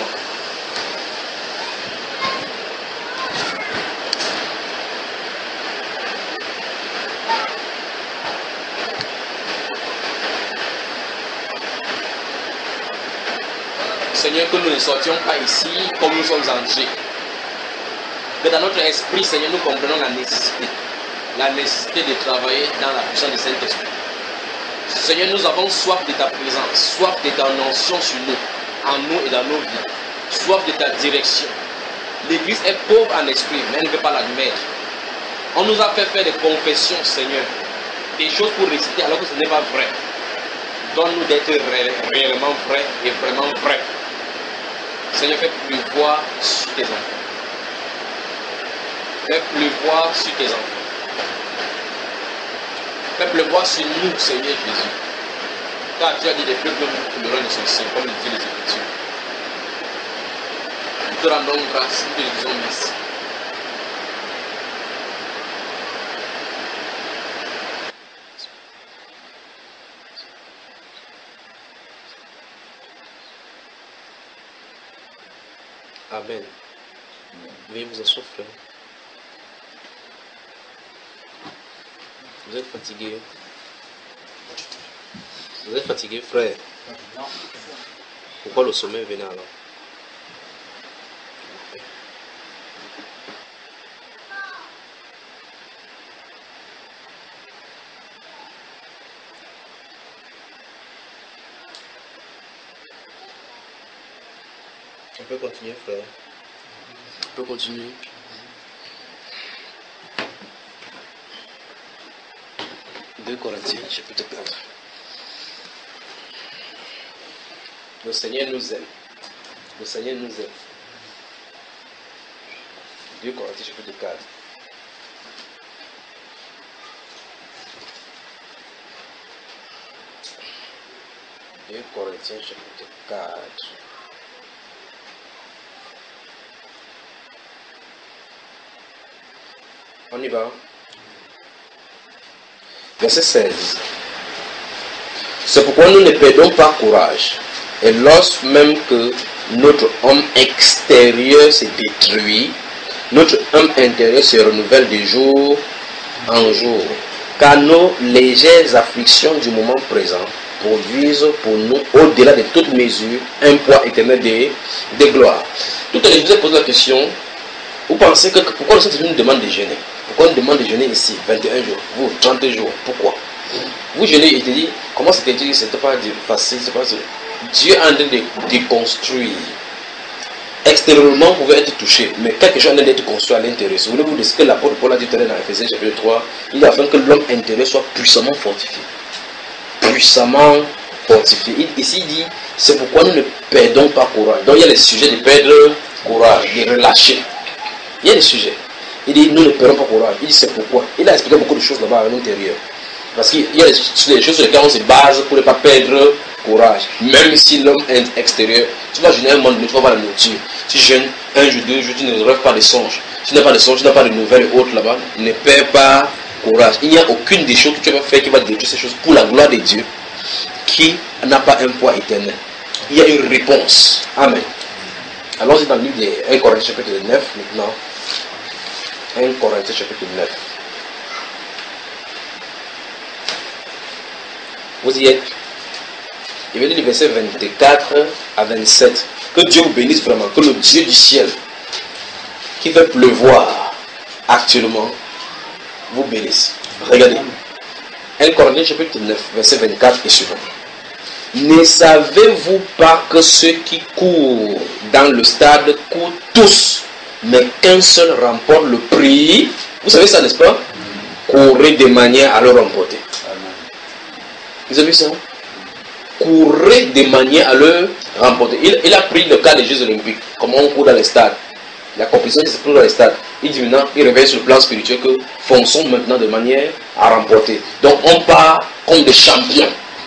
Seigneur, que nous ne sortions pas ici comme nous sommes entrés. Que dans notre esprit, Seigneur, nous comprenons la nécessité. La nécessité de travailler dans la puissance du Saint-Esprit. Seigneur, nous avons soif de ta présence, soif de ta onction sur nous, en nous et dans nos vies. Soif de ta direction. L'Église est pauvre en esprit, mais elle ne veut pas l'admettre. On nous a fait faire des confessions, Seigneur. Des choses pour réciter alors que ce n'est pas vrai. Donne-nous d'être ré réellement vrai et vraiment vrai. Seigneur, fais pleuvoir sur tes enfants. Fais pleuvoir sur tes enfants. Fais pleuvoir sur nous, Seigneur Jésus. Car tu as dit des peuples nous couleront de son sein, comme le dit les Écritures. Nous te rendons grâce, nous te disons merci. Amen. Veuillez vous asseoir, frère. Vous êtes fatigué. Vous êtes fatigué, frère. Pourquoi le sommeil venait alors? On peut continuer, frère. On peut continuer. deux Corinthiens, chapitre quatre. Le Seigneur nous aime. Le Seigneur nous aime. deux Corinthiens, chapitre quatre. deux Corinthiens, chapitre quatre. On y va. Verset seize. C'est pourquoi nous ne perdons pas courage. Et lorsque même que notre homme extérieur se détruit, notre homme intérieur se renouvelle de jour en jour. Car nos légères afflictions du moment présent produisent pour nous, au-delà de toute mesure, un poids éternel de, de gloire. Tout à l'heure, je vous ai posé la question. Vous pensez que pourquoi le Saint-Esprit nous demande de jeûner? Pourquoi on demande de jeûner ici, vingt et un jours, vous, trente jours? Pourquoi? Vous jeûnez, il te dit, comment c'était dit? C'était pas facile, c'est pas ça. Dieu est en train de déconstruire. Extérieurement, vous pouvez être touché, mais quelque chose est en train d'être construit à l'intérieur. Si vous voulez vous dire ce que l'apôtre Paul a dit tout à l'heure dans Ephésiens chapitre trois, il dit afin que l'homme intérieur soit puissamment fortifié. Puissamment fortifié. Il, ici, il dit, c'est pourquoi nous ne perdons pas courage. Donc il y a le sujet de perdre courage, de relâcher. Il y a des sujets. Il dit, nous ne perdons pas courage. Il dit, c'est pourquoi. Il a expliqué beaucoup de choses là-bas à l'intérieur. Parce qu'il y a des choses sur lesquelles on se base pour ne pas perdre courage. Même si l'homme est extérieur, tu vas jeûner un moment donné, tu vas voir la nourriture. Tu jeûnes un jour, deux jours, tu ne rêves pas de songes. Tu n'as pas de songes, tu n'as pas de nouvelles autres là-bas. Ne perds pas courage. Il n'y a aucune des choses que tu vas faire qui va détruire ces choses pour la gloire de Dieu, qui n'a pas un poids éternel. Il y a une réponse. Amen. Allons-y dans le livre de un Corinthiens chapitre neuf maintenant. un Corinthiens chapitre neuf. Vous y êtes? Il veut dire le verset vingt-quatre à vingt-sept. Que Dieu vous bénisse vraiment. Que le Dieu du ciel, qui fait pleuvoir actuellement, vous bénisse. Regardez. un Corinthiens chapitre neuf, verset vingt-quatre et suivant. Ne savez-vous pas que ceux qui courent dans le stade courent tous, mais qu'un seul remporte le prix? Vous savez ça, n'est-ce pas? Courez de manière à le remporter. Vous avez vu ça? Courez de manière à le remporter. Il, il a pris le cas des Jeux Olympiques. Comment on court dans les stades. La compétition qui se trouve dans les stades. Il dit maintenant, il réveille sur le plan spirituel que fonçons maintenant de manière à remporter. Donc on part comme des champions.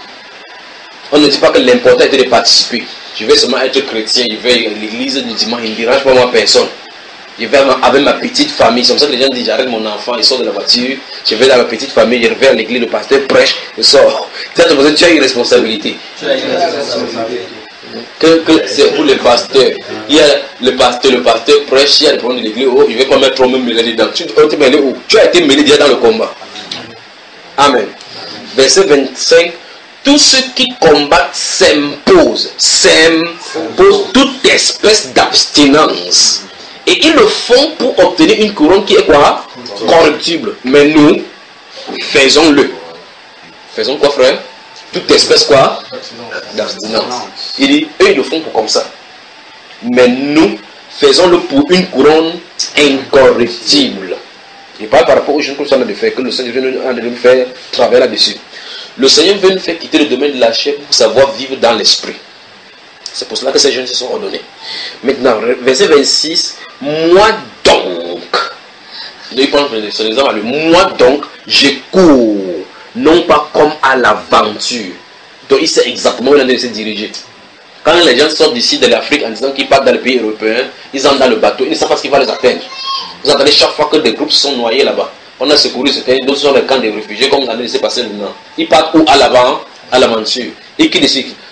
On ne dit pas que l'important était de participer. Je vais seulement être chrétien, je vais à l'église du dimanche, il ne dérange pas moi personne. Je vais avec ma petite famille. C'est comme ça que les gens disent, j'arrête mon enfant, il sort de la voiture, je vais dans ma petite famille, je reviens à l'église, le pasteur prêche, je sors. Tu as une responsabilité. Tu as une responsabilité. Que, que c'est pour le pasteur. Il y a le pasteur, le pasteur prêche, il y a le problème de l'église, oh, je ne vais pas mettre trop même mêlé dedans. Tu, tu, mêlé où? Tu as été mêlé déjà dans le combat. Amen. Verset vingt-cinq. Tous ceux qui combattent s'imposent, s'imposent toute espèce d'abstinence. Et ils le font pour obtenir une couronne qui est quoi? Corruptible. Mais nous, faisons-le. Faisons quoi, frère? Toute espèce quoi? D'abstinence. Il dit, eux ils le font pour comme ça. Mais nous, faisons-le pour une couronne incorruptible. Il parle par rapport aux jeunes que nous sommes de faire, que le Seigneur veut nous faire travailler là-dessus. Le Seigneur veut nous faire quitter le domaine de la chair pour savoir vivre dans l'esprit. C'est pour cela que ces jeunes se sont ordonnés. Maintenant, verset vingt-six. Moi donc, il prend son exemple, moi donc, je cours, non pas comme à l'aventure. Donc il sait exactement où il est se diriger. Quand les gens sortent d'ici de l'Afrique en disant qu'ils partent dans les pays européens, ils entrent dans le bateau, ils ne savent pas ce qui va les atteindre. Vous entendez chaque fois que des groupes sont noyés là-bas. On a secouru certains, d'autres sont les camps des réfugiés, comme on a laissé passer maintenant. Ils partent où? À l'avant, à l'aventure. Et qui décide?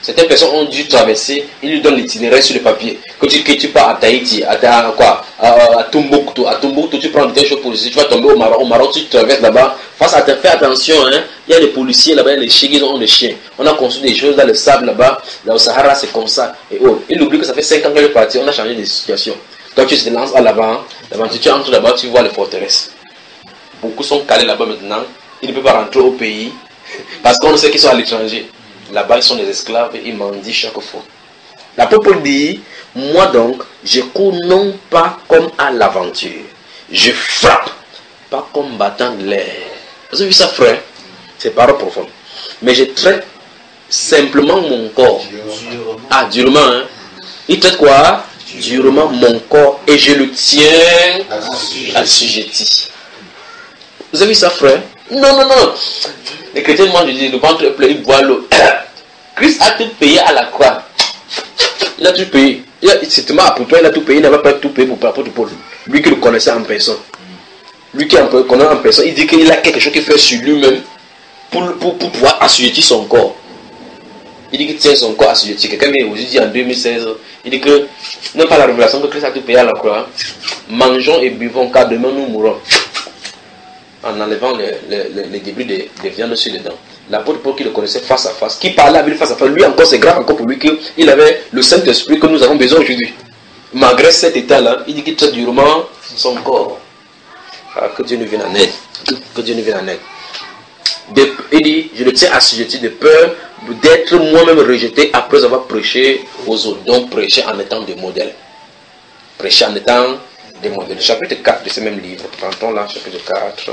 Certaines personnes ont dû traverser, ils lui donnent l'itinéraire sur le papier. Que tu, que tu pars à Tahiti, à, à quoi, à, à Tombouctou, à Tombouctou, tu prends des choses policiers, tu vas tomber au Maroc, au Maroc, tu traverses là-bas. Face à te faire attention, hein, il y a des policiers là-bas, les chiens, ils ont des chiens. On a construit des choses dans le sable là-bas, là au Sahara, c'est comme ça. Et oh, il oublie que ça fait cinq ans qu'elle est partie, on a changé de situation. Quand tu te lances à l'avant, l'avant, tu entres là-bas, tu vois les forteresses. Beaucoup sont calés là-bas maintenant, ils ne peuvent pas rentrer au pays, parce qu'on sait qu'ils sont à l'étranger. Là-bas, ils sont des esclaves et ils mendient chaque fois. L'apôtre dit, moi donc, je cours non pas comme à l'aventure. Je frappe, pas comme battant de l'air. Vous avez vu ça, frère? C'est paroles profondes. Mais je traite simplement mon corps. Durement. Ah, durement, hein? Il traite quoi? Durement mon corps. Et je le tiens assujetti. Vous avez vu ça, frère? Non, non, non. Les chrétiens mangent, je dis, le ventre est plein, ils boivent l'eau. Christ a tout payé à la croix. Il a tout payé. Il a, c'est pour toi, il a tout payé. Il n'avait pas tout payé pour l'apôtre Paul. Lui qui le connaissait en personne. Lui qui le connaissait en personne, il dit qu'il a quelque chose qu'il fait sur lui-même pour, pour, pour pouvoir assujettir son corps. Il dit qu'il tient son corps assujetti. Quelqu'un m'a aussi dit en deux mille seize, il dit que, non pas la révélation que Christ a tout payé à la croix. Mangeons et buvons car demain nous mourrons. En enlevant les, les, les, les débris des, des viandes sur les dents. L'apôtre Paul qui le connaissait face à face, qui parlait avec lui face à face, lui encore c'est grave encore pour lui qu'il avait le Saint-Esprit que nous avons besoin aujourd'hui. Malgré cet état-là, il dit qu'il traite durement son corps. Ah, que Dieu nous vienne en aide. Que Dieu nous vienne en aide. De, il dit, je le tiens assujetti de peur d'être moi-même rejeté après avoir prêché aux autres. Donc prêcher en étant des modèles. Prêcher en étant des modèles. Chapitre quatre de ce même livre. Prends-on là, chapitre quatre.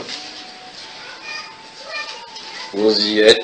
Vous y êtes.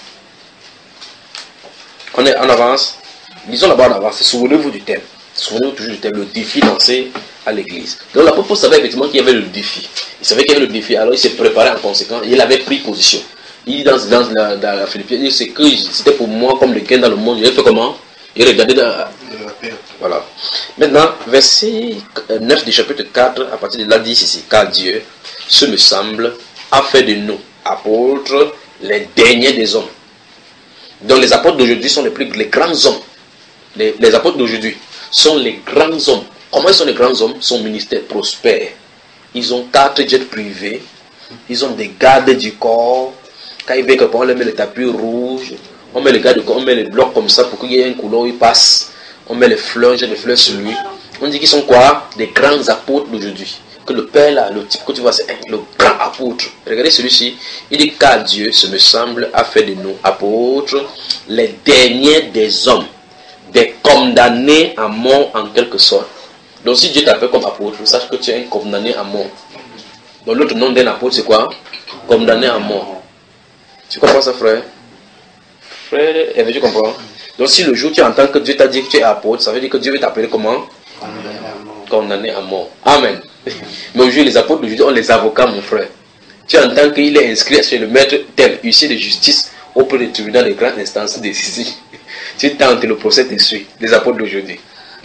On est en avance. Lisons d'abord en avance. Souvenez-vous du thème. Souvenez-vous toujours du thème. Le défi lancé à l'église. Donc l'apôtre savait effectivement qu'il y avait le défi. Il savait qu'il y avait le défi. Alors il s'est préparé en conséquence. Et il avait pris position. Il dit dans, dans, la, dans la Philippienne, il dit c'est que c'était pour moi comme le gain dans le monde. Il a fait comment? Il regardait dans la... Voilà. Maintenant, verset neuf du chapitre quatre, à partir de là, dit ici, car Dieu, ce me semble, a fait de nous, apôtres, les derniers des hommes. Donc les apôtres d'aujourd'hui sont les plus les grands hommes. Les, les apôtres d'aujourd'hui sont les grands hommes. Comment ils sont les grands hommes? Son ministère prospère. Ils ont quatre jets privés. Ils ont des gardes du corps. Quand ils veulent qu'on leur met le tapis rouge, on met les gardes du corps, on met les blocs comme ça pour qu'il y ait un couloir où ils passent. On met les fleurs, j'ai des fleurs sur lui. On dit qu'ils sont quoi? Des grands apôtres d'aujourd'hui. Que le Père là, le type que tu vois, c'est le grand apôtre. Regardez celui-ci. Il dit car Dieu, ce me semble, a fait de nous apôtres, les derniers des hommes, des condamnés à mort en quelque sorte. Donc si Dieu t'appelle comme apôtre, sache que tu es un condamné à mort. Donc l'autre nom d'un apôtre, c'est quoi? Condamné à mort. Tu comprends ça, frère? Frère, eh, tu comprends? Donc si le jour tu entends que Dieu t'a dit que tu es apôtre, ça veut dire que Dieu veut t'appeler comment? Condamné à mort. Condamné à mort. Amen. Mais aujourd'hui, les apôtres d'aujourd'hui ont les avocats, mon frère. Tu entends qu'il est inscrit chez le maître tel, huissier de justice, auprès des tribunaux de grande instance décisive. Tu tentes le procès te suit. Les apôtres d'aujourd'hui.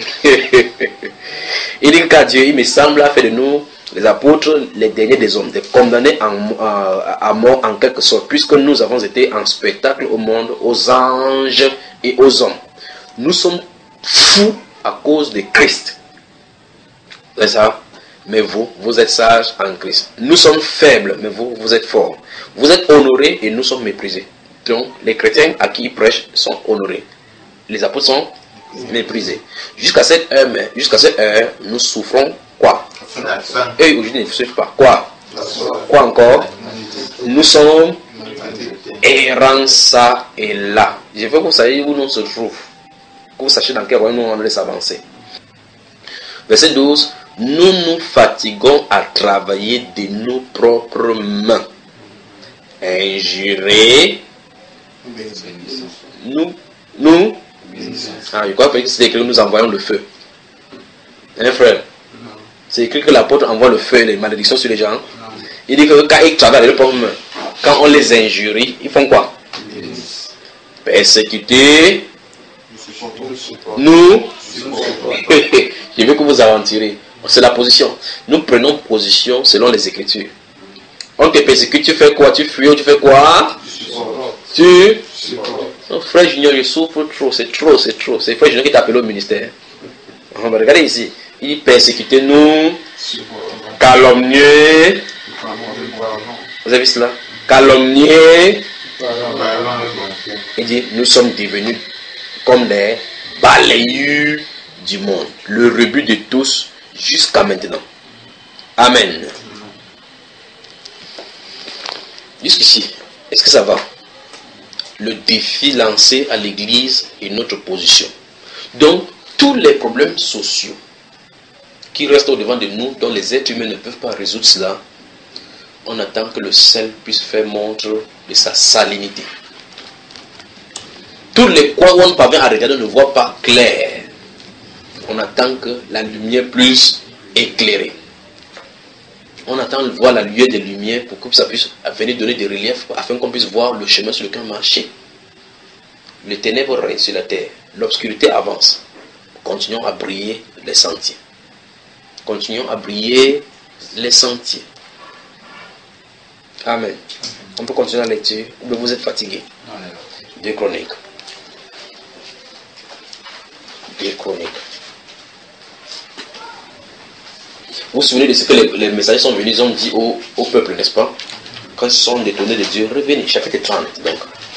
Il dit qu'à Dieu, il me semble, a fait de nous, les apôtres, les derniers des hommes, des condamnés en, à, à mort en quelque sorte, puisque nous avons été en spectacle au monde, aux anges et aux hommes. Nous sommes fous à cause de Christ. C'est ça? Mais vous, vous êtes sages en Christ. Nous sommes faibles, mais vous, vous êtes forts. Vous êtes honorés et nous sommes méprisés. Donc, les chrétiens à qui ils prêchent sont honorés. Les apôtres sont méprisés. Jusqu'à cette heure, mais jusqu'à cette heure, nous souffrons quoi? Et aujourd'hui, ne souffrent pas. Quoi? Quoi encore? Nous sommes errants ça et là. Je veux que vous sachiez où nous se trouvons. Que vous sachiez dans quel royaume nous allons s'avancer. Verset douze. Nous nous fatiguons à travailler de nos propres mains. Injurés. Nous, nous. Ah, je crois que c'est écrit que nous envoyons le feu. Hein, frère? C'est écrit que l'apôtre envoie le feu et les malédictions sur les gens. Il dit que quand ils travaillent avec leurs propres mains, quand on les injurie, ils font quoi? Persécuter. Nous. Je veux que vous aventurez. C'est la position. Nous prenons position selon les Écritures. On te persécute, tu fais quoi? Tu fuis ou tu fais quoi? Tu. Non, frère Junior, je souffre trop, c'est trop, c'est trop. C'est frère Junior qui t'a appelé au ministère. On va regarder ici. Il dit persécutez-nous, calomnier. Vous avez vu cela? Calomnier. Il dit nous sommes devenus comme des balayures du monde, le rebut de tous jusqu'à maintenant. Amen. Jusqu'ici, est-ce que ça va? Le défi lancé à l'église est notre position. Donc, tous les problèmes sociaux qui restent au-devant de nous, dont les êtres humains ne peuvent pas résoudre cela, on attend que le sel puisse faire montre de sa salinité. Tous les coins où on parvient à regarder ne voit pas clair. On attend que la lumière puisse éclairer. On attend de voir la lueur des lumières pour que ça puisse venir donner des reliefs afin qu'on puisse voir le chemin sur lequel marcher. Les ténèbres règnent sur la terre. L'obscurité avance. Continuons à briller les sentiers. Continuons à briller les sentiers. Amen. On peut continuer la lecture. Ou vous êtes fatigué. Deux Chroniques. Deux Chroniques. Vous vous souvenez de ce que les, les messagers sont venus, ils ont dit au, au peuple, n'est-ce pas? Quand ils sont détournés de Dieu, revenez, chapitre trente, donc.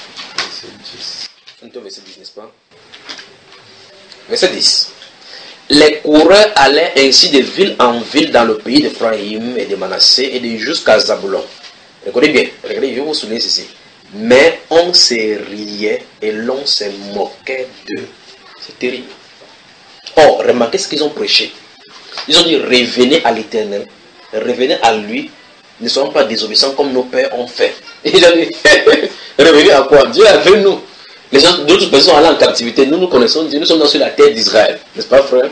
Verset dix, n'est-ce pas? Verset dix. Les coureurs allaient ainsi de ville en ville dans le pays d'Éphraïm et de Manassé et de jusqu'à Zabulon. Regardez bien, regardez, je vais vous souligner ceci. Mais on se riait et l'on se moquait d'eux. C'est terrible. Or, remarquez ce qu'ils ont prêché. Ils ont dit, revenez à l'Éternel, revenez à lui, ne soyons pas désobéissants comme nos pères ont fait. Et ils ont dit, revenez à quoi? Dieu est avec nous. Les gens, d'autres personnes sont allés en captivité, nous nous connaissons Dieu, nous sommes dans sur la terre d'Israël. N'est-ce pas, frère?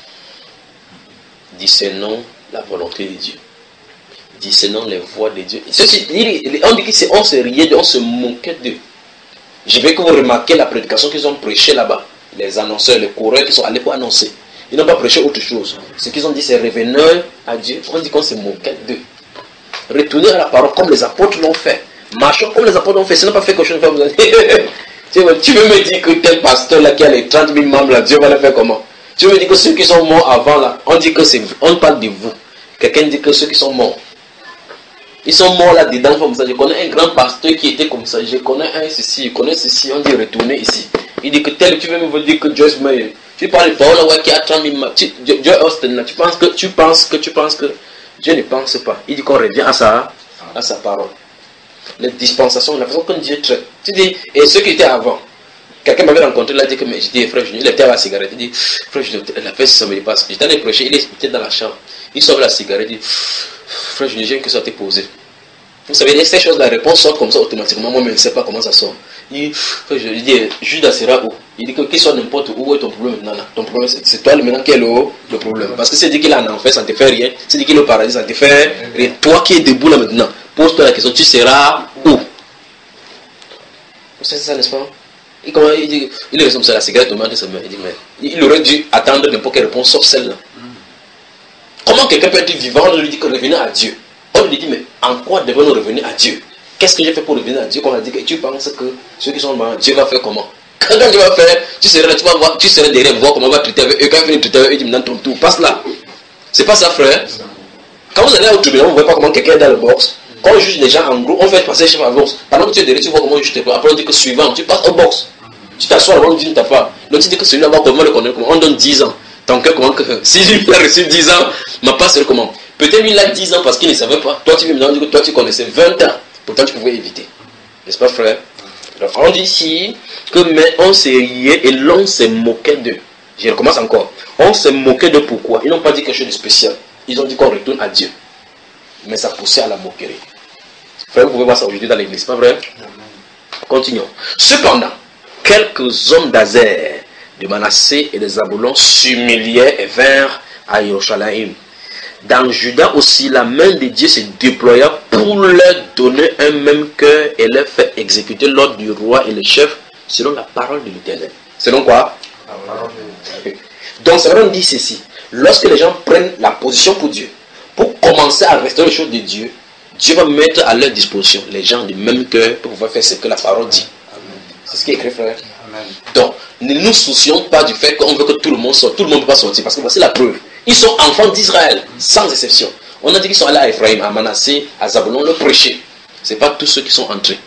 Discernons la volonté de Dieu. Discernons les voies de Dieu. Ceci, on dit qu'on se riait, on se moquait d'eux. Je veux que vous remarquez la prédication qu'ils ont prêchée là-bas. Les annonceurs, les coureurs qui sont allés pour annoncer. Ils n'ont pas prêché autre chose. Ce qu'ils ont dit, c'est revenez à Dieu. On dit qu'on se moquait d'eux. Retournez à la parole comme les apôtres l'ont fait. Marchons comme les apôtres l'ont fait. Sinon, pas fait quelque chose. Tu veux me dire que tel pasteur là qui a les trente mille membres là, Dieu va le faire comment? Tu veux me dire que ceux qui sont morts avant là, on dit que c'est, on parle de vous. Quelqu'un dit que ceux qui sont morts, ils sont morts là dedans comme ça. Je connais un grand pasteur qui était comme ça. Je connais un ceci, je connais ceci. On dit retourner ici. Il dit que tel, tu veux me dire que Joyce Meyer. Tu parles de Paul là qui a trente mille membres. Joyce Austin là, tu penses que tu penses que tu penses que Dieu ne pense pas. Il dit qu'on revient à sa à sa parole. Les dispensations, la façon dont Dieu traite. Tu dis, et ceux qui étaient avant, quelqu'un m'avait rencontré, il a dit que mais j'étais frère Junior, il était à la cigarette. Il dit, frère Junior, la paix, ça me passe. J'étais allé prêcher, il était dans la chambre. Il sort la cigarette, il dit, frère Junior, j'ai une question à te poser. Vous savez, ces choses, la réponse sort comme ça automatiquement. Moi, je ne sais pas comment ça sort. Il dit, frère Junior, il dit, Judas sera où? Il dit que qu'il soit n'importe où, où est ton problème maintenant là? Ton problème, c'est toi maintenant qui est le, le problème. Parce que c'est dit qu'il est en enfer, ça ne te fait rien. C'est dit qu'il est au paradis, ça ne te fait rien. Toi qui es debout là maintenant, pose-toi la question, tu seras où? C'est ça, n'est-ce pas? Il, comment, il dit, il est comme ça, la cigarette au moment de sa main. Il dit, mais il aurait dû attendre n'importe quelle réponse sauf celle-là. Comment quelqu'un peut être vivant? On lui dit que revenez à Dieu. On lui dit, mais en quoi devons-nous revenir à Dieu? Qu'est-ce que j'ai fait pour revenir à Dieu? Qu'on a dit que tu penses que ceux qui sont morts, Dieu va faire comment? Quand Dieu va faire, tu seras, tu vas voir, tu seras derrière, voir comment on va traiter avec eux. Quand il finit de traiter avec eux, il dit, maintenant ton tour, passe là. C'est pas ça, frère. Quand vous allez au tribunal, vous ne voyez pas comment quelqu'un est dans le box. Quand on juge les gens en gros, on fait passer chez la boxe. Pendant que tu es derrière, tu vois comment on juge tes pas. Après, on dit que suivant, tu passes au box. Tu t'assois là-bas, on dit, ne t'a pas. Donc, tu dis que celui-là va comment le connaître, comment on donne dix ans. Ton cœur, comment que. Si lui a reçu dix ans, ma passe, c'est comment? Peut-être lui, il a dix ans parce qu'il ne savait pas. Toi, tu me dis que toi, tu connaissais vingt ans. Pourtant, tu pouvais éviter. N'est-ce pas, frère? Donc, on dit ici que, mais on s'est rié et l'on s'est moqué d'eux. Je recommence encore. On s'est moqué d'eux pourquoi? Ils n'ont pas dit quelque chose de spécial. Ils ont dit qu'on retourne à Dieu. Mais ça poussait à la moquerie. Frère, vous pouvez voir ça aujourd'hui dans l'église, pas vrai? Continuons. Cependant, quelques hommes d'Azer, de Manassé et de Zabulon s'humiliaient et vinrent à Yerushalayim. Dans Juda aussi, la main de Dieu se déploya pour leur donner un même cœur et leur faire exécuter l'ordre du roi et le chef selon la parole de l'Éternel. Selon quoi? La parole de Dieu. Donc, ça veut dire ceci. Lorsque les gens prennent la position pour Dieu, pour commencer à restaurer les choses de Dieu, Dieu va mettre à leur disposition les gens du même cœur pour pouvoir faire ce que la parole dit. C'est ce qui est écrit, frère. Amen. Donc, ne nous soucions pas du fait qu'on veut que tout le monde sorte. Tout le monde ne peut pas sortir. Parce que voici la preuve. Ils sont enfants d'Israël, sans exception. On a dit qu'ils sont allés à Ephraïm, à Manassé, à Zabulon, le prêcher. Ce n'est pas tous ceux qui sont entrés.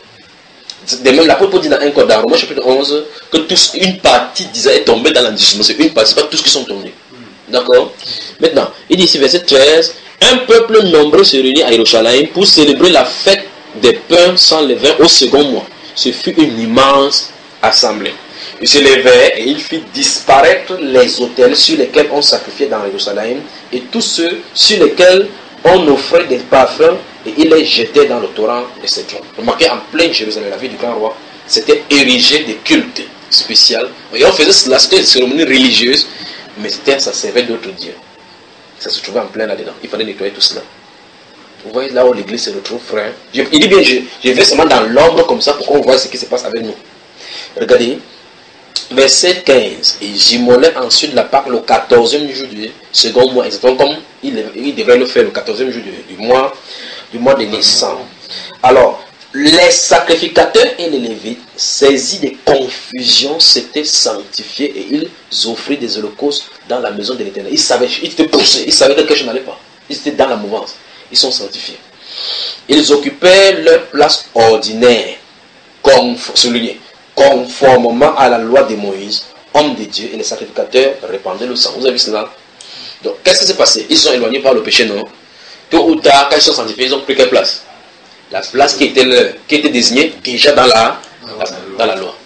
De même, l'apôtre dit dans un code dans Romains chapitre onze que tous, une partie d'Israël est tombée dans l'endurcissement. C'est une partie, ce n'est pas tous qui sont tombés. D'accord? Maintenant, il dit ici, verset treize, un peuple nombreux se réunit à Jérusalem pour célébrer la fête des pains sans levain au second mois. Ce fut une immense assemblée. Il se levait et il fit disparaître les autels sur lesquels on sacrifiait dans Jérusalem et tous ceux sur lesquels on offrait des parfums et il les jetait dans le torrent de Cédron. Remarquez, en plein Jérusalem, la ville du grand roi, c'était érigé des cultes spéciaux. Et on faisait cela, c'était une cérémonie religieuse, mais c'était, ça servait d'autres dieux. Ça se trouvait en plein là-dedans. Il fallait nettoyer tout cela. Vous voyez là où l'église se retrouve, frère. Je, il dit bien, je, je vais seulement dans l'ombre comme ça pour qu'on voit ce qui se passe avec nous. Regardez, verset quinze. Et j'immolai ensuite la Pâque le quatorzième jour du second mois, exactement comme il, il devrait le faire le quatorzième jour du, du mois du mois de Nissan. Alors, les sacrificateurs et les Lévites, saisis de confusion, s'étaient sanctifiés et ils offrirent des holocaustes dans la maison de l'Éternel. Ils savaient, ils étaient poussés, ils savaient que quelque chose n'allait pas. Ils étaient dans la mouvance. Ils sont sanctifiés. Ils occupaient leur place ordinaire, conf, souligné, conformément à la loi de Moïse, homme de Dieu, et les sacrificateurs répandaient le sang. Vous avez vu cela? Donc, qu'est-ce qui s'est passé? Ils sont éloignés par le péché, non? Tôt ou tard, quand ils sont sanctifiés, ils ont pris quelle place? La place qui était, le, qui était désignée déjà dans la, la, dans la loi.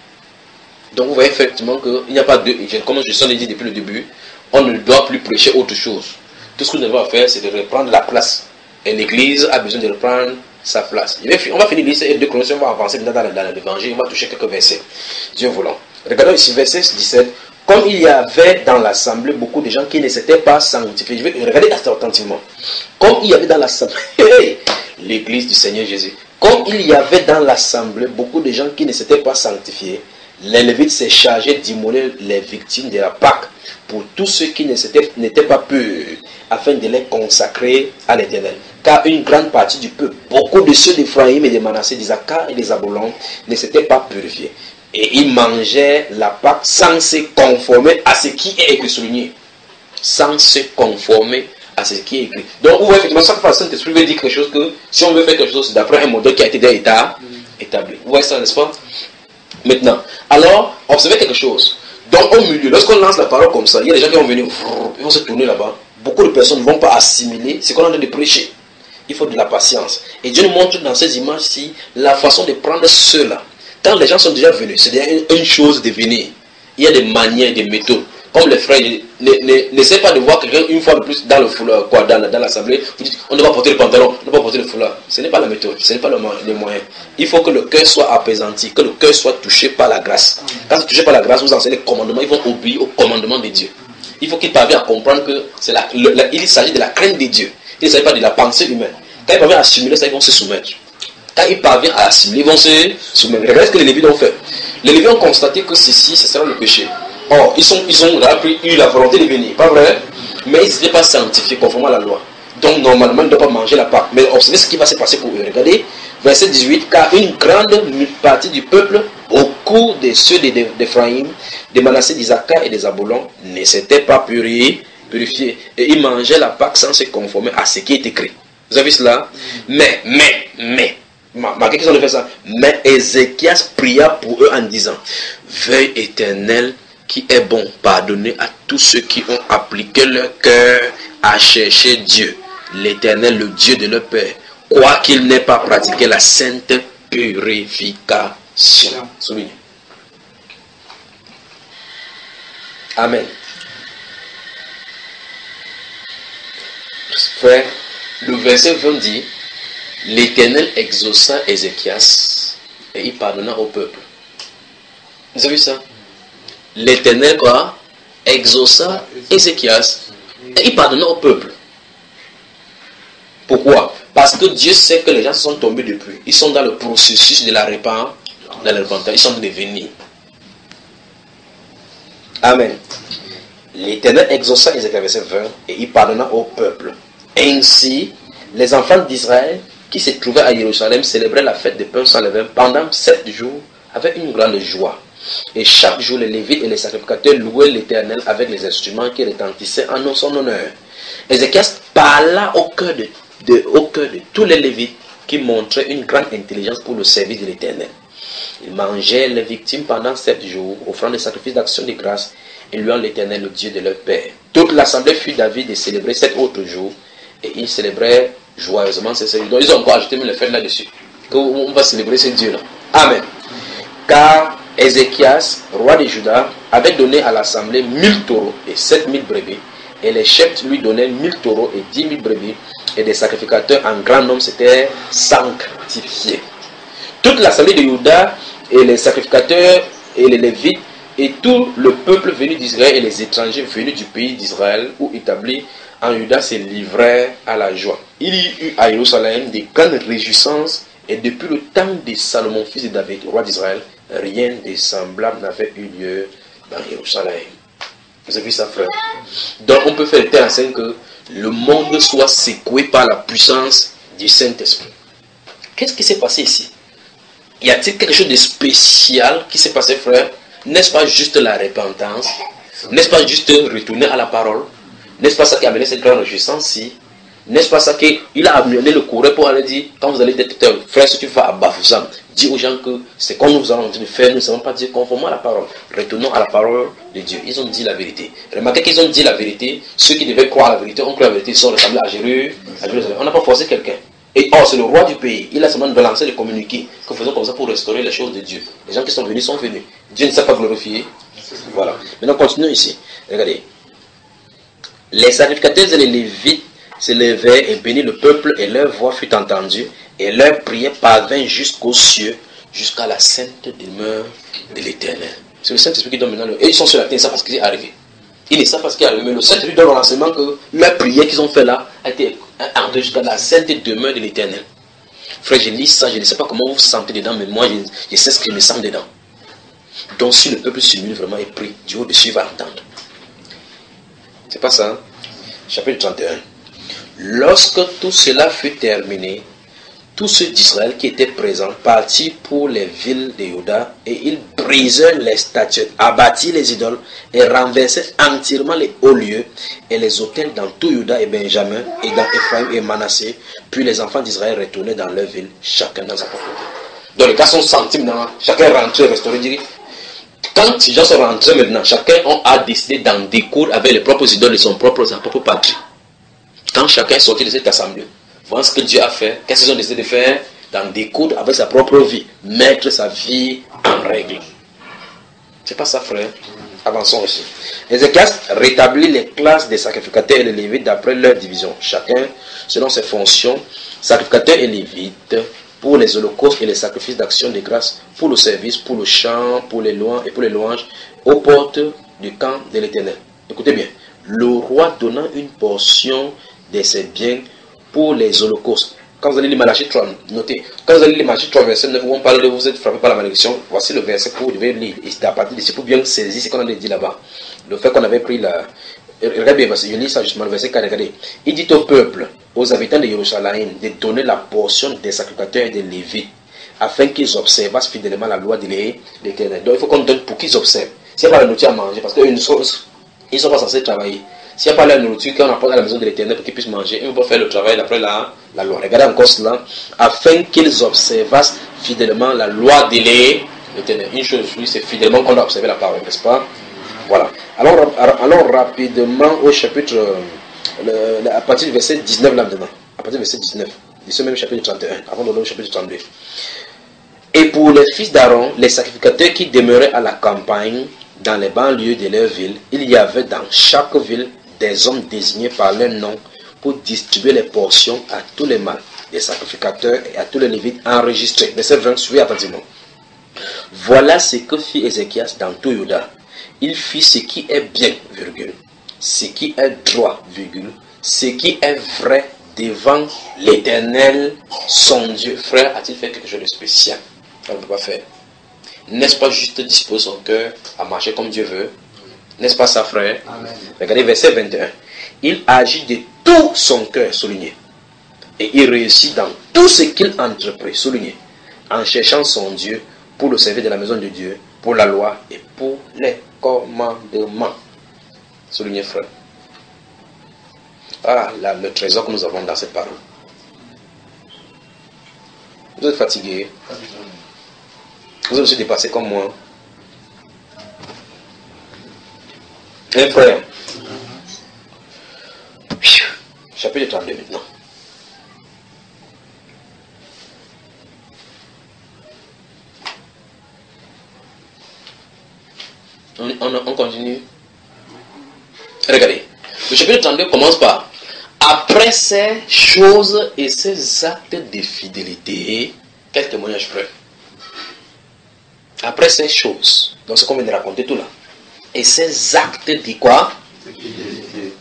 Donc, vous voyez effectivement qu'il n'y a pas de... Comme je l'ai dit depuis le début, on ne doit plus prêcher autre chose. Tout ce que nous devons faire, c'est de reprendre la place. Et l'Église a besoin de reprendre sa place. On va finir lire deux Corinthiens, on va avancer dans l'évangile, on va toucher quelques versets. Dieu voulant. Regardons ici, verset dix-sept. Comme il y avait dans l'assemblée beaucoup de gens qui ne s'étaient pas sanctifiés. Je vais regarder attentivement. Comme il y avait dans l'assemblée, l'Église du Seigneur Jésus. Comme il y avait dans l'assemblée beaucoup de gens qui ne s'étaient pas sanctifiés, les Lévites s'est chargé d'immoler les victimes de la Pâque pour tous ceux qui n'étaient pas purs, afin de les consacrer à l'Éternel. Car une grande partie du peuple, beaucoup de ceux d'Ephraïm et de Manassé, d'Isaacar et des Zabulon, ne s'étaient pas purifiés. Et ils mangeaient la Pâque sans se conformer à ce qui est écrit, souligné. Sans se conformer à ce qui est écrit. Donc, vous voyez, effectivement, chaque fois, le Saint-Esprit veut dire quelque chose que, si on veut faire quelque chose, c'est d'après un modèle qui a été déjà établi. Vous voyez ça, n'est-ce pas? Maintenant, alors, observez quelque chose. Donc, au milieu, lorsqu'on lance la parole comme ça, il y a des gens qui vont venir, ils vont se tourner là-bas. Beaucoup de personnes ne vont pas assimiler ce qu'on est en train de prêcher. Il faut de la patience. Et Dieu nous montre dans ces images-ci la façon de prendre ceux-là. Quand les gens sont déjà venus, c'est déjà une, une chose de venir. Il y a des manières, des méthodes. Comme les frères, n'essayez pas de voir quelqu'un une fois de plus dans le foulard, quoi, dans, dans l'assemblée. Vous dites, on ne doit pas porter le pantalon, on ne doit pas porter le foulard. Ce n'est pas la méthode, ce n'est pas le, les moyens. Il faut que le cœur soit apaisanti, que le cœur soit touché par la grâce. Quand vous touchez par la grâce, vous enseignez les commandements, ils vont obéir aux commandements de Dieu. Il faut qu'ils parviennent à comprendre que c'est la, le, la, il s'agit de la crainte de Dieu. Il ne s'agit pas de la pensée humaine. Quand ils parviennent à assimiler ça, ils vont se soumettre. Quand ils parviennent à assimiler, ils vont se soumettre. Regardez ce que les Lévites ont fait. Les Lévites ont constaté que ceci, ce sera le péché. Or, ils, sont, ils ont appris, eu la volonté de venir, pas vrai? Mais ils n'étaient pas sanctifiés conformément à la loi. Donc, normalement, ils ne doivent pas manger la Pâque. Mais observez ce qui va se passer pour eux. Regardez, verset dix-huit. Car une grande partie du peuple, au cours de ceux d'Ephraïm, de Manassé, d'Isaacar et des Zabulon, ne s'étaient pas purifiés, purifiés. Et ils mangeaient la Pâque sans se conformer à ce qui est écrit. Vous avez vu cela? Mais, mais, mais, marquez qu'ils ont fait ça. Mais Ézéchias pria pour eux en disant, veuille éternel, qui est bon, pardonner à tous ceux qui ont appliqué leur cœur à chercher Dieu, l'Éternel, le Dieu de leur père, quoiqu'ils n'aient pas pratiqué la sainte purification. Souligne. Amen. Frère, le verset vingt dit, l'Éternel exauça Ézéchias et il pardonna au peuple. Vous avez vu ça? L'Éternel quoi? Exauça Ézéchias et il pardonna au peuple. Pourquoi? Parce que Dieu sait que les gens sont tombés depuis. Ils sont dans le processus de la repentance. Dans la repentance. Ils sont devenus. Amen. L'Éternel exauça Ézéchias, verset vingt, et il pardonna au peuple. Ainsi, les enfants d'Israël qui se trouvaient à Jérusalem célébraient la fête des pains sans levain pendant sept jours avec une grande joie. Et chaque jour, les Lévites et les sacrificateurs louaient l'Éternel avec les instruments qui retentissaient en son honneur. Ézéchias parla au cœur de, de, au cœur de tous les Lévites qui montraient une grande intelligence pour le service de l'Éternel. Ils mangeaient les victimes pendant sept jours, offrant des sacrifices d'action de grâce et louant l'Éternel, le Dieu de leur père. Toute l'assemblée fut d'avis de célébrer sept autres jours et ils célébraient joyeusement ces sept jours. Donc ils ont encore ajouté le fait là-dessus, qu'on va célébrer ce Dieu-là. Amen. Car Ézéchias, roi de Juda, avait donné à l'assemblée mille taureaux et sept mille brebis, et les chefs lui donnaient mille taureaux et dix mille brebis, et des sacrificateurs en grand nombre s'étaient sanctifiés. Toute l'assemblée de Juda et les sacrificateurs et les Lévites et tout le peuple venu d'Israël et les étrangers venus du pays d'Israël ou établis en Juda se livrèrent à la joie. Il y eut à Jérusalem des grandes réjouissances, et depuis le temps de Salomon, fils de David, roi d'Israël, rien de semblable n'avait eu lieu dans Jérusalem. Vous avez vu ça, frère? Donc on peut faire le tel enseignement que le monde soit secoué par la puissance du Saint-Esprit. Qu'est-ce qui s'est passé ici? Y a-t-il quelque chose de spécial qui s'est passé, frère? N'est-ce pas juste la repentance? N'est-ce pas juste retourner à la parole? N'est-ce pas ça qui a amené cette grande réjouissance-ci? N'est-ce pas ça qu'il a amené le courrier pour aller dire, quand vous allez être frère, si tu vas à Bafoussam, dis aux gens que c'est comme nous allons en train de faire, nous ne savons pas dire conformément à la parole. Retournons à la parole de Dieu. Ils ont dit la vérité. Remarquez qu'ils ont dit la vérité. Ceux qui devaient croire la vérité ont cru la vérité. Ils sont ressemblés à Jérusalem. On n'a pas forcé quelqu'un. Et oh, c'est le roi du pays. Il a seulement balancé le communiqué que faisons comme ça pour restaurer les choses de Dieu. Les gens qui sont venus sont venus. Dieu ne s'est pas glorifié. Voilà. Maintenant, continuons ici. Regardez. Les sacrificateurs et les Lévites se levèrent et bénirent le peuple, et leur voix fut entendue, et leur prière parvint jusqu'aux cieux, jusqu'à la sainte demeure de l'Éternel. C'est le Saint-Esprit qui donne maintenant le... Et ils sont sur la terre, ils savent parce qu'il est arrivé. Ils ne savent pas ce qui est arrivé, mais le Saint-Esprit donne l'enseignement que leur prière qu'ils ont fait là a été entendue jusqu'à la sainte demeure de l'Éternel. Frère, je lis ça, je ne sais pas comment vous vous sentez dedans, mais moi, je, je sais ce que je me sens dedans. Donc si le peuple s'humilie vraiment et prie, Dieu au-dessus va entendre. C'est pas ça, hein? Chapitre trente et un. Lorsque tout cela fut terminé, tous ceux d'Israël qui étaient présents partirent pour les villes de Juda, et ils brisèrent les statues, abattirent les idoles et renversèrent entièrement les hauts lieux et les autels dans tout Juda et Benjamin et dans Ephraim et Manassé. Puis les enfants d'Israël retournaient dans leur ville, chacun dans sa propre ville. Donc les cas sont sentis maintenant, chacun rentré, restauré. Quand ces gens sont rentrés maintenant, chacun a décidé d'en découdre avec les propres idoles de son propre, sa propre patrie. Quand chacun est sorti de cette assemblée, voyant ce que Dieu a fait, qu'est-ce qu'ils ont décidé de faire? D'en découdre avec sa propre vie, mettre sa vie en règle. C'est pas ça, frère. Avançons aussi. Ézéchias rétablit les classes des sacrificateurs et des lévites d'après leur division, chacun selon ses fonctions, sacrificateurs et lévites, pour les holocaustes et les sacrifices d'action de grâce, pour le service, pour le chant, pour les louanges et pour les louanges, aux portes du camp de l'Éternel. Écoutez bien, le roi donnant une portion de ses biens pour les holocaustes. Quand vous allez lire Malachie trois, notez, quand vous allez lire Malachie trois, verset neuf, où on parle de vous êtes frappé par la malédiction, voici le verset que vous devez lire. Et c'est à partir de ce pour bien saisir ce qu'on a dit là-bas. Le fait qu'on avait pris la... Regardez bien, je lis ça justement, le verset quatre, regardez. Il dit au peuple, aux habitants de Jérusalem, de donner la portion des sacrificateurs et des lévites, afin qu'ils observassent fidèlement la loi de l'Éternel. Donc il faut qu'on donne pour qu'ils observent. S'il n'y a pas la nourriture à manger, parce qu'ils ne sont, ils sont pas censés travailler. S'il n'y a pas la nourriture qu'on apporte à la maison de l'Éternel pour qu'ils puissent manger, ils vont faire le travail d'après la, la loi. Regardez encore cela, afin qu'ils observassent fidèlement la loi de l'Éternel. Une chose, oui, c'est fidèlement qu'on doit observer la parole, n'est-ce pas? Voilà. Alors, allons rapidement au chapitre, le, à partir du verset dix-neuf là maintenant. À partir du verset dix-neuf, de ce même chapitre trente et un, avant d'aller au chapitre trente-deux. Et pour les fils d'Aaron, les sacrificateurs qui demeuraient à la campagne, dans les banlieues de leur ville, il y avait dans chaque ville des hommes désignés par leur nom pour distribuer les portions à tous les mâles, des sacrificateurs et à tous les lévites enregistrés. Verset vingt, suivez attentivement. Voilà ce que fit Ézéchias dans tout Juda. Il fit ce qui est bien, virgule, ce qui est droit, virgule, ce qui est vrai devant l'Éternel, son Dieu. Frère, a-t-il fait quelque chose de spécial? On ne peut pas faire. N'est-ce pas juste disposer son cœur à marcher comme Dieu veut? N'est-ce pas ça, frère? Amen. Regardez verset vingt et un. Il agit de tout son cœur, souligné. Et il réussit dans tout ce qu'il entreprit, souligné. En cherchant son Dieu, pour le service de la maison de Dieu, pour la loi et pour les commandements. Soulignez, frère. Ah, là, le trésor que nous avons dans cette parole. Vous êtes fatigué. Vous êtes aussi dépassé comme moi. Un frère. Chapitre trente-deux maintenant. On, on, on continue. Regardez. Le chapitre trente-deux commence par: après ces choses et ces actes de fidélité. Quel témoignage, frère? Après ces choses, donc ce qu'on vient de raconter tout là, et ces actes de quoi? De fidélité.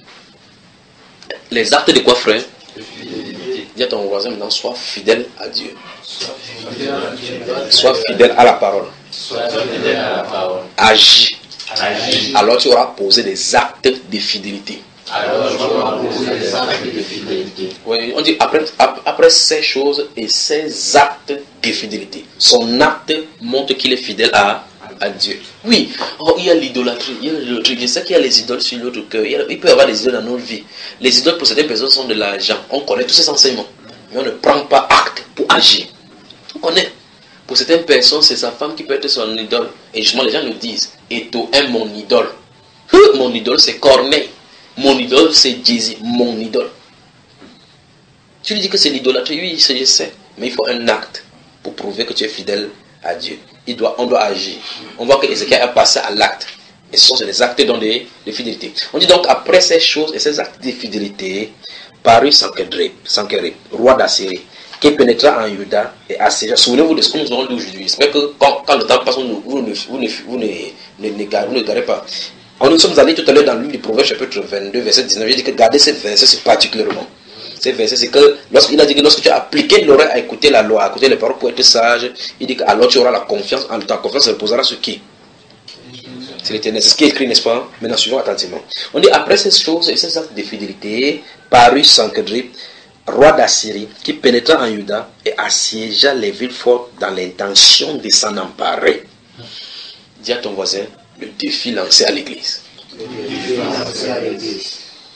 Les actes de quoi, frère? De fidélité. Dis à ton voisin maintenant: sois fidèle à Dieu. Sois fidèle à Dieu. Sois fidèle à la parole. Sois fidèle à la parole. Agis. Agis. Alors tu auras posé des actes de fidélité. Alors tu auras posé des actes de fidélité. Oui, on dit après, après ces choses et ces actes de fidélité. Son acte montre qu'il est fidèle à, à Dieu. Oui, oh, il y a l'idolâtrie. Il y a l'idolâtrie. Je sais qu'il y a les idoles sur notre cœur. Il, il peut y avoir des idoles dans nos vies. Les idoles pour certaines personnes sont de l'argent. On connaît tous ces enseignements. Mais on ne prend pas acte pour agir. On connaît. Pour certaines personnes, c'est sa femme qui peut être son idole. Et justement, les gens nous disent: Eto est mon idole. Mon idole, c'est Corneille. Mon idole, c'est Jésus. Mon idole. Tu lui dis que c'est l'idolâtrie. Oui, je sais. Mais il faut un acte pour prouver que tu es fidèle à Dieu. Il doit, on doit agir. On voit que Ézéchiel a passé à l'acte. Et ce sont des actes dans des, de fidélité. On dit donc, après ces choses et ces actes de fidélité, parut Sankerib, Sankerib, roi d'Assyrie, qui pénétra en Juda et assiégea. Souvenez-vous de ce que nous avons dit aujourd'hui. J'espère que quand, quand le temps passe, vous ne, vous ne, vous ne, vous ne, ne, ne, vous ne garez pas. Quand nous sommes allés tout à l'heure dans le livre du Proverbe, chapitre vingt-deux, verset dix-neuf, il dit que garder ces versets, c'est particulièrement. Ces versets, c'est que lorsqu'il a dit que lorsque tu as appliqué l'oreille à écouter la loi, à écouter les paroles pour être sage, il dit que alors tu auras la confiance, en ta confiance se reposera sur qui? C'est l'Éternel. C'est ce qui est écrit, n'est-ce pas? Maintenant, suivons attentivement. On dit: après ces choses et ces actes de fidélité, parut Sankerib, roi d'Assyrie, qui pénétra en Juda et assiégea les villes fortes dans l'intention de s'en emparer. Dis à ton voisin: le défi lancé à l'église. Le défi lancé à l'église.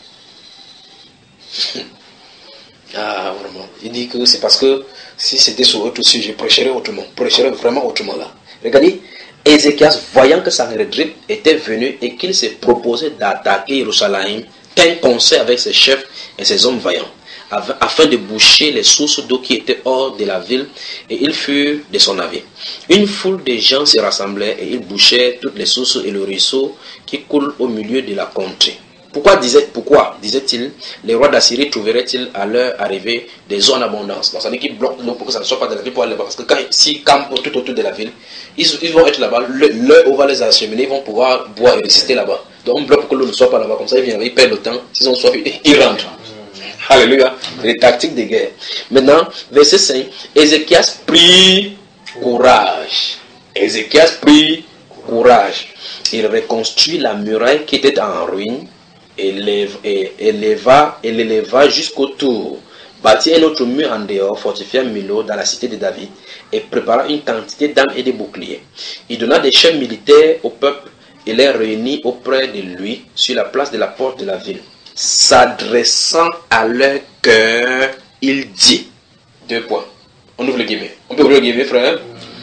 Ah, vraiment. Il dit que c'est parce que si c'était sur autre sujet, je prêcherais autrement. Prêcherais vraiment autrement là. Regardez, Ézéchias, voyant que Sanherib était venu et qu'il s'est proposé d'attaquer Jérusalem, tint conseil avec ses chefs et ses hommes vaillants, afin de boucher les sources d'eau qui étaient hors de la ville, et il fut de son avis. Une foule de gens se rassemblaient et ils bouchaient toutes les sources et le ruisseau qui coule au milieu de la contrée. Pourquoi, disait, pourquoi disait-il, les rois d'Assyrie trouveraient-ils à leur arrivée des zones en abondance? Donc ça veut dire qu'ils bloquent l'eau pour que ça ne soit pas de la ville pour aller là-bas. Parce que quand s'ils campent tout autour de la ville, ils, ils vont être là-bas, l'heure où va les acheminer, ils vont pouvoir boire et résister là-bas. Donc on bloque pour que l'eau ne soit pas là-bas, comme ça ils viennent, ils perdent le temps, s'ils ont soif, ils rentrent. Alléluia. C'est les tactiques de guerre. Maintenant, verset cinq, Ézéchias prit courage. Ézéchias prit courage. Il reconstruit la muraille qui était en ruine, et l'éleva et l'éleva jusqu'au tour, bâtit un autre mur en dehors, fortifia Milo dans la cité de David, et prépara une quantité d'armes et de boucliers. Il donna des chefs militaires au peuple et les réunit auprès de lui sur la place de la porte de la ville. S'adressant à leur cœur, il dit, deux points. On ouvre le guillemets. On peut ouvrir le guillemets, frère.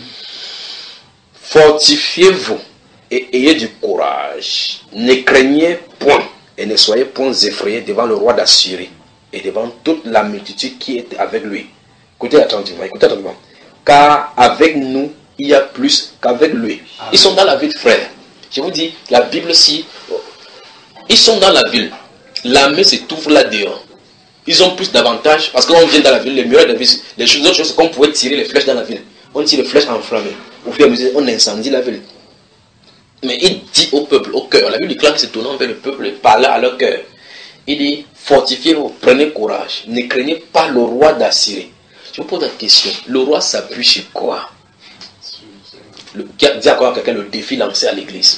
Fortifiez-vous et ayez du courage. Ne craignez point et ne soyez point effrayés devant le roi d'Assyrie et devant toute la multitude qui était avec lui. Écoutez attentivement, écoutez attentivement. Car avec nous, il y a plus qu'avec lui. Ils sont dans la ville, frère. Je vous dis, la Bible, si ils sont dans la ville, l'armée se trouve là dehors. Ils ont plus d'avantages parce qu'on vient dans la ville, les murailles de la ville, les choses, autres choses, c'est qu'on pouvait tirer les flèches dans la ville. On tire les flèches enflammées. Au fur et à mesure, on incendie la ville. Mais il dit au peuple, au cœur, la Bible déclare qu'il se tournant vers le peuple et parlait à leur cœur. Il dit, fortifiez-vous, prenez courage, ne craignez pas le roi d'Assyrie. Je vous pose la question, le roi s'appuie sur quoi? Le, dis à quoi quelqu'un le défi lancé à l'église.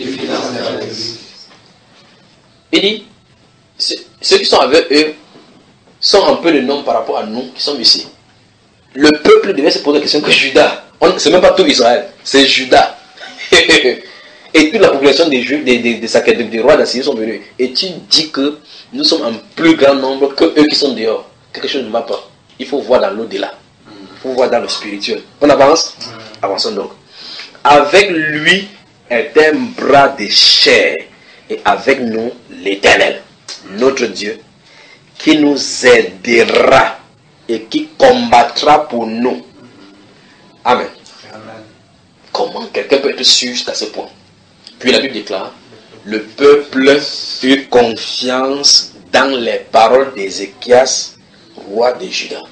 Il dit, ceux qui sont avec eux sont un peu le nom par rapport à nous qui sommes ici. le peuple devait se poser la question que Judas, ce n'est même pas tout Israël, c'est Judas. Et toute la population des Juifs, des, des, des, des, des rois d'Assyrie sont venus. Et tu dis que nous sommes en plus grand nombre que eux qui sont dehors. Quelque chose ne va pas. Il faut voir dans l'au-delà. Il faut voir dans le spirituel. On avance? Avançons donc. Avec lui est un bras de chair. Et avec nous, l'Éternel, notre Dieu, qui nous aidera et qui combattra pour nous. Amen. Amen. Comment quelqu'un peut être sûr jusqu'à ce point? Puis la Bible déclare, le peuple eut confiance dans les paroles d'Ézéchias, roi de Juda.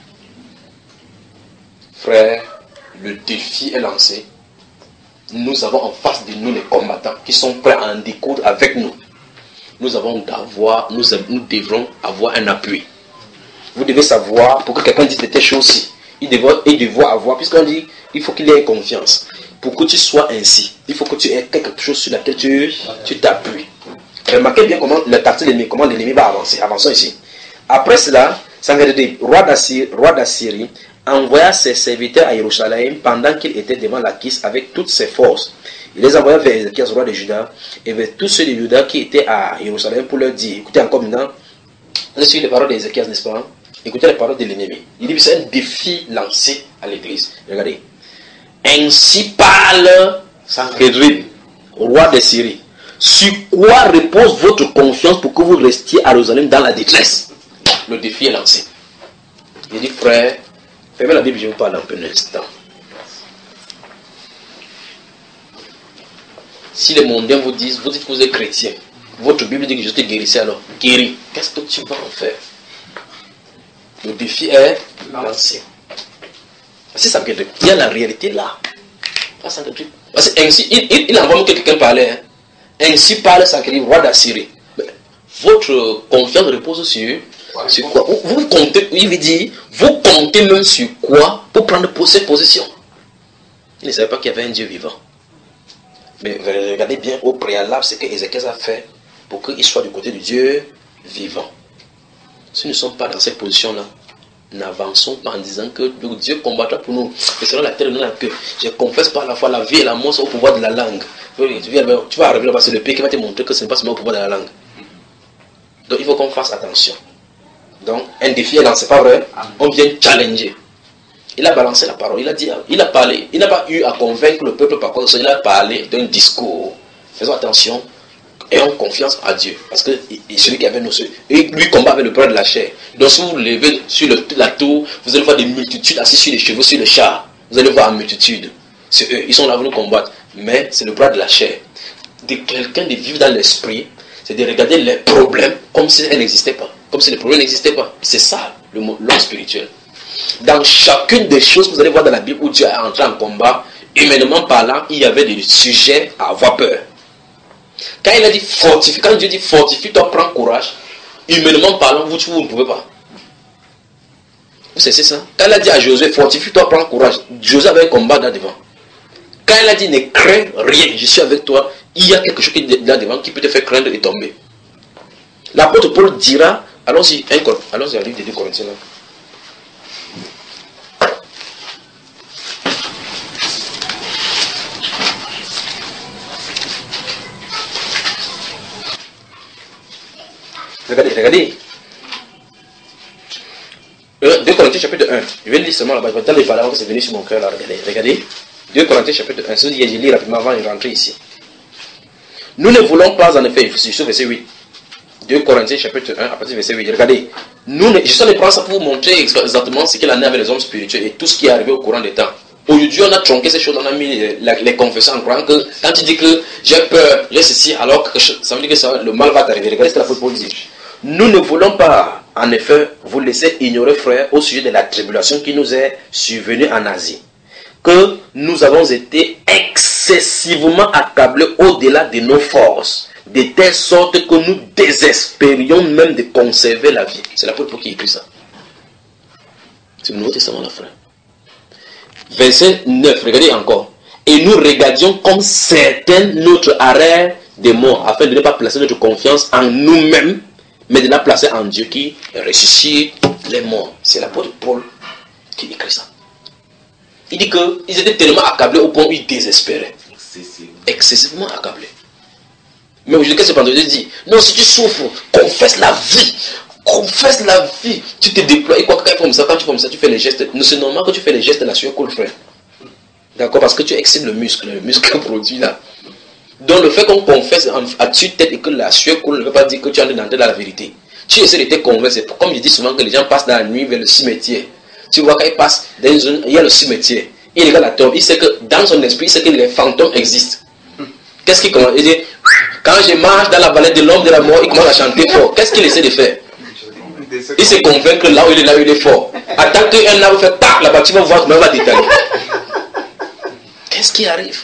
Frère, le défi est lancé. Nous avons en face de nous les combattants qui sont prêts à en découdre avec nous. Nous avons d'avoir, nous, nous devrons avoir un appui. Vous devez savoir, pour que quelqu'un dise de telles choses-ci, il devra, il devra avoir, puisqu'on dit, il faut qu'il ait confiance. Pour que tu sois ainsi, il faut que tu aies quelque chose sur laquelle tu, tu t'appuies. Remarquez bien comment le tactile l'ennemi, comment l'ennemi va avancer. Avançons ici. Après cela, Sanherib, roi d'Assyrie, envoya ses serviteurs à Jérusalem pendant qu'il était devant la Kis avec toutes ses forces. Il les envoya vers Ézéchias, roi de Juda, et vers tous ceux de Juda qui étaient à Jérusalem pour leur dire, écoutez encore maintenant, vous suivez les paroles d'Ézéchias, n'est-ce pas? Écoutez les paroles de l'ennemi. Il dit, c'est un défi lancé à l'église. Regardez. Ainsi parle Sanherib, roi de Syrie. Sur quoi repose votre confiance pour que vous restiez à Jérusalem dans la détresse? Le défi est lancé. Il dit, frère, fermez la Bible, je vous parle un peu un instant. Si les mondains vous disent, vous dites que vous êtes chrétien, votre Bible dit que je t'ai guéri, alors guéri. Qu'est-ce que tu vas en faire? Le défi est lancé. C'est ça que il y a la réalité là. Parce que ainsi, il, il, il envoie que quelqu'un parlait. Hein. Ainsi parle Sanherib, roi d'Assyrie. Votre confiance repose sur, sur quoi? Vous, vous comptez, il veut dire, vous comptez même sur quoi pour prendre cette position? Il ne savait pas qu'il y avait un Dieu vivant. Mais regardez bien au préalable ce que Ézéchias a fait pour qu'il soit du côté du Dieu vivant. Si nous ne sommes pas dans cette position-là, n'avançons pas en disant que Dieu combattra pour nous. Et selon la terre de notre cœur, je confesse par la foi, la vie et la mort sont au pouvoir de la langue. Tu vas arriver là-bas, c'est le pays qui va te montrer que ce n'est pas seulement au pouvoir de la langue. Donc il faut qu'on fasse attention. Donc un défi est lancé, c'est pas vrai? On vient challenger. Il a balancé la parole, il a dit, il a parlé. Il n'a pas eu à convaincre le peuple par contre, il a parlé d'un discours. Faisons attention. Ayons confiance à Dieu. Parce que celui qui avait nos yeux, et lui combat avec le bras de la chair. Donc si vous vous levez sur le, la tour, vous allez voir des multitudes assis sur les chevaux, sur les chars. Vous allez voir en multitude. C'est eux, ils sont là pour nous combattre. Mais c'est le bras de la chair. De quelqu'un de vivre dans l'esprit, c'est de regarder les problèmes comme si elles n'existaient pas. Comme si les problèmes n'existaient pas. C'est ça l'homme spirituel. Dans chacune des choses que vous allez voir dans la Bible où Dieu est entré en combat, humainement parlant, il y avait des sujets à avoir peur. Quand il a dit fortifie, quand Dieu dit fortifie-toi, prends courage, humainement parlant, vous, vous ne pouvez pas. Vous savez ça? Quand il a dit à Josué, fortifie-toi, prends courage, Josué avait un combat là devant. Quand il a dit ne crains rien, je suis avec toi, il y a quelque chose qui est là devant qui peut te faire craindre et tomber. L'apôtre Paul dira, allons-y, allons-y à livre des deux Corinthiens là. Regardez, regardez. Euh, deux Corinthiens chapitre un. Je vais lire seulement là-bas. Je vais t'en parler avant que c'est venu sur mon cœur là. Regardez, regardez. deux Corinthiens chapitre un. Je lis rapidement avant de rentrer ici. Nous ne voulons pas en effet, sur verset huit. deux Corinthiens chapitre un, à partir du verset huit. Regardez. Nous ne, je suis allé prendre ça pour vous montrer exactement ce qu'il en est avec les hommes spirituels et tout ce qui est arrivé au courant des temps. Aujourd'hui, on a tronqué ces choses, on a mis les, les confessions en croyant que quand tu dis que j'ai peur, j'ai ceci, alors que ça veut dire que ça, le mal va t'arriver. Regardez ce que la Paul dit. Nous ne voulons pas, en effet, vous laisser ignorer, frère, au sujet de la tribulation qui nous est survenue en Asie, que nous avons été excessivement accablés au-delà de nos forces, de telle sorte que nous désespérions même de conserver la vie. C'est l'apôtre Paul qui écrit ça. C'est le Nouveau Testament, là, frère. Verset neuf, regardez encore. Et nous regardions comme certain notre arrêt des morts, afin de ne pas placer notre confiance en nous-mêmes, mais de la placer en Dieu qui ressuscite les morts. C'est l'apôtre Paul qui écrit ça. Il dit qu'ils étaient tellement accablés au point où ils désespéraient. Excessivement accablés. Mais aujourd'hui, qu'est-ce que Pentecôte dit? Non, si tu souffres, confesse la vie. Confesse la vie. Tu te déploies. Et quoi, quand tu fais comme ça, quand tu fais comme ça, tu fais les gestes. C'est normal que tu fais les gestes de la sueur coule, frère. D'accord? Parce que tu excites le muscle. Le muscle produit là. Donc le fait qu'on confesse à tue-tête et que la sueur coule ne veut pas dire que tu es en train d'entrer dans la vérité. Tu essaies de te convaincre. Comme je dis souvent que les gens passent dans la nuit vers le cimetière. Tu vois quand ils passent dans une zone, il y a le cimetière. Il regarde la tombe. Il sait que dans son esprit, il sait que les fantômes existent. Qu'est-ce qu'il commence? Il dit, quand je marche dans la vallée de l'homme de la mort, il commence à chanter fort. Qu'est-ce qu'il essaie de faire? Il se convainc que là où il est, là où il est fort. Attends qu'un arbre fait tac, là-bas, tu vas voir comment il va détailler. Qu'est-ce qui arrive?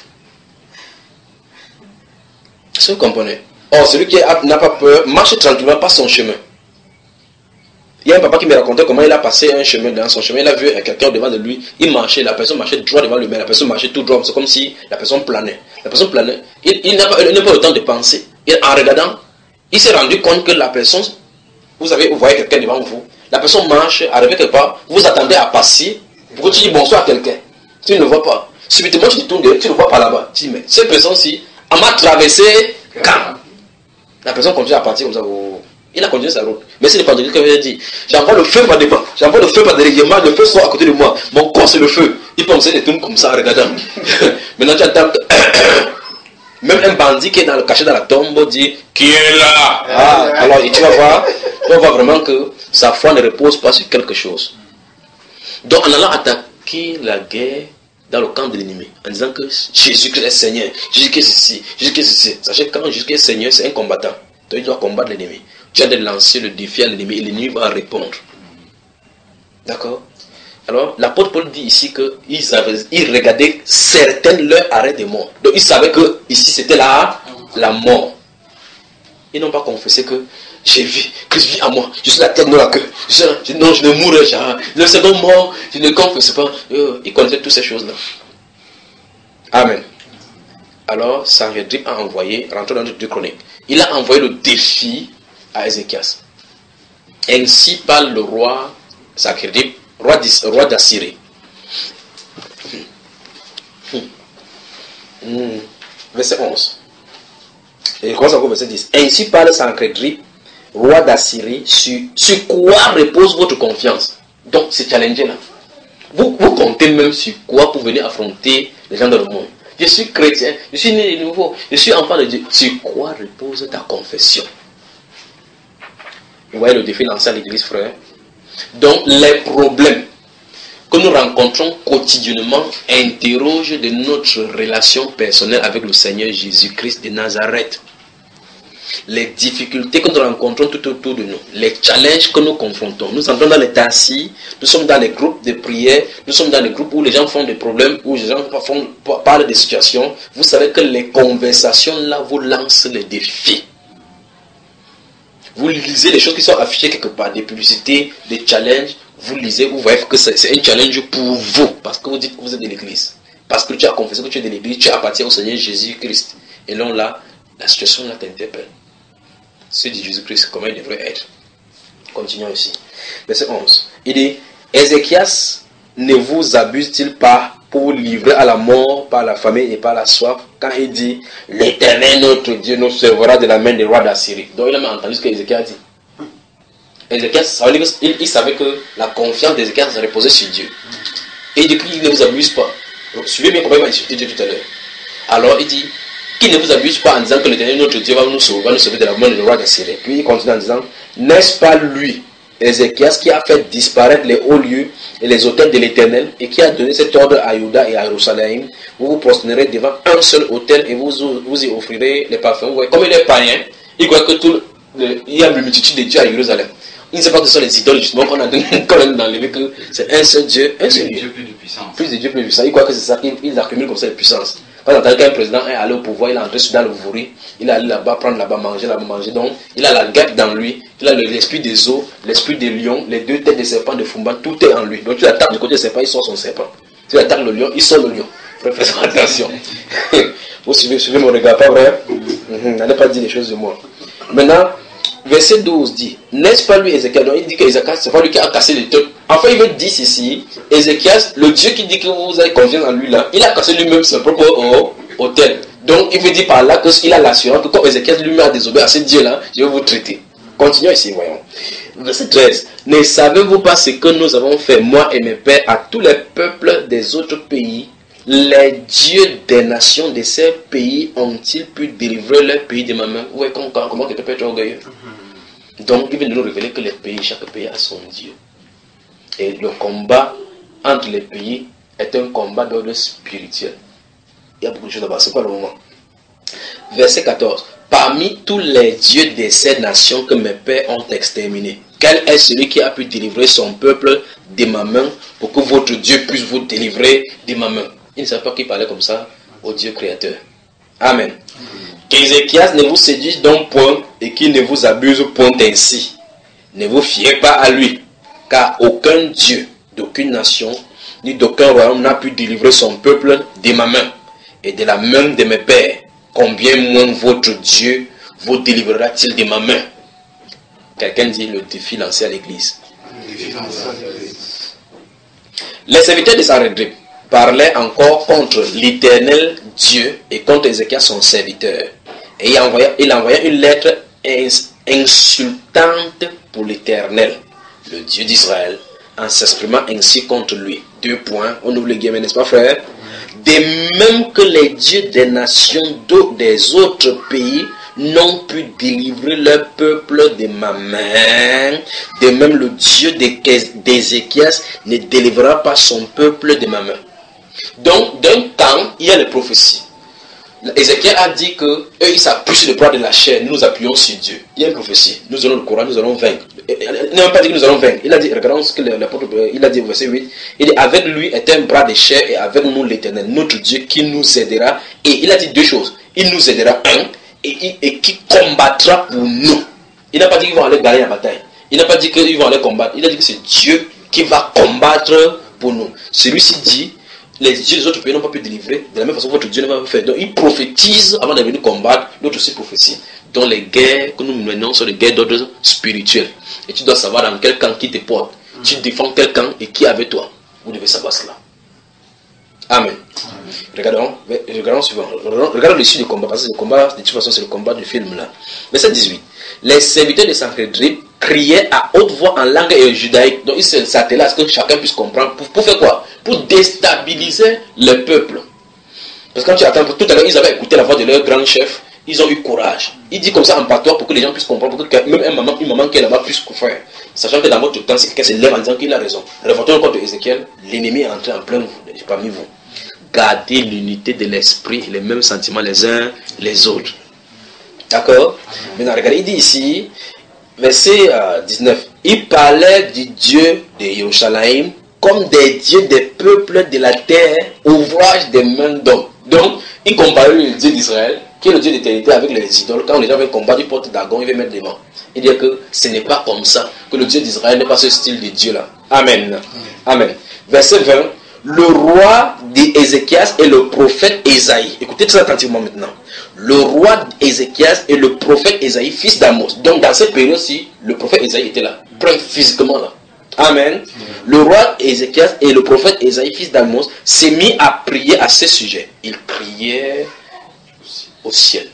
Est-ce que vous comprenez? Or, celui qui n'a pas peur marche tranquillement par son chemin. Il y a un papa qui me racontait comment il a passé un chemin dans son chemin. Il a vu quelqu'un devant de lui. Il marchait, la personne marchait droit devant lui, mais la personne marchait tout droit. C'est comme si la personne planait. La personne planait. Il, il n'a pas, pas le temps de penser. Et en regardant, il s'est rendu compte que la personne, vous savez, vous voyez quelqu'un devant vous. La personne marche, arrive quelque part. Vous attendez à passer. Pourquoi tu dis bonsoir à quelqu'un? Tu ne le vois pas. Subitement, tu te tournes derrière, tu ne le vois pas là-bas. Tu dis, mais cette personne-ci, elle m'a traversé quand? La personne continue à partir comme ça. Oh. Il a continué sa route. Mais c'est le Pentecôte qui avait dit, j'envoie le feu par devant, j'envoie le feu par derrière, le feu soit à côté de moi. Mon corps c'est le feu. Il pense des tombes comme ça en regardant. Maintenant tu attends. Même un bandit qui est dans le caché dans la tombe dit, qui est là? Ah, alors et tu vas voir, tu vas voir vraiment que sa foi ne repose pas sur quelque chose. Donc en allant attaquer la guerre dans le camp de l'ennemi, en disant que Jésus-Christ est Seigneur, Jésus-Christ est ceci, Jésus-Christ est ceci. Sachez que quand Jésus-Christ est Seigneur, c'est un combattant. Donc il doit combattre l'ennemi. Tu as de lancer le défi à l'ennemi et l'ennemi va répondre. D'accord? Alors, l'apôtre Paul dit ici qu'ils ils regardaient certains leur arrêt de mort. Donc ils savaient que ici c'était la, la mort. Ils n'ont pas confessé que j'ai vu, Christ vit à moi, je suis la tête, non la queue. Je, je, non, je ne mourrai jamais. Le second mort, je ne confesse pas. Ils connaissaient toutes ces choses-là. Amen. Alors, Sanhedrin a envoyé, rentrons dans notre deux chroniques, il a envoyé le défi à Ézéchias. Ainsi parle le roi Sanhedrin, roi, roi d'Assyrie. Hmm. Hmm. Verset onze. Et commence encore verset dix. Ainsi parle Sanhedrin, roi d'Assyrie, sur, sur quoi repose votre confiance? Donc, c'est challengé là. Vous, vous comptez même sur quoi pour venir affronter les gens dans le monde? Je suis chrétien, je suis né de nouveau, je suis enfant de Dieu. Sur quoi repose ta confession? Vous voyez le défi lancé à l'église, frère. Donc, les problèmes que nous rencontrons quotidiennement interrogent de notre relation personnelle avec le Seigneur Jésus-Christ de Nazareth. Les difficultés que nous rencontrons tout autour de nous, les challenges que nous confrontons. Nous entrons dans les tassis, nous sommes dans les groupes de prière, nous sommes dans les groupes où les gens font des problèmes, où les gens font, parlent des situations. Vous savez que les conversations là vous lancent les défis. Vous lisez les choses qui sont affichées quelque part, des publicités, des challenges, vous lisez, vous voyez que c'est un challenge pour vous, parce que vous dites que vous êtes de l'église. Parce que tu as confessé que tu es de l'église, tu appartiens au Seigneur Jésus-Christ. Et là, là, la situation là t'interpelle. C'est de Jésus-Christ, comment il devrait être. Continuons ici. Verset onze. Il dit, Ézéchias ne vous abuse-t-il pas pour vous livrer à la mort par la famine et par la soif, quand il dit, l'Éternel notre Dieu nous sauvera de la main des rois d'Assyrie. Donc il a même entendu ce que Ézéchias dit. Ézéchias, ça veut dire qu'il il savait que la confiance d'Ézéchias reposait sur Dieu. Et il dit qu'il ne vous abuse pas. Donc, suivez bien comment il va insulter Dieu tout à l'heure. Alors il dit, qu'il ne vous abuse pas en disant que l'Éternel notre Dieu va nous sauver, va nous sauver de la main des rois d'Assyrie. Puis il continue en disant, n'est-ce pas lui, Ézéchias, qui a fait disparaître les hauts lieux et les autels de l'Éternel et qui a donné cet ordre à Juda et à Jérusalem? Vous vous prosternerez devant un seul autel et vous, vous y offrirez les parfums. Vous voyez, comme il est païen, il croit que tout le, il y a une multitude de dieux à Jérusalem. Il ne sait pas que ce sont les idoles justement qu'on a enlevé, que c'est un seul Dieu, un seul Dieu. Plus de puissance. Plus de Dieu, plus de puissance. Il croit que c'est ça qu'ils accumulent comme ça de puissance. Par exemple, quand un président est allé au pouvoir, il est entré dans le vouri, il est allé là-bas prendre là-bas, manger là-bas, manger. Donc, il a la guêpe dans lui, il a l'esprit des eaux, l'esprit des lions, les deux têtes des serpents de Fumba, tout est en lui. Donc, tu l'attaques du côté des serpents, il sort son serpent. Tu attaques le lion, il sort le lion. Faites attention. Vous suivez, suivez mon regard, pas vrai? Mm-hmm. N'allez pas dire les choses de moi. Maintenant, verset douze dit, n'est-ce pas lui Ézéchias? Donc il dit que Ézéchias, c'est pas lui qui a cassé les trucs. Enfin, il veut dire ici, Ézéchias, le Dieu qui dit que vous avez confiance en lui là, il a cassé lui-même son propre autel. Donc il veut dire par là qu'il a l'assurance que comme Ézéchias lui-même a désobéi à ce Dieu là, je vais vous traiter. Continuons ici, voyons. Verset treize. Ne savez-vous pas ce que nous avons fait, moi et mes pères, à tous les peuples des autres pays? Les dieux des nations de ces pays ont-ils pu délivrer leur pays de ma main? Vous voyez comment, comment quelqu'un peut être orgueilleux? Donc, il vient de nous révéler que les pays, chaque pays a son Dieu. Et le combat entre les pays est un combat d'ordre spirituel. Il y a beaucoup de choses là-bas, c'est pas le moment. Verset quatorze. Parmi tous les dieux de ces nations que mes pères ont exterminés, quel est celui qui a pu délivrer son peuple de ma main pour que votre Dieu puisse vous délivrer de ma main? Il ne savait pas qu'il parlait comme ça au Dieu créateur. Amen. Qu'Ézéchias ne vous séduise donc point et qu'il ne vous abuse point ainsi. Ne vous fiez pas à lui, car aucun Dieu d'aucune nation ni d'aucun royaume n'a pu délivrer son peuple de ma main et de la main de mes pères. Combien moins votre Dieu vous délivrera-t-il de ma main? Quelqu'un dit le défi lancé à l'église. Les serviteurs de Sanhédrin parlaient encore contre l'Éternel Dieu et contre Ézéchias son serviteur. Et il envoya, il envoya une lettre insultante pour l'Éternel, le Dieu d'Israël, en s'exprimant ainsi contre lui. Deux points, on ouvre les guillemets, n'est-ce pas frère? De même que les dieux des nations des autres pays n'ont pu délivrer leur peuple de ma main, de même le Dieu d'Ézéchias ne délivrera pas son peuple de ma main. Donc, d'un temps, il y a les prophéties. Ézéchiel a dit que eux, ils s'appuient sur le bras de la chair, nous nous appuyons sur Dieu. Il y a une prophétie. Nous allons le Coran, nous allons vaincre. Il n'a même pas dit que nous allons vaincre. Il a dit, regardons ce que l'apôtre, il a dit au verset huit. Il dit, avec lui est un bras de chair et avec nous l'Éternel, notre Dieu qui nous aidera. Et il a dit deux choses. Il nous aidera, un, et, et qui combattra pour nous. Il n'a pas dit qu'ils vont aller gagner la bataille. Il n'a pas dit qu'ils vont aller combattre. Il a dit que c'est Dieu qui va combattre pour nous. Celui-ci dit, les dieux des autres pays n'ont pas pu délivrer, de la même façon votre Dieu ne va pas faire. Donc il prophétise avant de venir combattre, d'autres aussi prophéties. Donc les guerres que nous menons sont des guerres d'ordre spirituel. Et tu dois savoir dans quel camp qui te porte. Mm. Tu défends quel camp et qui est avec toi. Vous devez savoir cela. Amen. Amen. Regardons, regardons suivant. Regardons l'issue du combat, parce que le combat, de toute façon, c'est le combat du film là. Verset dix-huit. Les serviteurs de Sanhédrin criaient à haute voix en langue et judaïque. Donc ils s'attellaient à ce que chacun puisse comprendre. Pour, pour faire quoi? Pour déstabiliser le peuple. Parce que quand tu attends, tout à l'heure, ils avaient écouté la voix de leur grand chef. Ils ont eu courage. Il dit comme ça en patois pour que les gens puissent comprendre, pour que même un maman, une maman qui est là-bas puisse faire. Sachant que dans votre temps, si quelqu'un se lève en disant qu'il a raison, révoltons le compte de Ézéchiel, l'ennemi est entré en plein parmi vous. Gardez l'unité de l'esprit et les mêmes sentiments les uns les autres. D'accord? Maintenant, regardez, il dit ici, verset euh, dix-neuf, il parlait du Dieu de Yerushalayim comme des dieux des peuples de la terre, ouvrage des mains d'hommes. Donc, il comparait le Dieu d'Israël, qui est le Dieu d'éternité, avec les idoles. Quand les gens veulent combattre, ils portent Dagon, ils veulent mettre devant. Il dit que ce n'est pas comme ça, que le Dieu d'Israël n'est pas ce style de Dieu-là. Amen. Amen. Verset vingt, le roi d'Ézéchias et le prophète Ésaïe. Écoutez très attentivement maintenant. Le roi Ézéchias et le prophète Ésaïe, fils d'Amos. Donc dans cette période-ci, le prophète Ésaïe était là, près physiquement là. Amen. Le roi Ézéchias et le prophète Ésaïe, fils d'Amos, s'est mis à prier à ce sujet. Il priait au ciel.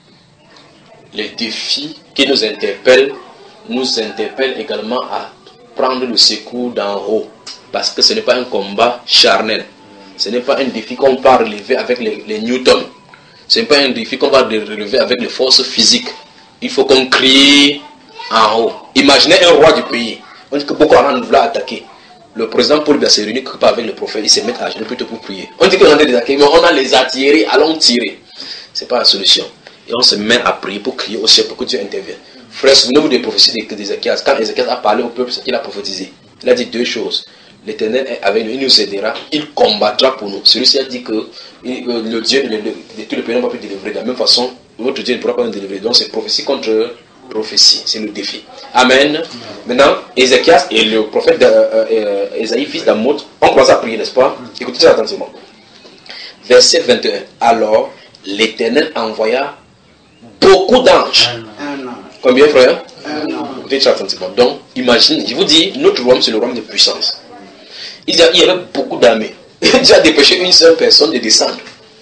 Les défis qui nous interpellent, nous interpellent également à prendre le secours d'en haut. Parce que ce n'est pas un combat charnel. Ce n'est pas un défi qu'on va relever avec les, les newtons. Ce n'est pas un défi qu'on va relever avec les forces physiques. Il faut qu'on crie en haut. Imaginez un roi du pays. On dit que Boko Haram voulait attaquer. Le président Paul Biya s'est réuni quelque part avec le prophète. Il se met à genoux plutôt pour prier. On dit qu'on a des attaqués, mais on a les attirés. Allons tirer. Ce n'est pas la solution. Et on se met à prier pour crier au ciel pour que Dieu intervienne. Frère, souvenez-vous des prophéties d'Ézéchias. Quand Ézéchias a parlé au peuple, c'est qu'il a prophétisé. Il a dit deux choses. L'Éternel est avec nous, il nous aidera, il combattra pour nous. Celui-ci a dit que le Dieu de, de, de tous les pays n'a pas pu délivrer. De la même façon, votre Dieu ne pourra pas nous délivrer. Donc c'est prophétie contre prophétie. C'est le défi. Amen. Maintenant, Ézéchias et le prophète Ésaïe, fils d'Amos, on commence à prier, n'est-ce pas? Écoutez ça attentivement. Verset vingt et un. Alors, l'Éternel envoya beaucoup d'anges. Combien, frère? Très attentivement. Donc, imaginez, je vous dis, notre royaume, c'est le royaume de puissance. Il y avait beaucoup d'armées. Dieu a dépêché une seule personne de descendre.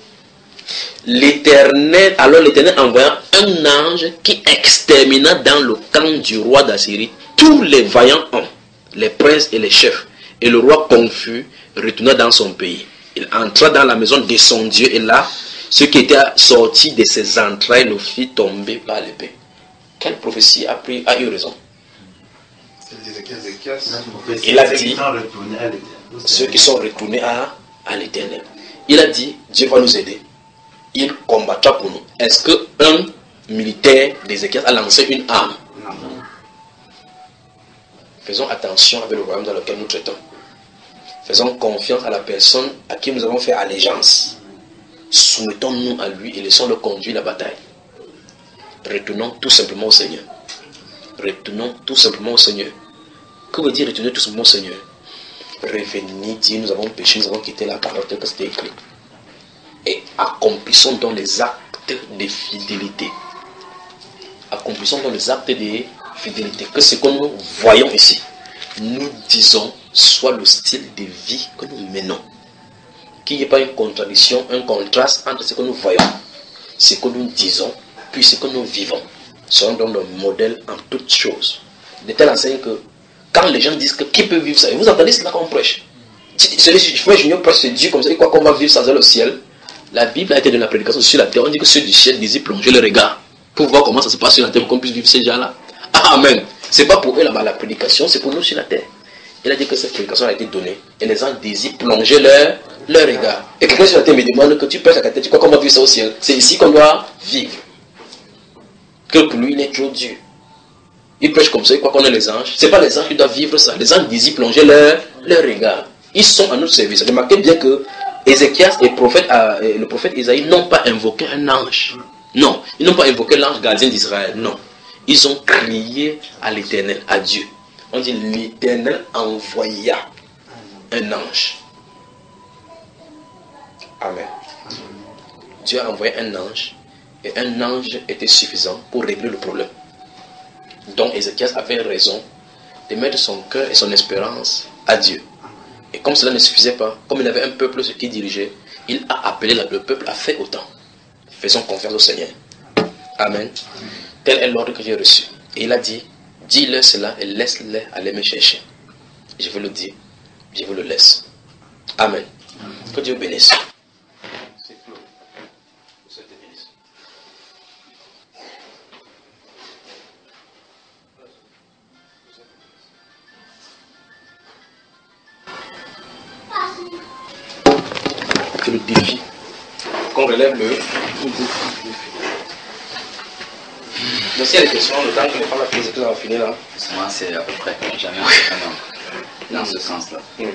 L'Éternel, alors l'Éternel envoya un ange qui extermina dans le camp du roi d'Assyrie tous les vaillants hommes, les princes et les chefs. Et le roi confus retourna dans son pays. Il entra dans la maison de son Dieu et là, ce qui était sorti de ses entrailles le fit tomber par l'épée. Quelle prophétie a, pris, a eu raison? Il a dit, ceux qui sont retournés à, à l'Éternel. Il a dit, Dieu va nous aider. Il combattra pour nous. Est-ce qu'un militaire d'Ézéchias a lancé une arme? Non. Faisons attention avec le royaume dans lequel nous traitons. Faisons confiance à la personne à qui nous avons fait allégeance. Soumettons-nous à lui et laissons-le conduire la bataille. Retournons tout simplement au Seigneur. Retournons tout simplement au Seigneur. Que veut dire retourner tout simplement au Seigneur? Revenez, dire nous avons péché, nous avons quitté la parole telle que c'était écrit. Et accomplissons donc les actes de fidélité. Accomplissons donc les actes de fidélité. Que ce que nous voyons ici, nous disons, soit le style de vie que nous menons. Qu'il n'y ait pas une contradiction, un contraste entre ce que nous voyons, ce que nous disons, puis ce que nous vivons. Soyons donc le modèle en toutes choses. De telle enseigne que quand les gens disent que qui peut vivre ça, et vous entendez cela qu'on prêche. Celui qui fait junior prêche c'est Dieu comme ça, et quoi qu'on va vivre ça dans le ciel. La Bible a été de la prédication sur la terre. On dit que ceux du ciel désirent plonger le regard pour voir comment ça se passe sur la terre, pour qu'on puisse vivre ces gens-là. Amen. C'est pas pour eux là-bas la prédication, c'est pour nous sur la terre. Il a dit que cette prédication a été donnée et les gens désirent plonger leur, leur regard. Et quelqu'un sur la terre me demande que tu prêches à la terre, tu crois qu'on va vivre ça au ciel? C'est ici qu'on doit vivre. Que pour lui, il est trop dur. Il prêche comme ça, il croit qu'on est les anges. Ce n'est pas les anges qui doivent vivre ça. Les anges désirent plonger leur, leur regard. Ils sont à notre service. Remarquez bien que Ézéchias et le prophète, euh, le prophète Isaïe n'ont pas invoqué un ange. Non, ils n'ont pas invoqué l'ange gardien d'Israël. Non. Ils ont crié à l'Éternel, à Dieu. On dit l'Éternel envoya un ange. Amen. Dieu a envoyé un ange et un ange était suffisant pour régler le problème. Donc Ézéchias avait raison de mettre son cœur et son espérance à Dieu. Et comme cela ne suffisait pas, comme il avait un peuple sur qui dirigeait, il a appelé le peuple à faire autant. Faisons confiance au Seigneur. Amen. Tel est l'ordre que j'ai reçu. Et il a dit, dis-leur cela et laisse-les aller me chercher. Je vous le dis, je vous le laisse. Amen. Que Dieu bénisse. C'est le défi qu'on relève le, le défi. Donc s'il y a des questions, le temps que les femmes la prise, on va finir là. Moi c'est à peu près jamais un dans ce sens-là. Mm.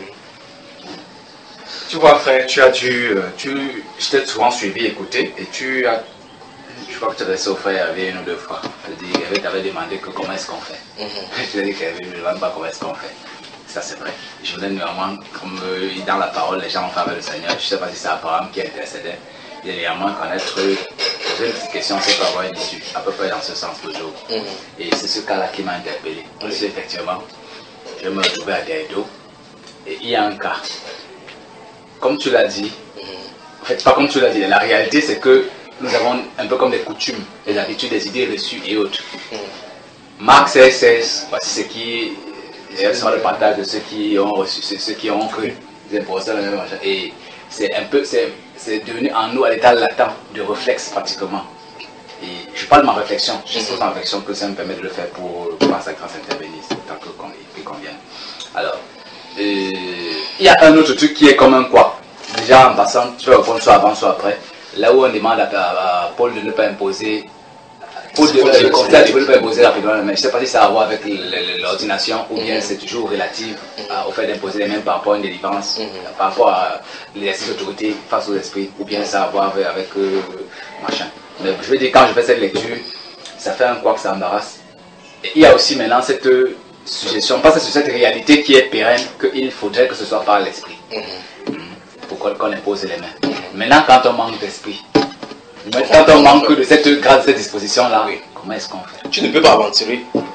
Tu vois frère, tu as dû, tu, je t'ai souvent suivi, écouté, et tu as, je crois que tu es resté au frère, il y avait une ou deux fois. Tu avais demandé que comment est-ce qu'on fait. Mm-hmm. Tu as dit qu'il ne demande pas comment est-ce qu'on fait. Ça c'est vrai. Je voudrais néanmoins, comme euh, dans la parole, les gens ont fait avec le Seigneur, je ne sais pas si c'est Abraham qui intercédait, il y a néanmoins connaître, poser une petite question, c'est pour avoir une issue, à peu près dans ce sens toujours. Mm-hmm. Et c'est ce cas-là qui m'a interpellé. Parce que effectivement, je me retrouvais à Gaïdo, et il y a un cas. Comme tu l'as dit, mm-hmm. en fait, pas comme tu l'as dit, la réalité c'est que nous avons un peu comme des coutumes, des habitudes, des idées reçues et autres. Mm-hmm. Marc seize seize, voici ce qui. D'ailleurs, c'est le partage de ceux qui ont reçu, ceux qui ont cru, les imposteurs, et c'est un peu, c'est devenu en nous à l'état latent de réflexe pratiquement. Et je parle de ma réflexion, je suppose ma réflexion que ça me permet de le faire pour que ma grâce intervenisse tant que il convient. Alors, euh, il y a un autre truc qui est comme un quoi. Déjà en passant, tu peux répondre soit avant, soit après. Là où on demande à, à, à Paul de ne pas imposer. Pour de, le, le contraire, tu peux le faire imposer rapidement, mais je ne sais pas si ça a à voir avec l'ordination ou bien c'est toujours relatif à, au fait d'imposer les mêmes par rapport à une délivrance, mm-hmm. par rapport à l'exercice d'autorité face aux esprits, ou bien ça a à voir avec, avec euh, machin. Mais je veux dire, quand je fais cette lecture, ça fait un quoi que ça embarrasse. Et il y a aussi maintenant cette suggestion, pas cette, cette réalité qui est pérenne, qu'il faudrait que ce soit par l'esprit, mm-hmm. pour qu'on impose les mains. Mm-hmm. Maintenant, quand on manque d'esprit, mais quand on manque de cette grâce, de cette disposition-là, oui. Comment est-ce qu'on fait? Tu ne peux pas aventurer.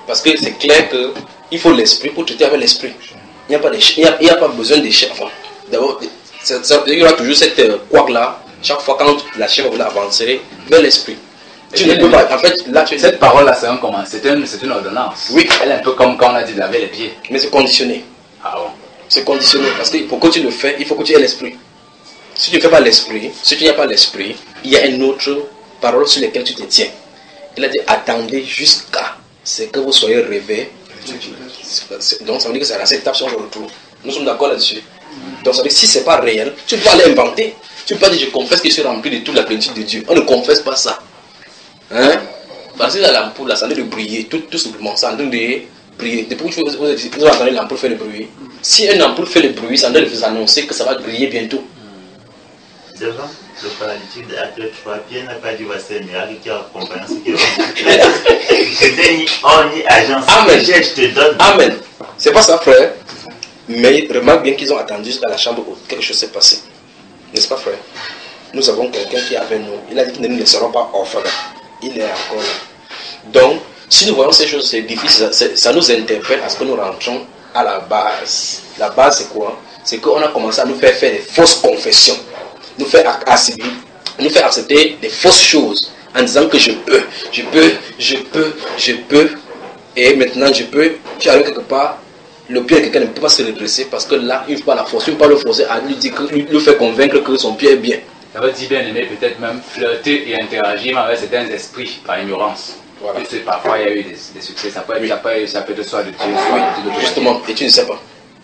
Parce que c'est clair qu'il faut l'esprit pour traiter avec l'esprit. Il n'y a, a, a pas besoin de chair. Enfin, d'abord, il y aura toujours cette euh, couac-là, chaque fois quand la chair va avancer vers l'esprit. Tu ne peux pas. En fait, là, tu cette parole-là, c'est un comment? C'est une, une ordonnance. Oui. Elle est un peu comme quand on a dit de laver les pieds. Mais c'est conditionné. Ah bon? C'est conditionné. Parce que pour que tu le fais, il faut que tu aies l'esprit. Si tu ne fais pas l'esprit, si tu n'as pas l'esprit, il y a une autre parole sur laquelle tu te tiens. Il a dit attendez jusqu'à ce que vous soyez réveillés. Donc ça veut dire que c'est à cette étape sur le retour. Nous sommes d'accord là-dessus. Donc ça veut dire que si ce n'est pas réel, tu ne peux pas l'inventer. Tu ne peux pas dire je confesse que je suis rempli de toute la plénitude de Dieu. On ne confesse pas ça. Hein? Parce que la l'ampoule, là, ça a l'air de briller, tout, tout simplement, ça a l'air de briller. Depuis que vous, vous, vous entendez l'ampoule faire le bruit, si une ampoule fait le bruit, ça a l'air de vous annoncer que ça va briller bientôt. Devant le paralytique de Acte trois, Pierre n'a pas dit voici un miracle qui accompagne ce qui est. C'était ni or ni agence. Amen. Je te donne. Amen. C'est pas ça, frère. Mais remarque bien qu'ils ont attendu jusqu'à la chambre où quelque chose s'est passé. N'est-ce pas, frère? Nous avons quelqu'un qui est avec nous. Il a dit que nous ne serons pas orphelins. Il est encore là. Donc, si nous voyons ces choses, c'est difficile. Ça, ça nous interpelle à ce que nous rentrons à la base. La base, c'est quoi? C'est qu'on a commencé à nous faire faire des fausses confessions. Nous faire accepter, nous faire accepter des fausses choses en disant que je peux, je peux, je peux, je peux. Et maintenant, je peux. Tu arrives quelque part. Le pied de quelqu'un ne peut pas se redresser parce que là, il ne faut pas la forcer, il ne faut pas le forcer à lui dire que, lui, lui faire convaincre que son pied est bien. Ça veut dire bien aimer, peut-être même flirter et interagir avec certains esprits par ignorance. Voilà. Et parfois il y a eu des, des succès, ça peut être, oui. ça peut être, ça peut être soit de Dieu, soit oui. de justement, et tu ne sais pas.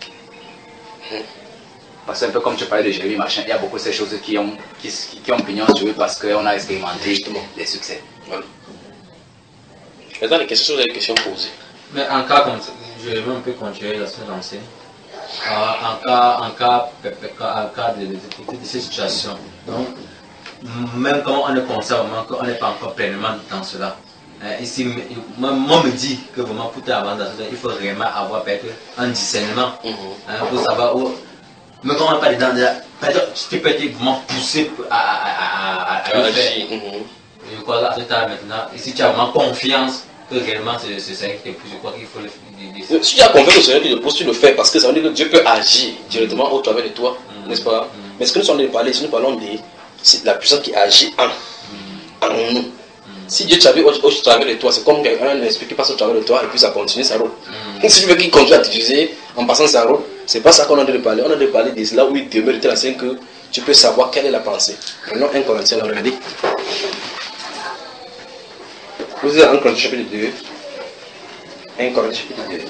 Parce que c'est un peu comme tu parlais de Jérémie, machin, il y a beaucoup de ces choses qui ont, qui, qui, qui ont pignon sur eux parce qu'on a expérimenté justement des succès. Voilà. Maintenant, les questions, les questions posées. Mais en cas comme ça, je vais un peu continuer la semaine lancée. Euh, en cas, en cas, en cas de, de, de, de ces situations. Donc, même quand on est conscient, on n'est pas encore pleinement dans cela. Euh, ici, moi, moi me dit que vraiment pour t'avancer dans cela, il faut vraiment avoir peut-être un discernement mm-hmm. hein, pour savoir où. Mais quand on n'est pas dedans, peut-être tu peux être vraiment poussé à, à, à, à, à le faire. Mm-hmm. Je crois que maintenant, si tu as vraiment confiance. Réellement, c'est ça qui te pousse. Je crois qu'il faut le faire. Si tu as confiance au Seigneur qui te pousse, tu le fais parce que ça veut dire que Dieu peut agir directement au travers de toi, mm-hmm. n'est-ce pas? Mm-hmm. Mais ce que nous sommes en train de parler, si nous parlons de la puissance qui agit en, mm-hmm. en nous. Mm-hmm. Si Dieu t'avait au, au travers de toi, c'est comme un esprit qui passe au travers de toi et puis ça continue sa route. Mm-hmm. Si tu veux qu'il continue à t'utiliser en passant sa route, c'est pas ça qu'on a en train de parler. On a en train de parler de cela où il demeure de telle façon que tu peux savoir quelle est la pensée. Prenons un Corinthiens, là, regardez. Vous êtes en Corinthiens chapitre deux. un Corinthiens chapitre deux.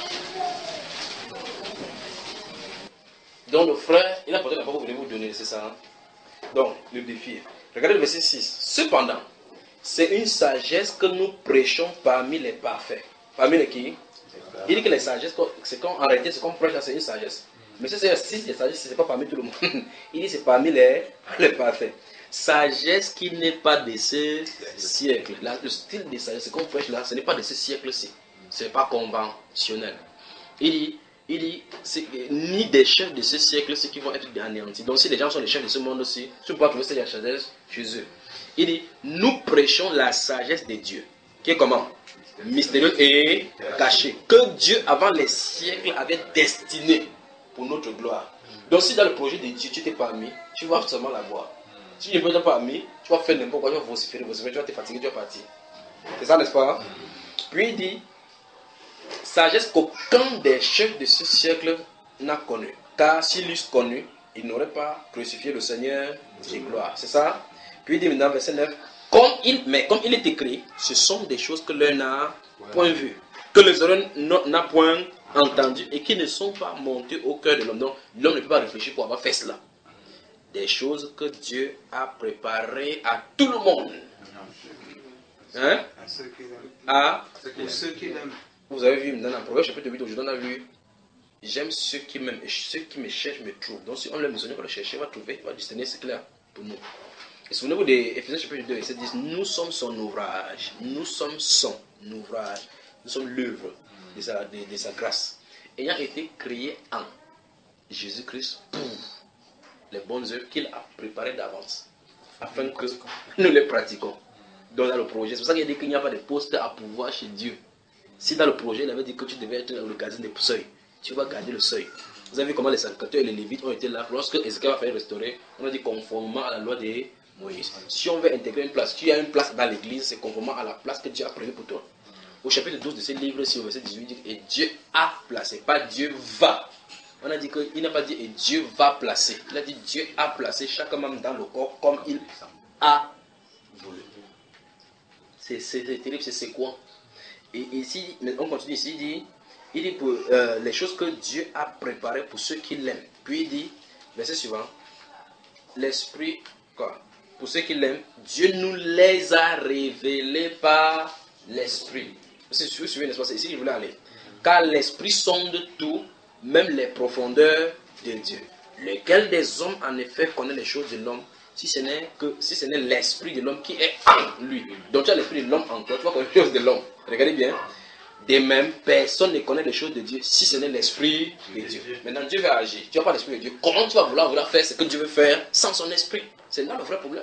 Donc le frère, il a porté la parole, vous voulez vous donner, c'est ça. Hein? Donc, le défi. Regardez le verset six. Cependant, c'est une sagesse que nous prêchons parmi les parfaits. Parmi les qui? Il dit que les sagesses, c'est quand, en réalité, ce qu'on prêche là, c'est une sagesse. Mais si c'est les sagesses, ce n'est pas parmi tout le monde. Il dit c'est parmi les, les parfaits. Sagesse qui n'est pas de ce siècle. Là, le style de sagesse qu'on prêche là, ce n'est pas de ce siècle-ci. Ce n'est pas conventionnel. Il dit, il dit c'est ni des chefs de ce siècle-ci qui vont être anéantis. Donc si les gens sont les chefs de ce monde-ci, tu ne peux pas trouver cette sagesse chez eux. Il dit, nous prêchons la sagesse de Dieu. Qui est comment? Mystérieuse et cachée. Que Dieu, avant les siècles, avait destiné pour notre gloire. Donc si dans le projet de Dieu, tu t'es pas mis, tu vas seulement la voir. Si tu ne peux pas mis, tu vas faire n'importe quoi, tu vas vociférer, vociférer, tu vas te fatiguer, tu vas partir. C'est ça, n'est-ce pas? Puis il dit, sagesse qu'aucun des chefs de ce siècle n'a connue. Car s'ils eussent connu, ils n'auraient pas crucifié le Seigneur de gloire. C'est ça? Puis il dit maintenant, verset neuf, comme il, mais comme il est écrit, ce sont des choses que l'un n'a point vues, que les oreilles n'a point entendues et qui ne sont pas montées au cœur de l'homme. Donc l'homme ne peut pas réfléchir pour avoir fait cela. Des choses que Dieu a préparées à tout le monde. Hein? À ceux qui l'aiment. Vous avez vu dans la Proverbe chapitre huit, aujourd'hui on a vu, j'aime ceux qui m'aiment et ceux qui me cherchent me trouvent. Donc si on l'aime, le Seigneur va le chercher, va trouver, va discerner, c'est clair pour nous. Et souvenez-vous d'Éphésiens chapitre deux, verset dix, nous sommes son ouvrage, nous sommes son ouvrage, nous sommes l'œuvre de sa, de, de sa grâce, ayant été créés en Jésus-Christ pour les bonnes œuvres qu'il a préparées d'avance, afin que nous les pratiquons. Donc dans le projet, c'est pour ça qu'il dit qu'il n'y a pas de poste à pouvoir chez Dieu. Si dans le projet, il avait dit que tu devais être le gardien des seuils, tu vas garder le seuil. Vous avez vu comment les sacrificateurs et les lévites ont été là. Lorsque Ézéchiel va faire restaurer, on a dit conformément à la loi de Moïse. Si on veut intégrer une place, tu as une place dans l'église, c'est conformément à la place que Dieu a prévue pour toi. Au chapitre douze de ce livre, si au verset dix-huit, dit et Dieu a placé, pas Dieu va. On a dit qu'il n'a pas dit et Dieu va placer. Il a dit Dieu a placé chaque membre dans le corps comme il a voulu. C'est terrible, c'est quoi? Et ici, on continue ici, il dit, il dit pour euh, les choses que Dieu a préparées pour ceux qui l'aiment. Puis il dit, verset suivant, l'esprit, quoi? Pour ceux qui l'aiment, Dieu nous les a révélés par l'esprit. C'est sûr, c'est ici qu'il voulait aller. Car l'esprit sonde tout, même les profondeurs de Dieu. Lequel des hommes en effet connaît les choses de l'homme, si ce n'est que si ce n'est l'esprit de l'homme qui est en lui. Donc tu as l'esprit de l'homme en toi, tu vas connaître les choses de l'homme. Regardez bien. De même, personne ne connaît les choses de Dieu si ce n'est l'esprit de Dieu. Maintenant, Dieu va agir. Tu n'as pas l'esprit de Dieu. Comment tu vas vouloir, vouloir faire ce que Dieu veut faire sans son esprit? C'est là le vrai problème.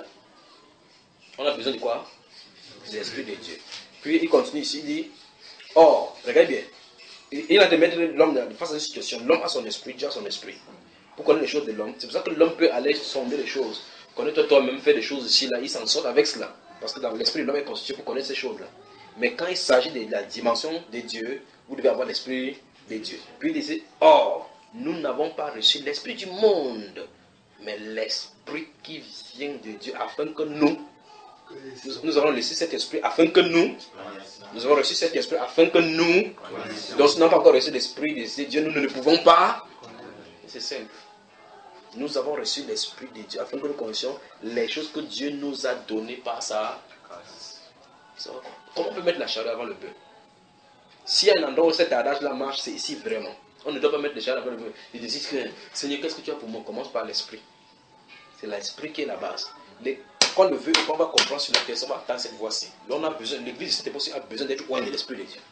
On a besoin de quoi? De l'esprit de Dieu. Puis il continue ici, il dit, or, regarde bien. Il a de mettre l'homme face à une situation. L'homme a son esprit, Dieu a son esprit. Pour connaître les choses de l'homme. C'est pour ça que l'homme peut aller sonder les choses. Connaître toi-même, faire des choses ici, là, il s'en sort avec cela. Parce que dans l'esprit de l'homme est constitué pour connaître ces choses-là. Mais quand il s'agit de la dimension de Dieu, vous devez avoir l'esprit de Dieu. Puis il dit, or, nous n'avons pas reçu l'esprit du monde, mais l'esprit qui vient de Dieu, afin que nous, nous, nous avons reçu cet esprit, afin que nous, nous avons reçu cet esprit, afin que nous, donc si nous n'avons pas encore reçu l'esprit de Dieu, nous ne pouvons pas. C'est simple. Nous avons reçu l'esprit de Dieu, afin que nous connaissions les choses que Dieu nous a données par sa. Comment on peut mettre la charrue avant le bœuf? S'il y a un endroit où cet adage-là marche, c'est ici vraiment. On ne doit pas mettre la charrue avant le bœuf. Il dit, Seigneur, qu'est-ce que tu as pour moi? Commence par l'esprit. C'est l'esprit qui est la base. Les, quand le veut, on va comprendre sur la terre, on va attendre cette voie-ci. Là, on a besoin, l'église de cette époque a besoin d'être loin de l'esprit de Dieu.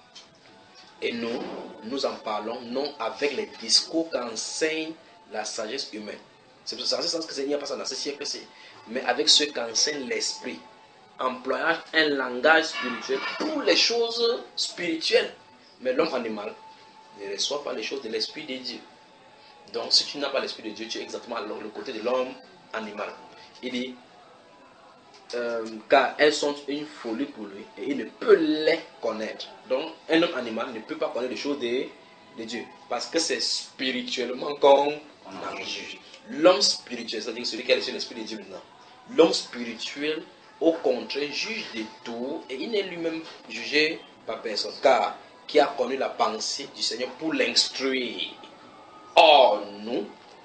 Et nous, nous en parlons non avec les discours qu'enseigne la sagesse humaine. C'est pour ça que il n'y a pas ça dans ce siècle-ci. Mais avec ce qu'enseigne l'esprit. Employant un langage spirituel pour les choses spirituelles. Mais l'homme animal ne reçoit pas les choses de l'esprit de Dieu. Donc si tu n'as pas l'esprit de Dieu, tu es exactement à le côté de l'homme animal. Il dit, euh, car elles sont une folie pour lui et il ne peut les connaître. Donc un homme animal ne peut pas connaître les choses de, de Dieu. Parce que c'est spirituellement qu'on en juge. L'homme spirituel, c'est-à-dire celui qui a reçu l'esprit de Dieu maintenant. L'homme spirituel, au contraire, juge de tout et il n'est lui-même jugé par personne. Car qui a connu la pensée du Seigneur pour l'instruire. Or nous,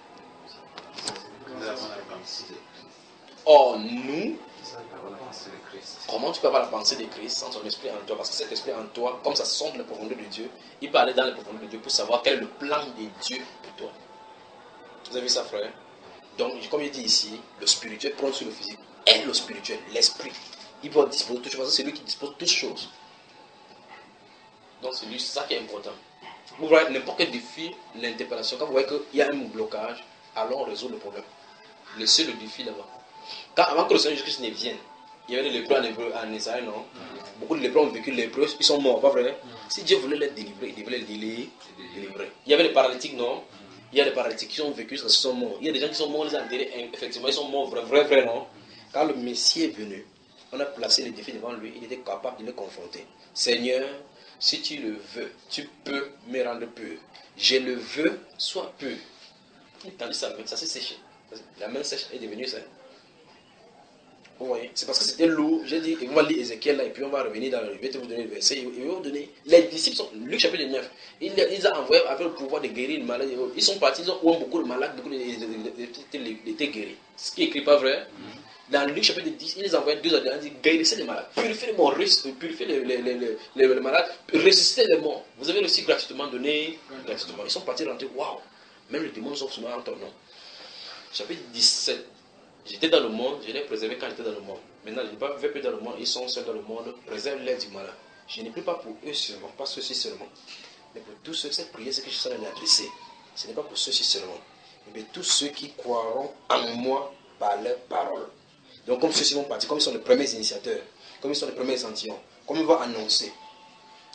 or nous, comment tu peux avoir la pensée de Christ sans son esprit en toi? Parce que cet esprit en toi, comme ça sonde les profondeurs de Dieu, il peut aller dans les profondeurs de Dieu pour savoir quel est le plan de Dieu pour toi. Vous avez vu ça, frère? Donc, comme il dit ici, le spirituel prend sur le physique. Et le spirituel, l'esprit, il va disposer de toutes choses. C'est lui qui dispose de toutes choses. Donc, c'est lui, c'est ça qui est important. Vous voyez, n'importe quel défi, l'interpellation, quand vous voyez qu'il y a un blocage, alors on résout le problème. Laissez le défi là-bas. Quand, avant que le Seigneur Jésus-Christ ne vienne, il y avait des lépreux en, hébreu, en Israël, non? Mm-hmm. Beaucoup de lépreux ont vécu lépreux, ils sont morts, pas vrai? Mm-hmm. Si Dieu voulait les délivrer, il devait les délivrer. Il y avait les paralytiques, non? Mm-hmm. Il y a des paralytiques qui sont vécus, qui sont morts. Il y a des gens qui sont morts, les enterrés, effectivement, ils sont morts, vrai, vrai, vrai, non? Quand le Messie est venu, on a placé les défis devant lui, il était capable de les confronter. Seigneur, si tu le veux, tu peux me rendre pur. Je le veux, sois pur. Il a tendu sa main, ça s'est séché. La main sèche est devenue ça. Vous voyez, c'est parce que c'était lourd. J'ai dit, on va lire Ézéchiel là, et puis on va revenir dans le. Je vais vous donner le verset. Il va vous donner. Les disciples sont. Luc chapitre neuf. Il les a envoyés avec le pouvoir de guérir les malades. Ils sont partis, ils ont beaucoup de malades, beaucoup étaient guéris. Ce qui est écrit pas vrai. Dans Luc chapitre dix, il les envoie deux ans, il dit guérissez les malades, purifiez les morts, purifiez les, les, les, les, les, les malades, ressuscitez les morts. Vous avez aussi gratuitement donné, gratuitement. Ils sont partis rentrer, waouh, même les démons sont souvent en ton nom. Chapitre dix-sept, j'étais dans le monde, je les préservé quand j'étais dans le monde. Maintenant, je n'ai pas fait plus dans le monde, ils sont seuls dans le monde, préserve-les du malade. Je n'ai plus pas pour eux seulement, pas ceux-ci seulement, mais pour tous ceux, cette prière, c'est que je suis en train d'adresser. Ce n'est pas pour ceux-ci seulement, mais tous ceux qui croiront en moi par leurs paroles. Donc comme ceux-ci vont partir, comme ils sont les premiers initiateurs, comme ils sont les premiers échantillons, comme ils vont annoncer.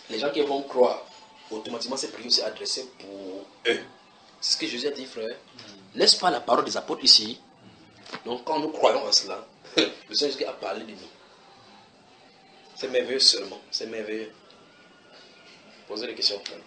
les gens qui vont croire, automatiquement ces prières sont adressées pour eux. C'est ce que Jésus a dit, frère. Mm. N'est-ce pas la parole des apôtres ici? Mm. Donc quand nous croyons à cela, le Seigneur Jésus a parlé de nous. C'est merveilleux seulement, c'est merveilleux. Posez des questions, frère.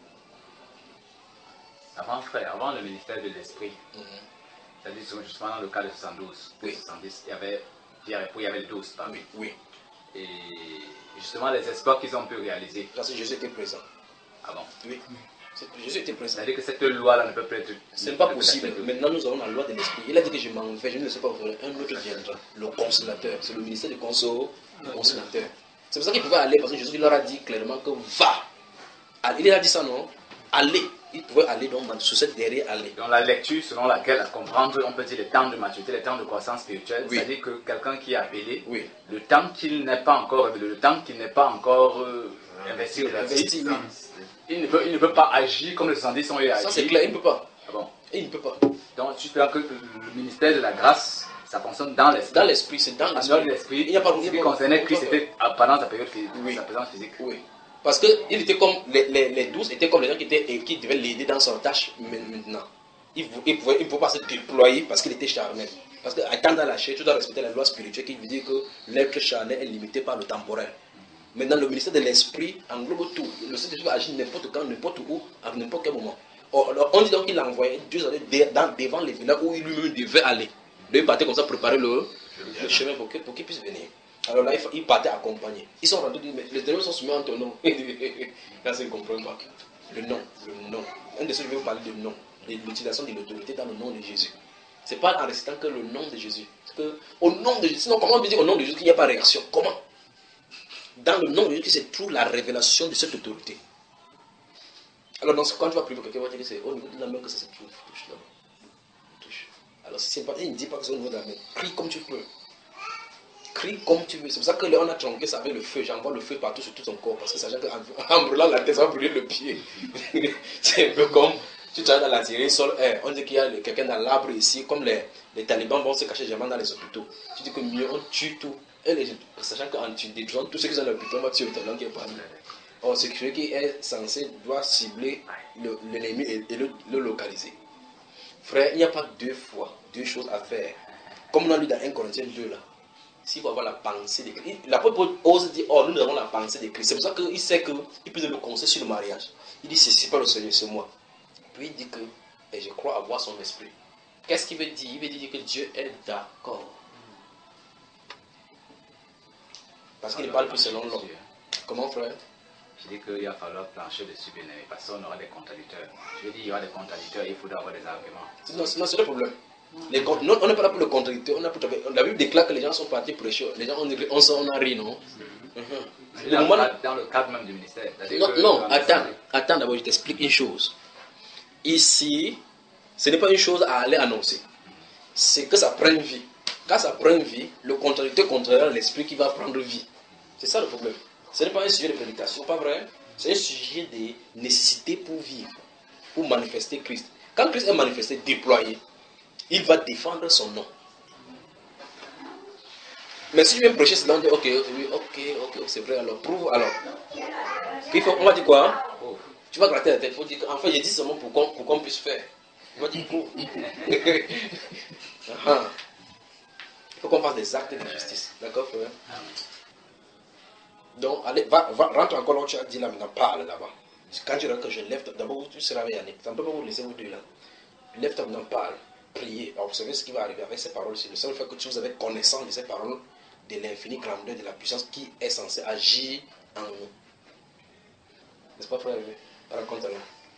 Avant, frère, avant le ministère de l'Esprit, mm-hmm. c'est-à-dire justement dans le cas de soixante-douze, oui. soixante-dix, il y avait Pierre et Paul, il y avait le douze parmi. Oui. Et justement les exploits qu'ils ont pu réaliser. Parce que Jésus était présent. Ah bon? Oui. Jésus était présent. C'est-à-dire que cette loi-là ne peut pas être... Ce n'est pas possible. Maintenant, nous avons la loi de l'Esprit. Il a dit que je m'en vais, je ne le sais pas où un autre viendra. Le consolateur. C'est le ministère du consol, le consolateur. C'est pour ça qu'il pouvait aller, parce que Jésus leur a dit clairement que va. Il a dit ça, non? Allez. Il pouvait aller donc dans, sur cette derrière aller. Dans la lecture selon laquelle, à comprendre, on peut dire les temps de maturité, les temps de croissance spirituelle, oui. C'est-à-dire que quelqu'un qui est appelé, oui. Le temps qu'il n'est pas encore, le temps qu'il n'est pas encore euh, investi, investi oui. il, ne peut, il ne peut pas agir comme les soixante-dix ont eu à agir. Ça c'est clair, il ne peut pas. Ah bon? Il ne peut pas. Donc tu peux que le ministère de la grâce, ça fonctionne dans l'esprit. Dans l'esprit, c'est dans l'esprit. l'esprit. Il n'y a pas de ce qui concernait Christ, c'était pendant sa période physique, oui. Sa présence physique. Oui. Parce que il était comme les, les, les douze étaient comme les gens qui, étaient, qui devaient l'aider dans son tâche maintenant. Il ne il pouvait, il pouvait pas se déployer parce qu'il était charnel. Parce qu'étant dans la chair, tu dois respecter la loi spirituelle qui veut dire que l'être charnel est limité par le temporel. Maintenant, le ministère de l'esprit englobe tout. Le Seigneur peut agir n'importe quand, n'importe où, à n'importe quel moment. On dit donc qu'il a envoyé Dieu devant les villages où il lui-même devait aller. Il partait comme ça préparer le, le chemin pour qu'il puisse venir. Alors là, ils partaient accompagnés. Ils sont rendus, mais les démons sont soumis en ton nom. Là, c'est ne comprend pas. Le nom, le nom. Un de ceux qui veut parler de nom, de l'utilisation de l'autorité dans le nom de Jésus. Ce n'est pas en récitant que le nom de Jésus. C'est que au nom de Jésus. Sinon, comment on peut dire au nom de Jésus qu'il n'y a pas de réaction? Comment? Dans le nom de Jésus, c'est trouve la révélation de cette autorité. Alors, dans ce, quand tu vas prier pour quelqu'un, tu vas dire que c'est au niveau de la main que ça se trouve. Touche là-bas. Touche. Alors, si c'est pas, il ne dit pas que c'est au niveau de la main. Prie comme tu peux. Crie comme tu veux. C'est pour ça que on a tronqué ça avec le feu. J'envoie le feu partout sur tout son corps. Parce que sachant qu'en brûlant la tête, ça va brûler le pied. C'est un peu comme tu travailles dans la tirée sol. Eh, on dit qu'il y a quelqu'un dans l'arbre ici. Comme les, les talibans vont se cacher généralement dans les hôpitaux. Tu dis que mieux on tue tout. Et les, sachant qu'en tu détruis tous ceux qui sont dans l'hôpital, on va tuer le taliban qui est parmi. Or, ce qui est censé doit cibler l'ennemi et, et le, le localiser. Frère, il n'y a pas deux fois, deux choses à faire. Comme on a lu dans un Corinthiens deux là. S'il faut avoir la pensée de Christ. L'apôtre ose dire, oh, nous avons la pensée de Christ. C'est pour ça qu'il sait qu'il peut donner le conseil sur le mariage. Il dit, c'est pas le Seigneur, c'est moi. Puis il dit que, et je crois avoir son esprit. Qu'est-ce qu'il veut dire? Il veut dire que Dieu est d'accord. Parce qu'il ne parle plus selon l'homme. Comment, frère? Je dis qu'il va falloir plancher dessus, bien aimé, parce qu'on aura des contradicteurs. Je veux dire, il y aura des contradicteurs, il faudra avoir des arguments. Non, non c'est le problème. Les, non, on n'est pas là pour le contradicteur. On a pour, la Bible déclare que les gens sont partis prêcher. Les gens, on, on, on a ri, non? Mm-hmm. Dans, moment, le, dans le cadre même du ministère. Non, non attends, attends d'abord, je t'explique une chose. Ici, ce n'est pas une chose à aller annoncer. C'est que ça prenne vie. Quand ça prend vie, le contradicteur contrôlera l'esprit qui va prendre vie. C'est ça le problème. Ce n'est pas un sujet de prédication, pas vrai? C'est un sujet de nécessité pour vivre, pour manifester Christ. Quand Christ est manifesté, déployé, il va défendre son nom. Mais si je viens prêcher cela, on dit ok, oui, ok, ok, c'est vrai, alors prouve alors. Il faut, on va dire quoi? Oh, tu vas gratter la tête, il faut dire enfin j'ai dit seulement pour qu'on, pour qu'on puisse faire. On va dire prouve. Il faut qu'on fasse des actes de justice. D'accord, frère? Donc, allez, va, va, rentre encore là où tu as dit là, maintenant parle là-bas. Quand tu diras que je lève, d'abord tu seras réanimé. Ça ne peut pas vous laisser vous deux là. Lève-toi maintenant, parle. Priez. Alors, vous savez ce qui va arriver avec ces paroles. C'est le seul fait que tu vous avez connaissance de ces paroles, de l'infini grandeur, de la puissance qui est censée agir en nous. N'est-ce pas, frère? Raconte-le.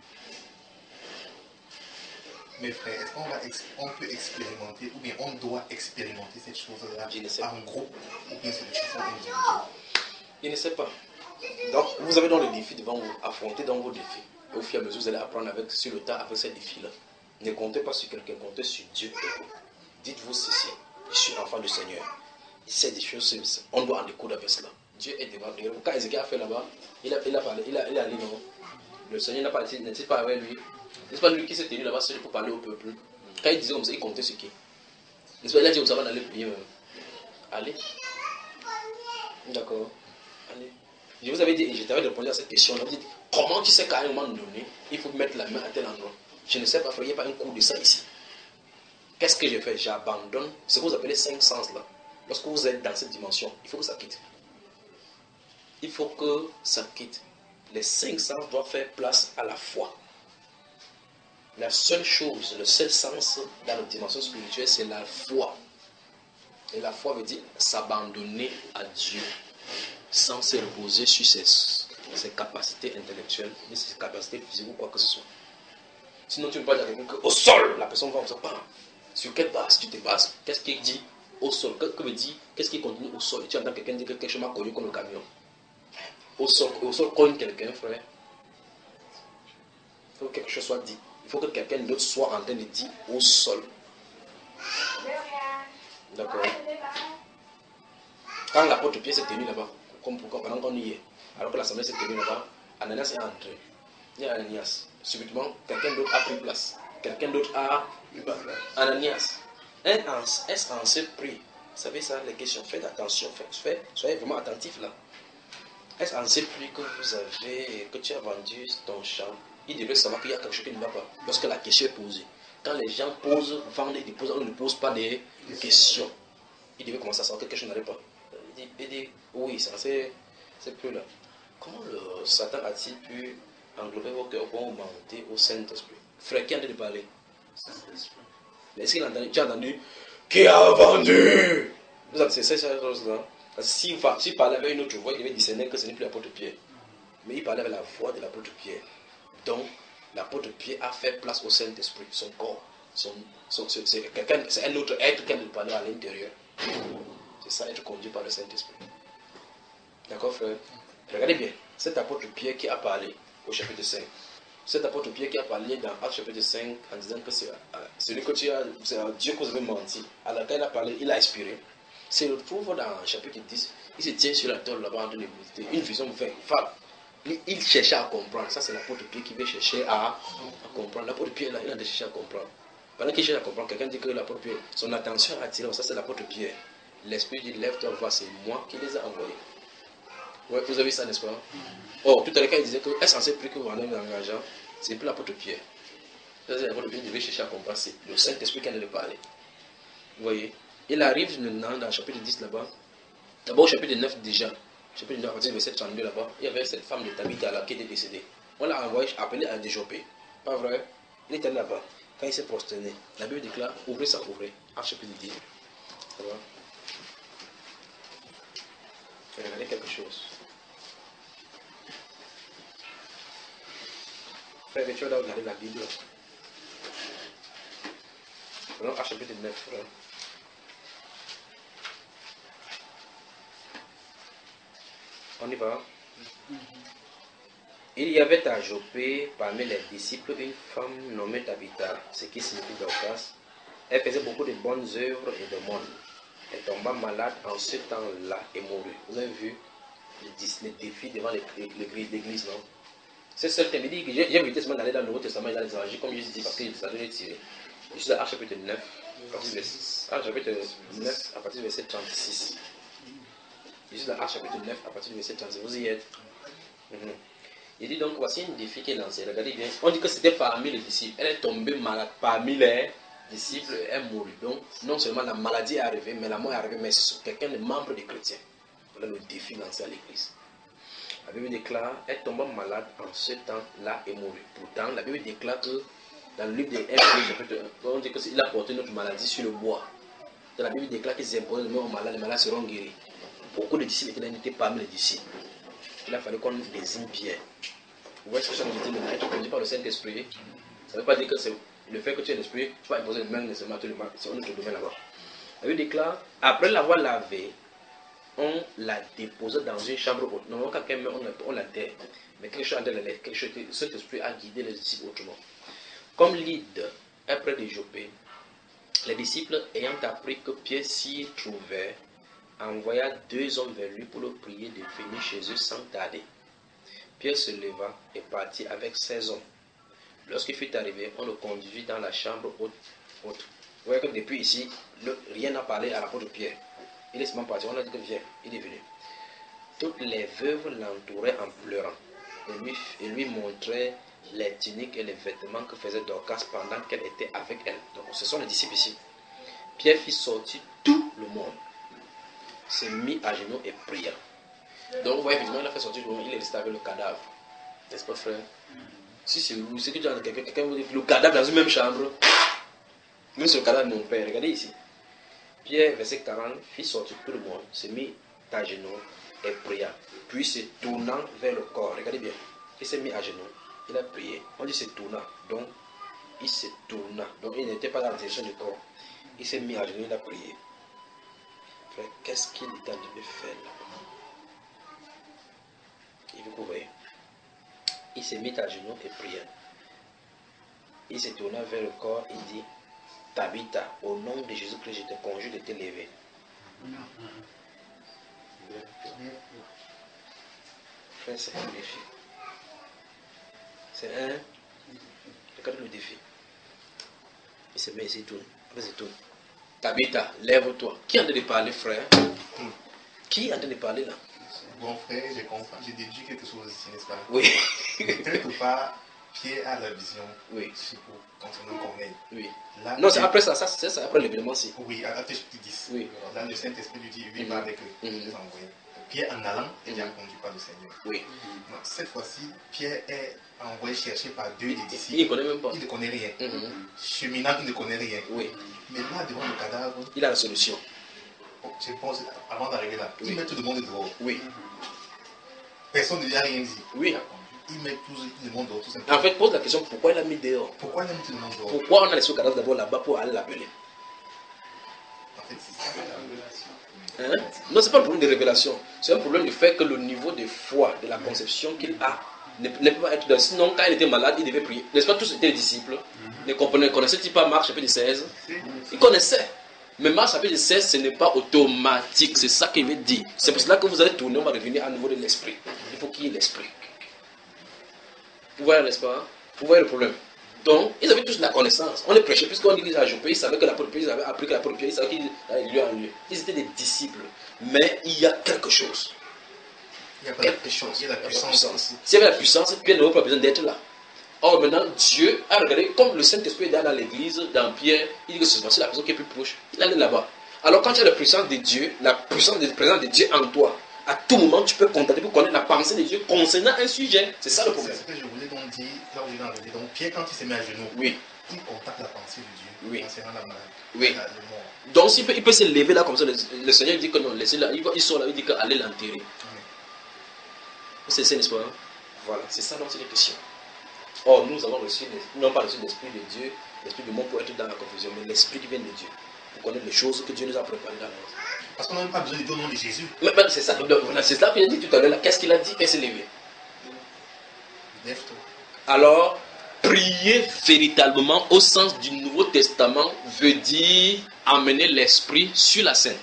Mes frères, est-ce qu'on va on peut expérimenter, ou bien on doit expérimenter cette chose-là en groupe, ou bien c'est des choses individuelles? Il ne sait pas. Donc, vous avez dans les défis devant vous, affrontez dans vos défis. Et au fur et à mesure, vous allez apprendre avec, sur le tas avec ces défis-là. Ne comptez pas sur quelqu'un, comptez sur Dieu et vous. Dites-vous ceci, je suis enfant du Seigneur. Il sait des choses, on doit en découdre avec cela. Dieu est devant. Quand Ézéchiel a fait là-bas, il a, il a parlé, il a, il a dit non. Le Seigneur n'a pas dit, n'est-il pas avec lui? N'est-ce pas lui qui s'est tenu là-bas seul pour parler au peuple? Quand il disait comme ça, il comptait sur qui? N'est-ce pas, il a dit, ça va aller prier même. Allez. D'accord. Allez. Je vous avais dit, et je t'avais répondu à cette question. On dit, comment tu sais qu'à un moment donné, il faut mettre la main à tel endroit? Je ne sais pas, frère, il n'y a pas un cours de ça ici. Qu'est-ce que j'ai fait? J'abandonne ce que vous appelez cinq sens là. Lorsque vous êtes dans cette dimension, il faut que ça quitte. Il faut que ça quitte. Les cinq sens doivent faire place à la foi. La seule chose, le seul sens dans la dimension spirituelle, c'est la foi. Et la foi veut dire s'abandonner à Dieu sans se reposer sur ses, ses capacités intellectuelles, ni ses capacités physiques ou quoi que ce soit. Sinon, tu ne peux pas dire à quelqu'un qu'au sol, la personne va vous dire, sur quelle base tu te bases? Qu'est-ce qu'il dit au sol? Que, que veut dire, qu'est-ce qui continue au sol? Et tu entends quelqu'un dire que quelque chose m'a connu comme le camion. Au sol, au sol cogne quelqu'un, frère. Il faut que quelque chose soit dit. Il faut que quelqu'un d'autre soit en train de dire au sol. D'accord. Quand l'apôtre Pierre s'est tenu là-bas, comme pourquoi pendant qu'on y est, alors que l'assemblée s'est tenue là-bas, Ananias est entré. Il y a Ananias. Subitement, quelqu'un d'autre a pris place. Quelqu'un d'autre a Ananias. Est-ce en ce prix? Vous savez ça, les questions, faites attention, faites, faites, soyez vraiment attentifs là. Est-ce en ce prix que vous avez, que tu as vendu ton champ? Il devrait savoir qu'il y a quelque chose qui ne va pas. Lorsque la question est posée. Quand les gens posent, vendent et déposent, on ne pose pas des questions. Il devait commencer à savoir que quelque chose n'allait pas. Il dit, il dit oui, ça c'est plus là. Comment le Satan a-t-il pu englober vos cœurs pour monter au Saint-Esprit? Frère, qui a entendu de parler? Est-ce qu'il a entendu? Tu as entendu? Qui a vendu? Vous avez c'est cette chose-là. S'il si parlait avec une autre voix, il devait discerner que ce n'est plus l'apôtre Pierre. Mais il parlait avec la voix de l'apôtre Pierre. Donc, l'apôtre Pierre a fait place au Saint-Esprit, son corps. Son, son, c'est un autre être qui a parlé à l'intérieur. C'est ça, être conduit par le Saint-Esprit. D'accord, frère? Regardez bien, cet apôtre Pierre qui a parlé au chapitre cinq. Cet apôtre Pierre qui a parlé dans Actes chapitre cinq en disant que c'est celui que tu as, c'est à Dieu que vous avez menti. À laquelle il a parlé, il a expiré. C'est le trouve dans chapitre dix. Il se tient sur la tôle là-bas en train de méditer. Une vision me fait femme. Il, il cherchait à comprendre. Ça, c'est l'apôtre Pierre qui veut chercher à, à comprendre. L'apôtre Pierre, là, il a cherché à comprendre. Pendant qu'il cherche à comprendre, quelqu'un dit que l'apôtre Pierre, son attention a attiré. Ça, c'est l'apôtre Pierre. L'Esprit dit, lève-toi, vois, c'est moi qui les ai envoyés. Ouais, vous avez ça, n'est-ce pas? Oh, tout à l'heure, il disait que est-ce censé plus que vous en avez engageant? C'est plus l'apôtre Pierre. C'est l'apôtre Pierre qui devait chercher à comprendre. C'est le Saint-Esprit qui allait le parler. Vous voyez? Il arrive maintenant dans le chapitre dix là-bas. D'abord, au chapitre neuf déjà. Chapitre neuf, à partir du verset trente-deux là-bas. Il y avait cette femme de Tabitha là qui était décédée. On l'a envoyé, appelé à déjopper. Pas vrai? Il était là-bas. Quand il s'est prosterné, la Bible déclare ouvrez ça, ouvrez. En chapitre dix. Ça va? Regardez quelque chose. Frère, tu vas regarder la Bible. Prenons à chapitre neuf, frère. On y va. Il y avait à Joppé, parmi les disciples, une femme nommée Tabitha, ce qui signifie Dorcas. Elle faisait beaucoup de bonnes œuvres et de monde. Elle tomba malade en ce temps-là et mourut. Vous avez vu les défis devant l'église, non? C'est ce thème. Il dit que j'ai évité seulement d'aller dans le Nouveau Testament et dans les évangiles, comme je dis, parce que ça devait tirer. Je suis à chapitre neuf, à chapitre neuf, à partir du verset trente-six. Je suis dans Actes chapitre neuf, à partir du verset trente-six. Vous y êtes? Mm-hmm. Il dit donc, voici une défi qui est lancée. Regardez bien. On dit que c'était parmi les disciples. Elle est tombée malade parmi les disciples. Elle mourut. Donc, non seulement la maladie est arrivée, mais la mort est arrivée, mais c'est quelqu'un de membre des chrétiens. Voilà le défi lancé à l'église. La Bible déclare, elle tomba malade en ce temps-là et mourut. Pourtant, la Bible déclare que dans le livre des chapitre un, on dit qu'il a porté notre maladie sur le bois. Dans la Bible déclare qu'ils imposent le mot aux malades, les malades seront guéris. Beaucoup de disciples étaient parmi les disciples. Il a fallu qu'on désigne Pierre. Vous voyez ce que ça veut dire, être conduit par le Saint-Esprit. Ça ne veut pas dire que c'est le fait que tu es l'Esprit, tu vas imposer le même nécessairement à tout le monde. C'est un autre domaine là-bas. La Bible déclare, après l'avoir lavé, on la dépose dans une chambre haute. Non, quand quelqu'un meurt, on la terre. Mais quelque chose, quelque chose, cet esprit a guidé les disciples autrement. Comme Lyde est près de Joppé, les disciples ayant appris que Pierre s'y trouvait, envoya deux hommes vers lui pour le prier de venir chez eux sans tarder. Pierre se leva et partit avec seize hommes. Lorsqu'il fut arrivé, on le conduisit dans la chambre haute. haute. Vous voyez que depuis ici, le, rien n'a parlé à l'apôtre Pierre. Il est seulement parti, on a dit que viens, il est venu. Toutes les veuves l'entouraient en pleurant et lui, et lui montraient les tuniques et les vêtements que faisait Dorcas pendant qu'elle était avec elle. Donc ce sont les disciples ici. Pierre fit sortir tout le monde, s'est mis à genoux et pria. Donc vous voyez, effectivement, il a fait sortir tout le monde, il est resté avec le cadavre. N'est-ce pas, frère? Si c'est vous, c'est que tu as quelqu'un, quelqu'un vous dit le cadavre dans une même chambre. Même sur le cadavre de mon père, regardez ici. Pierre, verset quarante, fit sortir tout le monde, s'est mis à genoux et pria. Puis se tournant vers le corps, regardez bien, il s'est mis à genoux, il a prié. On dit se tournant, donc il se tourna. Donc il n'était pas dans la direction du corps. Il s'est mis à genoux, il a prié. Frère, qu'est-ce qu'il est en train de faire là? Il vous voyez. Il s'est mis à genoux et pria. Il se tourna vers le corps et dit, Tabitha, au nom de Jésus-Christ, je te conjure de te lever. Frère, c'est un défi. C'est un... Regardez le défi. Il se met ici, il tourne. Il se tourne. Tabitha, lève-toi. Qui est en train de parler, frère? Qui est en train de parler là? Bon frère, j'ai compris, j'ai déduit quelque chose ici, n'est-ce pas? Oui. Quelque part, Pierre a la vision. Oui. C'est pour concernant Corneille. Oui. Là, Non, c'est après ça, ça c'est après l'événement-ci. Oui, à Actes chapitre dix. Oui. Là, le Saint-Esprit lui dit, oui, va avec eux. Mhm. Les envoyer. Pierre, en allant, est bien conduit par le Seigneur. Oui. Donc, cette fois-ci, Pierre est envoyé chercher par deux des disciples. Il ne connaît même pas. Il ne connaît rien. Mhm. Cheminant, il ne connaît rien. Oui. Mais là, devant le cadavre, Il a la solution. je pense, avant d'arriver là, il met tout le monde dehors. Oui. Personne ne lui a rien dit. Oui. Il met tout le monde dehors, tout simplement. En fait, pose la question, pourquoi il a mis dehors? Pourquoi il a mis tout le monde dehors? Pourquoi on a laissé le cadavre d'abord là-bas pour aller l'appeler? En fait, c'est ça. Hein? Non, ce n'est pas un problème de révélation. C'est un problème du fait que le niveau de foi, de la conception qu'il a, ne, ne peut pas être de... Sinon, quand il était malade, il devait prier. N'est-ce pas, tous étaient les disciples? Ne comprenaient, connaissaient-ils pas Marc chapitre seize? Ils connaissaient. Mais Marc chapitre seize, ce n'est pas automatique. C'est ça qu'il veut dire. C'est pour cela que vous allez tourner, on va revenir à nouveau de l'esprit. Il faut qu'il y ait l'esprit. Vous voyez, n'est-ce pas? Vous voyez le problème? Donc, ils avaient tous la connaissance. On les prêchait, puisqu'on dit qu'ils avaient joué, ils savaient que l'apôtre Pierre, ils avaient appris que l'apôtre Pierre, ils savaient qu'il allait lieu en lieu. Ils étaient des disciples. Mais il y a quelque chose. Il y a pas quelque chose. Il y a la puissance. S'il y avait la puissance, Pierre n'aurait pas besoin d'être là. Or, maintenant, Dieu a regardé, comme le Saint-Esprit est dans l'église, dans Pierre, il dit que c'est la personne qui est plus proche. Il allait là-bas. Alors, quand tu as la puissance de Dieu, la puissance de présence de Dieu en toi, à tout moment, tu peux contacter pour connaître la pensée de Dieu concernant un sujet. C'est ça le problème. C'est ce que je voulais donc dire, là où je l'ai enlevé. Donc, Pierre, quand il se met à genoux, Oui. il contacte la pensée de Dieu Oui. concernant la maladie. Oui. La, le mort. Donc, s'il peut, il peut se lever là comme ça, le, le Seigneur dit que non, laissez-le, il, il sort là, il dit qu'allez l'enterrer. Oui. C'est ça, n'est-ce pas? Voilà, c'est ça donc c'est les questions. Or, nous avons reçu, non pas reçu l'Esprit de Dieu, l'Esprit du monde pour être dans la confusion, mais l'Esprit qui vient de Dieu, pour connaître les choses que Dieu nous a préparées dans l'ordre. Parce qu'on n'a même pas besoin de dire au nom de Jésus. Mais, mais c'est ça, voilà, c'est ça qu'il a dit tout à l'heure. Qu'est-ce qu'il a dit? Il s'est levé. Lève-toi. Alors, prier véritablement au sens du Nouveau Testament veut dire amener l'Esprit sur la scène.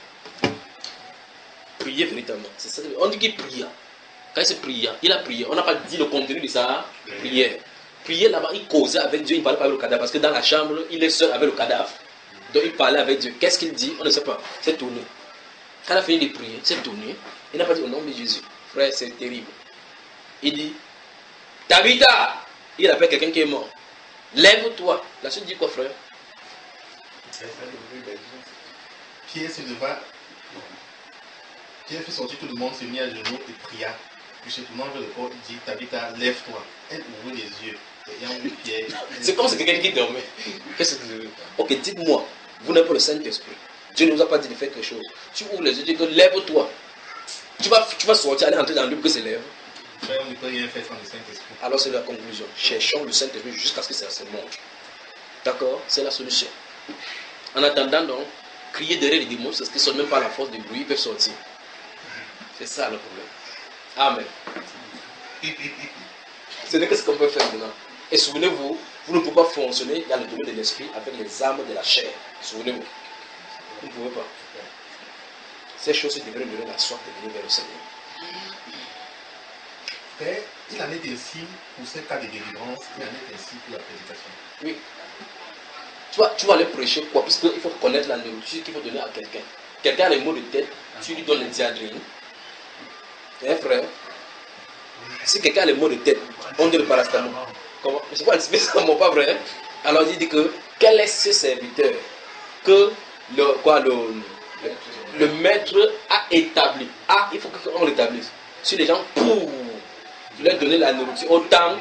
Prier véritablement. C'est ça. On dit qu'il pria. Quand il se pria, il a prié. On n'a pas dit le contenu de sa prière. Prier là-bas, il causait avec Dieu, il ne parlait pas avec le cadavre. Parce que dans la chambre, il est seul avec le cadavre. Donc il parlait avec Dieu. Qu'est-ce qu'il dit? On ne sait pas. C'est tourné. Quand il a fini de prier, c'est tourné. Il n'a pas dit au nom de Jésus. Frère, c'est terrible. Il dit, Tabitha, il appelle quelqu'un qui est mort. Lève-toi. La suite dit quoi, frère? Pierre se leva. Pierre fit sortir tout le monde, se mit à genoux et pria. Puis se tournant vers le corps, il dit, Tabitha, lève-toi. Elle ouvrit les yeux. Ayant vu Pierre. C'est comme si quelqu'un qui dormait. Qu'est-ce que c'est? Ok, dites-moi, vous n'avez pas le Saint-Esprit. Dieu ne vous a pas dit de faire quelque chose. Tu ouvres les yeux, tu dis que lève-toi. Tu vas, tu vas sortir, aller entrer dans le lieu que c'est lève. Frère, on ne peut rien faire sans le Saint-Esprit. Alors c'est la conclusion. Cherchons le Saint-Esprit jusqu'à ce que ça se montre. D'accord? C'est la solution. En attendant donc, crier derrière les démons, c'est ce qui ne sonne même pas la force de bruit, ils peuvent sortir. C'est ça le problème. Amen. Ce n'est que ce qu'on peut faire maintenant. Et souvenez-vous, vous ne pouvez pas fonctionner dans le domaine de l'esprit avec les armes de la chair. Souvenez-vous. Vous ne pouvez pas. Ces choses devraient donner la soif de venir vers le Seigneur. Frère, il en est ainsi pour ces cas de délivrance, il en est ainsi pour la prédication. Oui. Tu vas, tu vas aller prêcher quoi? Puisqu'il faut connaître la nourriture qu'il faut donner à quelqu'un. Quelqu'un a les maux de tête, tu lui donnes les diadrines. Hein, frère? Si quelqu'un a les maux de tête, on dit le paracétamol. Comment? Je ne sais pas, c'est pas vrai. Alors il dit que quel est ce serviteur que le, quoi, le, le, le maître a établi. Ah, il faut qu'on l'établisse. Si les gens, pour leur donner la nourriture, autant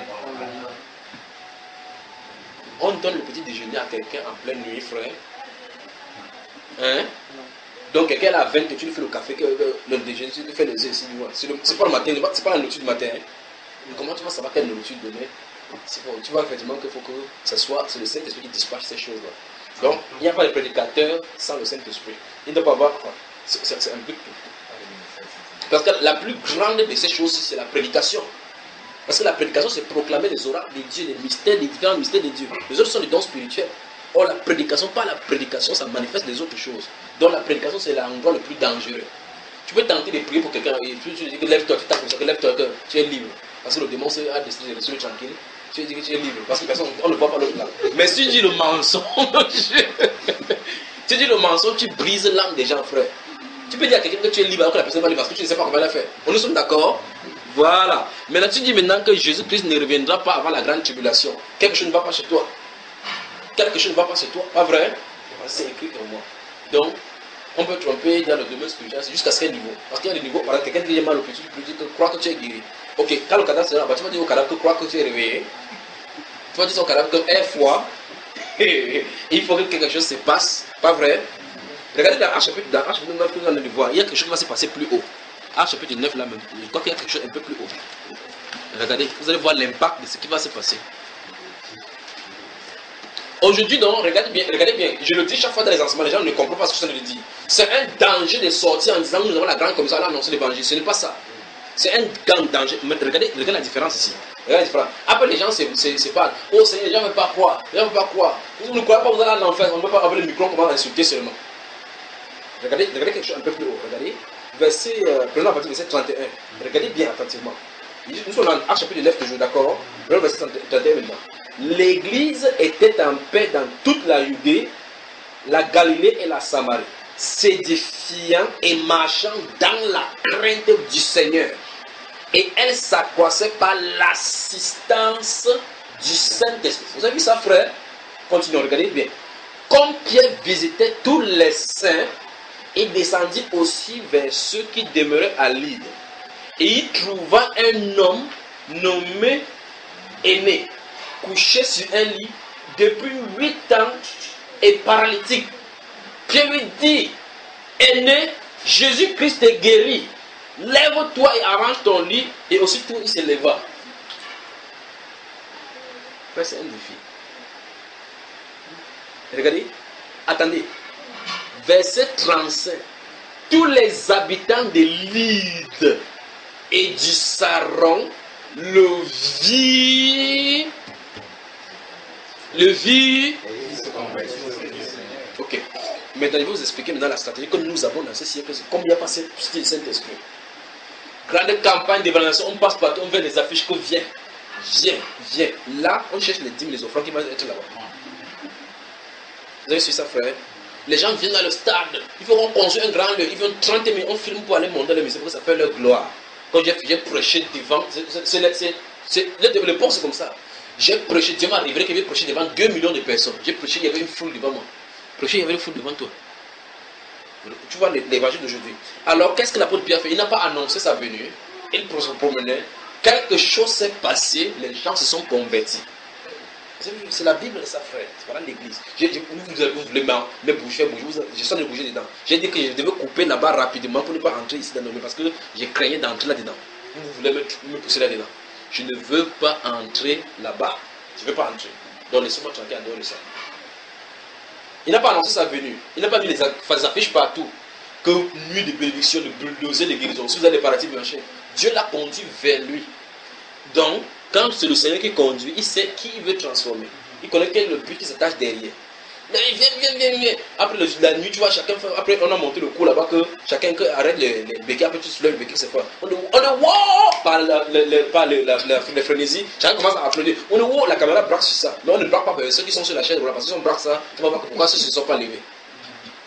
on donne le petit déjeuner à quelqu'un en pleine nuit, frère. Hein? Donc quelqu'un a vingt, tu lui fais le café, que, que, le déjeuner, tu lui fais les œufs ici. C'est pas le matin, c'est pas la nourriture du matin. Hein? Comment tu vas savoir quelle nourriture donner? Tu vois effectivement qu'il faut que ce soit c'est le Saint-Esprit qui dispatche ces choses-là. Donc, il n'y a pas de prédicateur sans le Saint-Esprit. Il ne doit pas avoir. C'est un peu tout. Parce que la plus grande de ces choses, c'est la prédication. Parce que la prédication, c'est proclamer les oracles de Dieu, les mystères, les différents mystères de Dieu. Les autres sont des dons spirituels. Or, la prédication, pas la prédication, ça manifeste des autres choses. Donc, la prédication, c'est l'endroit le plus dangereux. Tu peux tenter de prier pour quelqu'un et tu dis que lève-toi, tu tapes comme ça, que lève-toi, que tu es libre. Parce que le démon a décidé de rester tranquille. Tu dis que tu es libre. Parce que personne, on ne voit pas l'autre là. Mais si tu dis le mensonge, tu dis le mensonge, tu brises l'âme des gens, frère. Tu peux dire à quelqu'un que tu es libre alors que la personne va libre parce que tu ne sais pas comment elle a fait. On nous sommes d'accord? Voilà. Maintenant, tu dis maintenant que Jésus-Christ ne reviendra pas avant la grande tribulation. Quelque chose ne va pas chez toi. Quelque chose ne va pas chez toi. Pas vrai? C'est écrit pour moi. Donc, on peut tromper dans le domaine spirituel jusqu'à ce niveau. Parce qu'il y a des niveaux, par exemple, quelqu'un qui est mal au petit, tu peux dire que crois que tu es guéri. Ok, quand le cadavre sera là, tu vas dire au cadavre que crois que tu es réveillé. Tu vas dire au cadavre que aie foi. Il faut que quelque chose se passe. Pas vrai? Regardez dans Acte chapitre neuf, vous allez le voir. Il y a quelque chose qui va se passer plus haut. Acte chapitre neuf là même. Je crois qu'il y a quelque chose un peu plus haut. Regardez, vous allez voir l'impact de ce qui va se passer. Aujourd'hui, donc, regardez bien, regardez bien, je le dis chaque fois dans les enseignements, les gens ne comprennent pas ce que je le dis. C'est un danger de sortir en disant nous avons la grande commission à annoncer l'évangile. Ce n'est pas ça. C'est un grand danger. Mais regardez, regardez la différence ici. Regardez la différence. Après, les gens se parlent. Oh Seigneur, les gens ne veulent pas croire. Les gens ne veulent pas croire. Vous ne croyez pas, vous allez à l'enfer. On ne peut pas avoir le micro, on commence à insulter seulement. Regardez, regardez quelque chose un peu plus haut. Regardez. Verset, euh, prenons à partir du verset trente et un. Regardez bien attentivement. Nous sommes dans Acte chapitre neuf toujours, d'accord? Prenons le verset trente et un maintenant. L'Église était en paix dans toute la Judée, la Galilée et la Samarie, s'édifiant et marchant dans la crainte du Seigneur. Et elle s'accroissait par l'assistance du Saint-Esprit. Vous avez vu ça, frère? Continuons, regardez bien. Comme Pierre visitait tous les saints, il descendit aussi vers ceux qui demeuraient à Lyde. Et il trouva un homme nommé Aîné, couché sur un lit depuis huit ans et paralytique. Pierre lui dit, Aîné, Jésus-Christ est guéri. Lève-toi et arrange ton lit. Et aussitôt il se leva. C'est un défi. Regardez, attendez. Verset trente-cinq. Tous les habitants de Lyde et du Saron le virent. Le virent. Ok. Maintenant, je vais vous expliquer maintenant la stratégie que nous avons dans ce siècle. Comme il n'y a pas ce style Saint-Esprit. Grande campagne d'évaluation, on passe partout, on veut des affiches que viens, viens, viens. Là, on cherche les dîmes, les offrandes qui vont être là-bas. Vous avez su ça, frère? Les gens viennent dans le stade, il faut qu'on construise un grand lieu, ils viennent trente minutes, on filme pour aller monter le message, parce que ça fait leur gloire. Quand j'ai prêché devant, c'est le, le pont c'est comme ça. J'ai prêché, Dieu m'a révélé qu'il avait prêché devant deux millions de personnes. J'ai prêché, il y avait une foule devant moi. Prêché, il y avait une foule devant toi. Tu vois l'évangile d'aujourd'hui. Alors, qu'est-ce que l'apôtre Pierre fait? Il n'a pas annoncé sa venue. Il se promenait. Quelque chose s'est passé. Les gens se sont convertis. C'est la Bible, ça, frère. C'est pas l'église. J'ai dit, vous, vous, vous voulez me bouger, bouger. Je sens de bouger dedans. J'ai dit que je devais couper là-bas rapidement pour ne pas entrer ici dans le parce que j'ai craigné d'entrer là-dedans. Vous voulez me, me pousser là-dedans. Je ne veux pas entrer là-bas. Je ne veux pas entrer. Donc, laissez-moi tranquille en dehors de ça. Il n'a pas annoncé sa venue. Il n'a pas mis les affiches partout. Que nuit de bénédiction, de bulldozer, de guérison. Si vous avez des paradigmes marchés, Dieu l'a conduit vers lui. Donc, quand c'est le Seigneur qui conduit, il sait qui il veut transformer. Il connaît quel est le but qui s'attache derrière. Mais viens, viens, viens, viens. Après le, la nuit, tu vois, chacun fait, après on a monté le coup là-bas que chacun que arrête les, les béquilles, après tu soulèves le béquille, c'est quoi? On est on est wow par, la, la, la, par la, la, la, la frénésie, chacun commence à applaudir. On est wow, la caméra braque sur ça. Mais on ne braque pas ceux qui sont sur la chaîne, parce que si on braque ça, tu vas voir pourquoi ceux qui ne sont pas levés.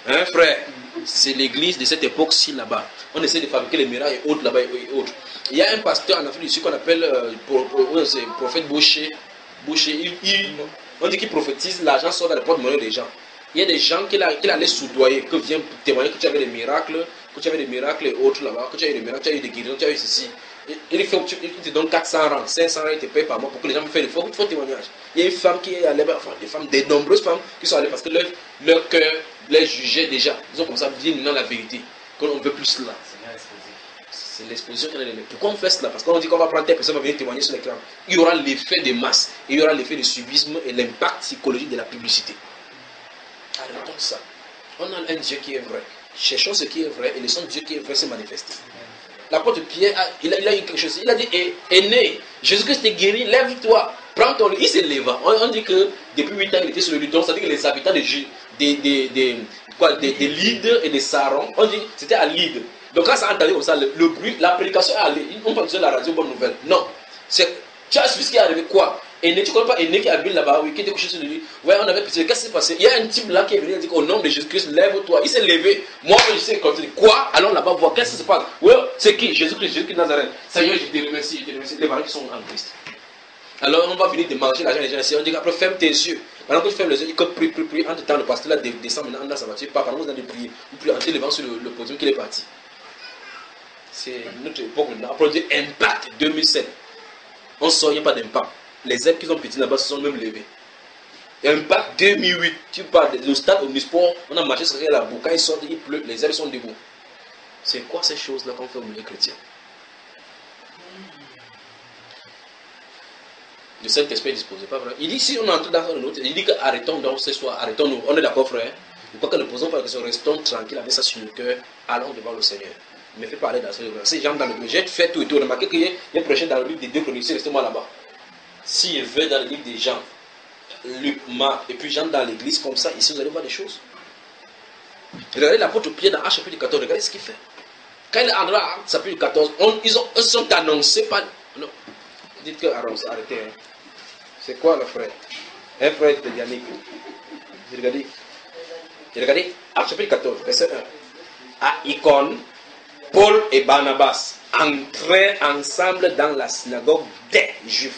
Hein, frère? C'est l'église de cette époque-ci là-bas. On essaie de fabriquer les miracles et autres là-bas et autres. Il y a un pasteur en Afrique du Sud qu'on appelle euh, pro, pro, prophète Boucher. Boucher. Il, il, on dit qu'il prophétise, l'argent sort dans les porte-monnaie des gens. Il y a des gens qu'il qu allait soudoyer, que vient témoigner que tu avais des miracles, que tu avais des miracles et autres là-bas, que tu as eu des miracles, tu as eu des guérisons, tu as eu ceci. Il, fait, il te donne quatre cents rangs, cinq cents rangs, il te paye par mois pour que les gens me fassent des faux, faux témoignages. Il y a une femme qui est allée, enfin des femmes, des nombreuses femmes qui sont allées parce que leur, leur cœur les jugeait déjà. Ils ont commencé à dire maintenant la vérité, qu'on ne veut plus cela. C'est l'exposition qu'on a donnée. Pourquoi on fait cela? Parce qu'on dit qu'on va prendre telle personne, va venir témoigner sur l'écran. Il y aura l'effet de masse, il y aura l'effet de subisme et l'impact psychologique de la publicité. Arrêtons ça. On a un Dieu qui est vrai. Cherchons ce qui est vrai et laissons Dieu qui est vrai se manifester. L'apôtre Pierre, a, il, a, il a eu quelque chose. Il a dit, aîné, Jésus-Christ est guéri, lève-toi, prends ton lit. Il s'est levé. On, on dit que depuis huit ans, il était sur le lit. Donc, ça veut dire que les habitants des des, des, des, quoi, des, des Lydes et des Sarons, on dit c'était à Lyde. Donc, quand ça a entendu comme ça, le, le bruit, la prédication est allée. On parle de la radio, bonne nouvelle. Non. Tu as su ce qui est arrivé, quoi? Aîné, tu ne connais pas Aîné qui habite là-bas, oui, qui était couché sur le lit. Ouais, on avait pitié. Qu'est-ce qui s'est passé? Il y a un type là qui est venu et dit qu'au nom de Jésus-Christ, lève-toi. Il s'est levé. Moi, je sais continuer. Quoi? Allons là-bas voir. Qu'est-ce qui se passe? Ouais, c'est qui? Jésus-Christ, Jésus-Christ de Nazareth. Seigneur, je te remercie, je te remercie. Les varins qui sont en Christ. Alors, on va venir de manger l'argent des gens ici. On dit qu'après, ferme tes yeux. Pendant que tu fermes les yeux, il peut prier, prier, prier. Entre temps, le pasteur là descend maintenant dans sa voiture. Pas pendant que vous allez prier. Vous priez en s'élevant sur le, le podium qu'il est parti. C'est notre époque maintenant. Après, on dit Impact deux mille sept. On sort, il n'y a pas d'impact. Les ailes qui sont petits là-bas se sont même levés. Impact deux mille huit, tu parles du stade Omnisport, on a marché sur la boue. Quand ils sortent, il pleut, les ailes sont debout. C'est quoi ces choses-là qu'on fait au milieu chrétien? Le Saint-Esprit est disposé, pas vrai? Il dit si on entre dans un autre, il dit que arrêtons donc ce soir, arrêtons-nous. On est d'accord, frère? Il faut que ne posons pas la question, restons tranquilles avec ça sur le cœur, allons devant le Seigneur. Me fait parler dans ce livre. Ces gens dans le livre, j'ai fait tout et tout. Remarquez qu'il y a un prêché dans le livre des deux chroniques, restez-moi là-bas. S'il veut dans le livre des gens, Luc, Marc, et puis Jean dans l'église, comme ça, ici vous allez voir des choses. Regardez l'apôtre Pierre dans Actes chapitre quatorze, regardez ce qu'il fait. Quand il est en Actes chapitre quatorze, on, ils, ont, ils sont annoncés par. Non, dites que arrêtez. Hein. C'est quoi le frère? Un frère de Yannick. Regardez. Regardez, Actes chapitre quatorze, verset un. À Icône, Paul et Barnabas entraient ensemble dans la synagogue des Juifs.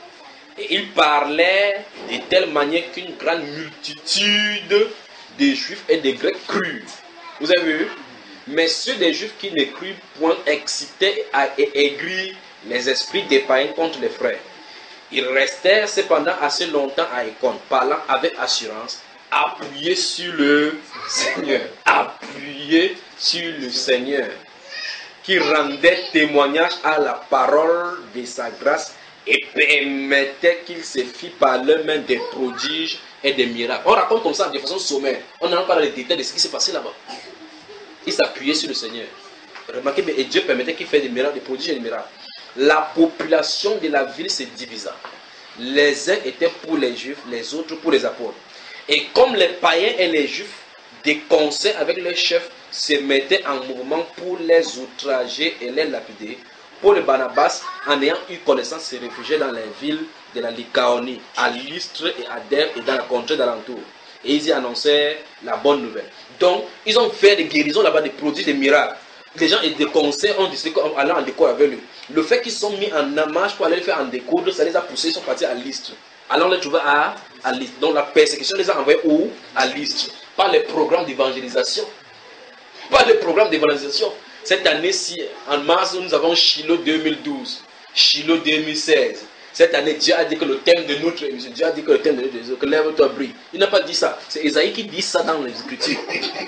Et ils parlaient de telle manière qu'une grande multitude de Juifs et de Grecs crurent. Vous avez vu? Mais ceux des Juifs qui ne crurent point excitaient et aigrirent les esprits des païens contre les frères. Ils restèrent cependant assez longtemps à Icône, parlant avec assurance, appuyés sur le Seigneur. Appuyés sur le Seigneur, qui rendait témoignage à la parole de sa grâce et permettait qu'il se fît par leurs mains des prodiges et des miracles. On raconte comme ça de façon sommaire. On n'entre pas dans les détails de ce qui s'est passé là-bas. Il s'appuyait sur le Seigneur. Remarquez bien, et Dieu permettait qu'il fasse des miracles, des prodiges et des miracles. La population de la ville se divisa. Les uns étaient pour les Juifs, les autres pour les apôtres. Et comme les païens et les Juifs, des conseils avec leurs chefs se mettaient en mouvement pour les outrager et les lapider, Paul et Barnabas, en ayant eu connaissance, se réfugiaient dans les villes de la Lycaonie, à Lystre et à Derbe et dans la contrée d'alentour. Et ils y annonçaient la bonne nouvelle. Donc, ils ont fait des guérisons là-bas, des prodiges, des miracles. Les gens et des conseils ont décidé qu'en en découdre avec lui. Le fait qu'ils sont mis en marche pour aller le faire en découdre, ça les a poussés, ils sont partis à Lystre. Alors on les trouvait à, à Lystre. Donc la persécution les a envoyés où? À Lystre. Pas les programmes d'évangélisation. Pas les programmes d'évangélisation. Cette année-ci, en mars, nous avons Shiloh deux mille douze, Shiloh deux mille seize. Cette année, Dieu a dit que le thème de notre émission, Dieu a dit que le thème de notre émission, que lève-toi, brille. Il n'a pas dit ça. C'est Esaïe qui dit ça dans les Écritures.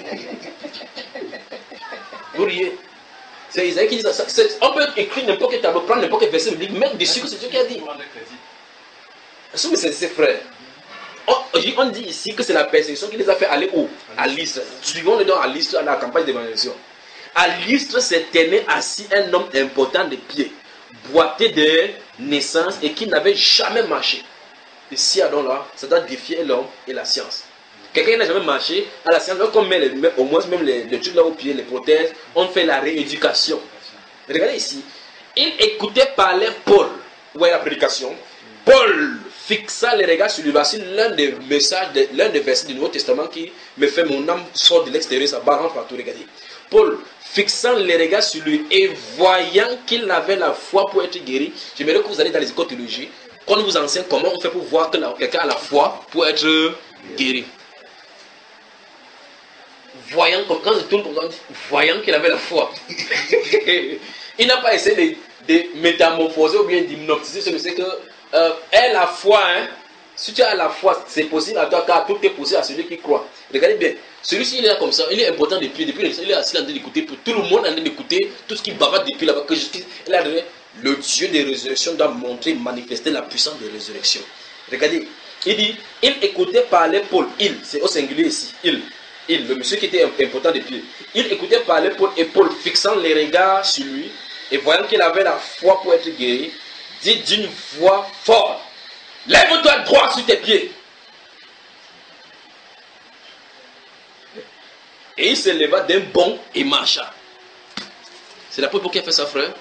Vous riez. C'est Esaïe qui dit ça. C'est, on peut écrire n'importe quel tableau, prendre n'importe quel verset biblique, mettre dessus que c'est Dieu qui a dit. C'est ses frères. On, on dit ici que c'est la persécution qui les a fait aller où? À Lystre. Suivons le don à Lystre à la campagne d'évangélisation. À Lystre s'est tenu assis un homme important de pied, boité de naissance et qui n'avait jamais marché. Et si à là, ça doit défier l'homme et la science. Quelqu'un qui n'a jamais marché, à la science, donc on met, les, au moins même les, les trucs là au pied, les prothèses, on fait la rééducation. Regardez ici. Il écoutait parler Paul. Où est la prédication? Paul fixa les regards sur lui. Voici l'un des messages, de, l'un des versets du Nouveau Testament qui me fait mon âme sort de l'extérieur, ça balance partout. Regardez. Paul, fixant les regards sur lui et voyant qu'il avait la foi pour être guéri, j'aimerais que vous allez dans les écoles de théologie, qu'on vous enseigne comment on fait pour voir que quelqu'un a la foi pour être guéri. Voyant, quand je tourne comme ça, voyant qu'il avait la foi. Il n'a pas essayé de, de métamorphoser ou bien d'hypnotiser celui c'est que euh, est la foi, hein. Si tu as la foi, c'est possible à toi car tout est possible à celui qui croit. Regardez bien, celui-ci il est là comme ça, il est important depuis, depuis il est assis en train d'écouter, tout le monde est en train d'écouter, tout ce qui bavarde depuis là-bas, que jusqu'il a donné, le Dieu des résurrections doit montrer, manifester la puissance des résurrections. Regardez, il dit, il écoutait parler Paul, il, c'est au singulier ici, il, il, le monsieur qui était important depuis, il écoutait parler Paul et Paul fixant les regards sur lui et voyant qu'il avait la foi pour être guéri, dit d'une voix forte, lève-toi droit sur tes pieds. Et il se leva d'un bond et marcha. C'est l'apôtre qui a fait ça, frère.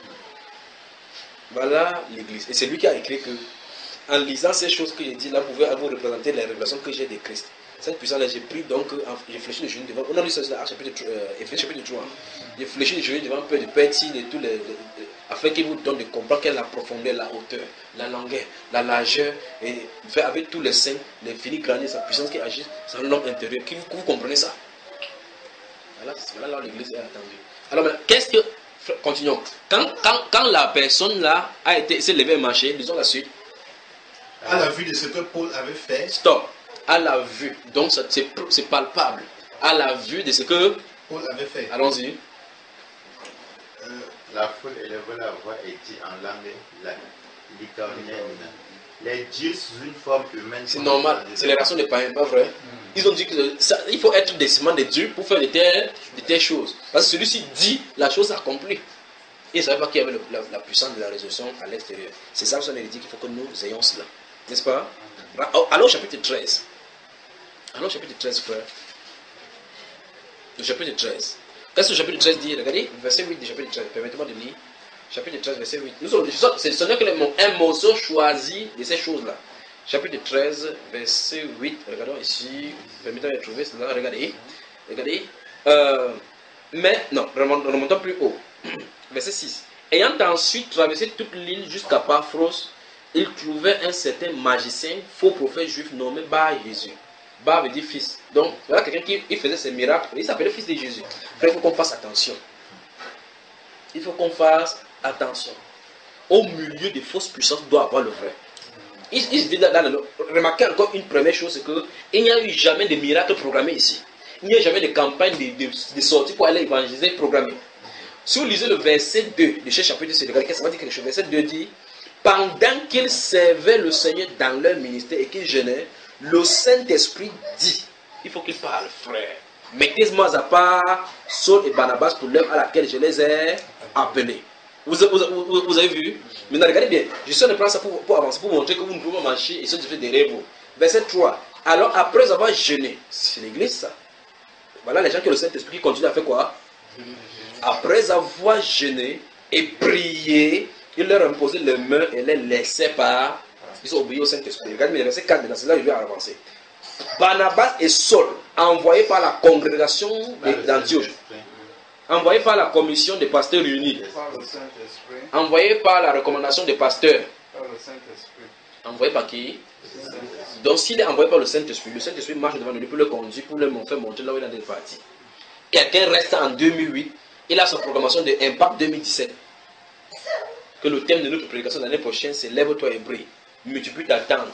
Voilà l'église. Et c'est lui qui a écrit que, en lisant ces choses que j'ai dit là, vous pouvez vous représenter les révélations que j'ai de Christ. Cette puissance-là, j'ai pris donc, j'ai fléchi le genou devant. On a lu ça dans chapitre trois. J'ai fléchi le genou devant un peu de Petit et tout les, les, afin qu'il vous donne de comprendre quelle est la profondeur, la hauteur, la longueur, la largeur, et fait avec tous les saints, les finis grandir, sa puissance qui agit sur l'homme intérieur. Que vous, que vous comprenez ça? Voilà, voilà là où l'église est attendue. Alors, qu'est-ce que. Continuons. Quand, quand, quand la personne là a été s'est levée et marché, disons la suite. À la vue de ce que Paul avait fait. Stop. À la vue. Donc, c'est palpable. À la vue de ce que Paul avait fait. Allons-y. Euh, la foule éleva la voix et dit en langue lycaonienne, les dieux sous une forme humaine. C'est normal. C'est les rations des païens, pas vrai? Ils ont dit qu'il faut être descendant de Dieu pour faire de telles, de telles choses. Parce que celui-ci dit, la chose s'accomplit. Et ça ne savait pas qu'il y avait le, la, la puissance de la résurrection à l'extérieur. C'est ça que ça veut dire qu'il faut que nous ayons cela. N'est-ce pas? Allons au chapitre treize. Allons au chapitre treize, frère. Le chapitre treize. Qu'est-ce que le chapitre treize dit? Regardez, verset huit du chapitre treize. Permettez-moi de lire. Chapitre treize, verset huit. Nous sommes, ce n'est que un morceau choisi de ces choses-là. Chapitre treize, verset huit. Regardons ici. Permettez-moi de trouver cela. Regardez. Regardez. Euh, mais, non, remontons plus haut. Verset six. Ayant ensuite traversé toute l'île jusqu'à Paphros, il trouvait un certain magicien, faux prophète juif nommé Bar Jésus. Bar veut dire fils. Donc, voilà quelqu'un qui il faisait ses miracles. Il s'appelait fils de Jésus. Frère, il faut qu'on fasse attention. Il faut qu'on fasse attention. Au milieu des fausses puissances, doit avoir le vrai. Il, il dit dans, dans le, remarquez encore une première chose, c'est qu'il n'y a eu jamais de miracles programmés ici. Il n'y a jamais de campagne de, de, de sortie pour aller évangéliser programmée. Si vous lisez le verset deux de ce chapitre, c'est regardez qu'est-ce que ça va dire quelque chose. Verset deux dit, pendant qu'ils servaient le Seigneur dans leur ministère et qu'ils jeûnaient, le Saint-Esprit dit, il faut qu'ils parlent, frère. Mettez-moi à part Saul et Barnabas pour l'œuvre à laquelle je les ai appelés. Vous, vous, vous, vous avez vu? Maintenant, regardez bien. Je suis en train de prendre ça pour, pour avancer, pour montrer que vous ne pouvez pas marcher et se faire des rêves. Verset trois. Alors, après avoir jeûné, c'est l'église ça. Voilà les gens qui ont le Saint-Esprit qui continuent à faire quoi? Après avoir jeûné et prié, il leur imposait les mains et les laissait par. Ils ont obéi au Saint-Esprit. Regardez bien, le verset quatre, c'est là que je vais avancer. Barnabas et Saul, envoyés par la congrégation d'Antioche, envoyés par la commission des pasteurs réunis, envoyés par la recommandation des pasteurs, envoyés par qui? Donc s'il est envoyé par le Saint-Esprit, le Saint-Esprit marche devant lui pour le conduire, pour le faire monter là où il est parti. Quelqu'un reste en deux mille huit, il a sa programmation de Impact deux mille dix-sept. Que le thème de notre prédication de l'année prochaine, c'est lève-toi et brille. Multiplie ta tente.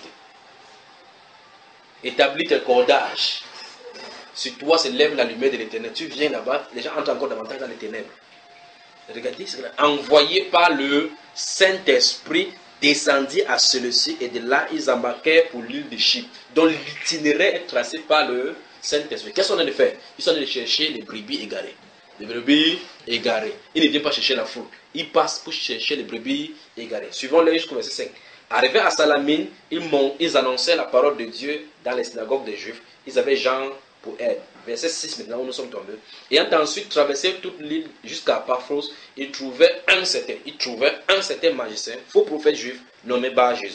Établis tes cordages. Sur toi se lève la lumière de l'éternel. Tu viens là-bas, les gens entrent encore davantage dans les ténèbres. Regardez, c'est envoyé par le Saint-Esprit, descendit à celui-ci et de là ils embarquèrent pour l'île de Chypre. Donc l'itinéraire est tracé par le Saint-Esprit. Qu'est-ce qu'on a de faire? Ils sont allés chercher les brebis égarées. Les brebis égarées. Ils ne viennent pas chercher la foule. Ils passent pour chercher les brebis égarées. Suivons-les jusqu'au verset cinq. Arrivés à Salamine, ils, ils annonçaient la parole de Dieu dans les synagogues des Juifs. Ils avaient Jean pour aide. Verset six maintenant où nous sommes tombés. Ayant ensuite traversé toute l'île jusqu'à Paphros, ils trouvaient un certain, ils trouvaient un certain magicien, faux prophète juif, nommé Bar Jésus,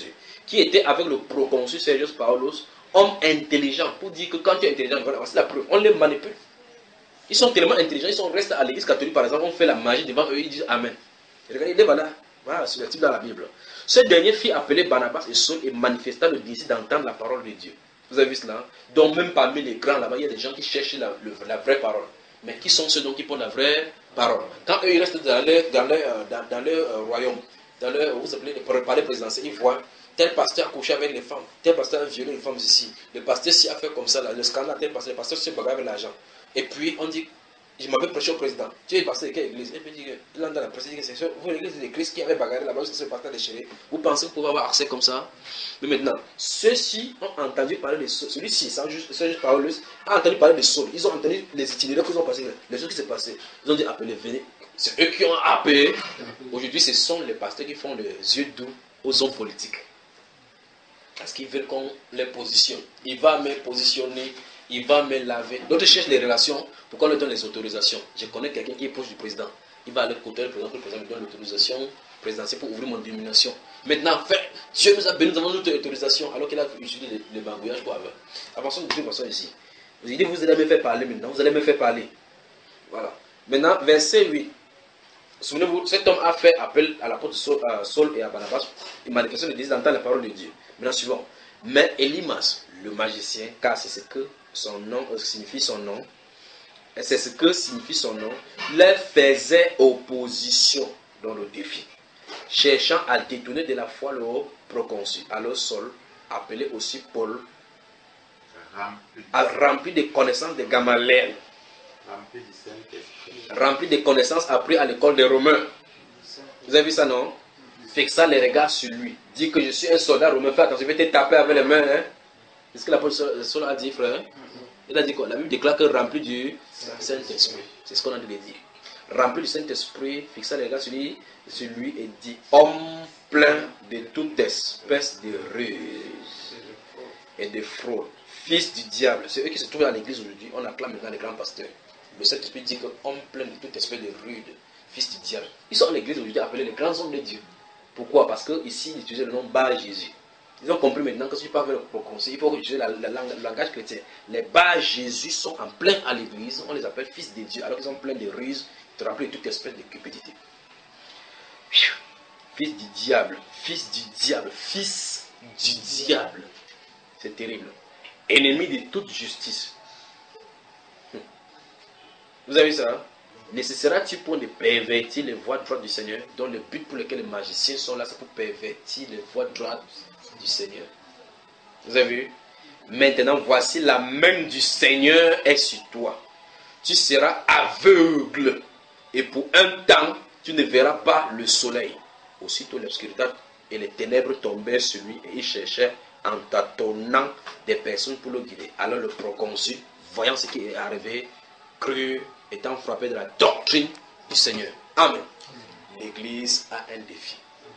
qui était avec le proconsul Sergius Paulus, homme intelligent, pour dire que quand tu es intelligent, voilà, c'est la preuve, on les manipule. Ils sont tellement intelligents, ils sont restés à l'église catholique, par exemple, on fait la magie devant eux, ils disent Amen. Et regardez, les voilà, voilà, c'est le type dans la Bible. Ce dernier fit appeler Barnabas et Saul et manifesta le désir d'entendre la parole de Dieu. Vous avez vu cela? Donc même parmi les grands là-bas, il y a des gens qui cherchent la, le, la vraie parole. Mais qui sont ceux donc qui portent la vraie parole? Quand eux, ils restent dans leur, dans leur, dans, dans leur euh, royaume, dans leur, vous appelez le palais présidentiel, ils voient tel pasteur a couché avec les femmes, tel pasteur a violé les femmes ici, le pasteur s'y a fait comme ça, là, le scandale, tel pasteur, le pasteur s'est bagarré avec l'argent. Et puis on dit, je m'avais prêché au président, tu es pasteur de quelle église? Et puis il dit, il dans la presse, il dit que c'est vous l'église de Christ qui avait bagarré là-bas, c'est le pasteur déchiré. Vous pensez que vous pouvez avoir accès comme ça? Mais maintenant, ceux-ci ont entendu parler de Saul, celui-ci, c'est juste, juste Paulus, a entendu parler de Saul, ils ont entendu les itinéraires qu'ils ont passés, les choses qui s'est passé. Ils ont dit, appelez, venez. C'est eux qui ont appelé. Aujourd'hui, ce sont les pasteurs qui font les yeux doux aux hommes politiques. Parce qu'ils veulent qu'on les positionne. Il va me positionner, il va me laver. D'autres cherchent les relations pour qu'on leur donne les autorisations. Je connais quelqu'un qui est proche du président. Il va aller côté le président, le président lui donne l'autorisation présidentielle pour ouvrir mon dénomination. Maintenant, fait, Dieu nous a bénis, nous avons notre autorisation, alors qu'il a utilisé les, les barbouillages pour avoir. Avançons de toute façon ici. Vous dites, vous allez me faire parler maintenant, vous allez me faire parler. Voilà. Maintenant, verset huit. Souvenez-vous, cet homme a fait appel à l'apôtre Saul, à Saul et à Barnabas. Il manifestait le désir d'entendre la parole de Dieu. Maintenant, suivant. Mais Élymas, le magicien, car c'est ce que son nom euh, signifie son nom, et c'est ce que signifie son nom, leur faisait opposition dans le défi, cherchant à détourner de la foi le proconsul. Alors Saul, appelé aussi Paul, a rempli de connaissances de Gamaliel, rempli de connaissances apprises à l'école des Romains. Vous avez vu ça, non? Fixa les regards sur lui. Dit que je suis un soldat romain. Fais attention, je vais te taper avec les mains. Hein? C'est ce que l'apôtre Saul a dit, frère. Il a dit quoi? La Bible déclare que rempli du Saint-Esprit. C'est ce qu'on a dit de dire. Rempli du Saint-Esprit, fixa les regards sur lui, sur lui et dit, homme plein de toute espèce de ruse et de fraude, fils du diable. C'est eux qui se trouvent dans l'église aujourd'hui. On acclame maintenant les grands pasteurs. Le Saint-Esprit dit que homme plein de toute espèce de rude, fils du diable. Ils sont en l'église aujourd'hui appelés les grands hommes de Dieu. Pourquoi? Parce qu'ici, ils utilisent le nom Bar Jésus. Ils ont compris maintenant que si tu parles au conseil, il faut utiliser la, la, la, le langage chrétien. Les Bar Jésus sont en plein à l'église, on les appelle fils de Dieu, alors qu'ils sont pleins de ruses, de rappeler toute espèce de cupidité. Fils du diable, fils du diable, fils du diable. C'est terrible. Ennemi de toute justice. Vous avez vu ça? Nécessitera-t-il point de pervertir les voies droites du Seigneur, dont le but pour lequel les magiciens sont là, c'est pour pervertir les voies droites du Seigneur. Vous avez vu? Maintenant, voici la main du Seigneur est sur toi. Tu seras aveugle et pour un temps, tu ne verras pas le soleil. Aussitôt l'obscurité et les ténèbres tombèrent sur lui et il cherchait en tâtonnant des personnes pour le guider. Alors le proconsul, voyant ce qui est arrivé, crut, étant frappé de la doctrine du Seigneur. Amen. L'Église a un défi.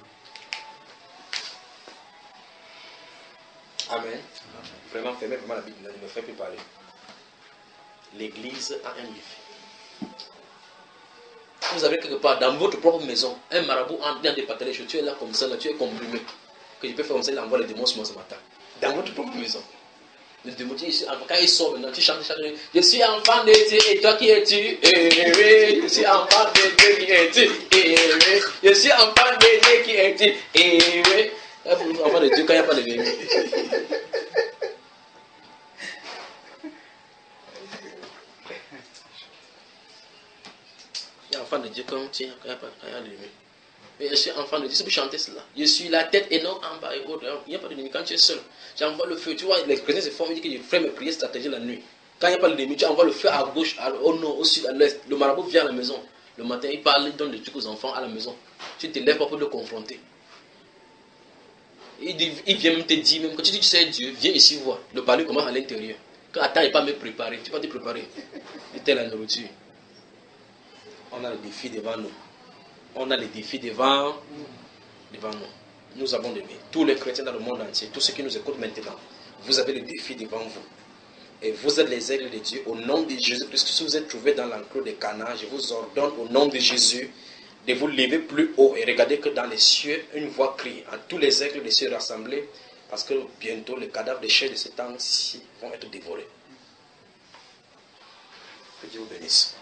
Amen. Vraiment, fermez vraiment la Bible, ne me faites plus parler. L'Église a un défi. Vous avez quelque part dans votre propre maison un marabout en train de départager les choses. Tu es là comme ça, là, tu es comprimé. Que je peux faire comme ça, il envoie les démons sur moi ce matin. Dans votre propre maison. Le démon, quand il sort maintenant, tu chantes, tu chantes. Je suis enfant de Dieu et toi qui es-tu? Eh oui, je suis enfant de Dieu qui es-tu? Eh oui, je suis enfant de Dieu qui es-tu? Eh oui. Enfant de Dieu quand il n'y a pas de bébé. Je suis enfant de Dieu quand il n'y a pas de bébé. Mais je suis enfant de Dieu, c'est pour chanter cela. Je suis la tête énorme en bas et autres. Il n'y a pas de ennemi quand tu es seul. J'envoie le feu. Tu vois, l'expression se forme, il dit que je ferai mes prières stratégiques la nuit. Quand il n'y a pas d'ennemi, tu envoies le feu à gauche, à, au nord, au sud, à l'est. Le marabout vient à la maison. Le matin, il parle, il donne des trucs aux enfants à la maison. Tu ne te lèves pas pour le confronter. Il, dit, il vient même te dire, même quand tu dis que tu sais Dieu, viens ici voir. Le parler commence à l'intérieur. Quand attends, il n'est pas me préparer. Tu vas te préparer. C'était la nourriture. On a le défi devant nous. On a les défis devant, devant nous. Nous avons des défis. Tous les chrétiens dans le monde entier, tous ceux qui nous écoutent maintenant, vous avez les défis devant vous. Et vous êtes les aigles de Dieu. Au nom de Jésus, puisque si vous êtes trouvés dans l'enclos de Cana, je vous ordonne au nom de Jésus de vous lever plus haut et regardez que dans les cieux, une voix crie à tous les aigles des cieux rassemblés, parce que bientôt les cadavres des chers de ce temps-ci vont être dévorés. Que Dieu vous bénisse.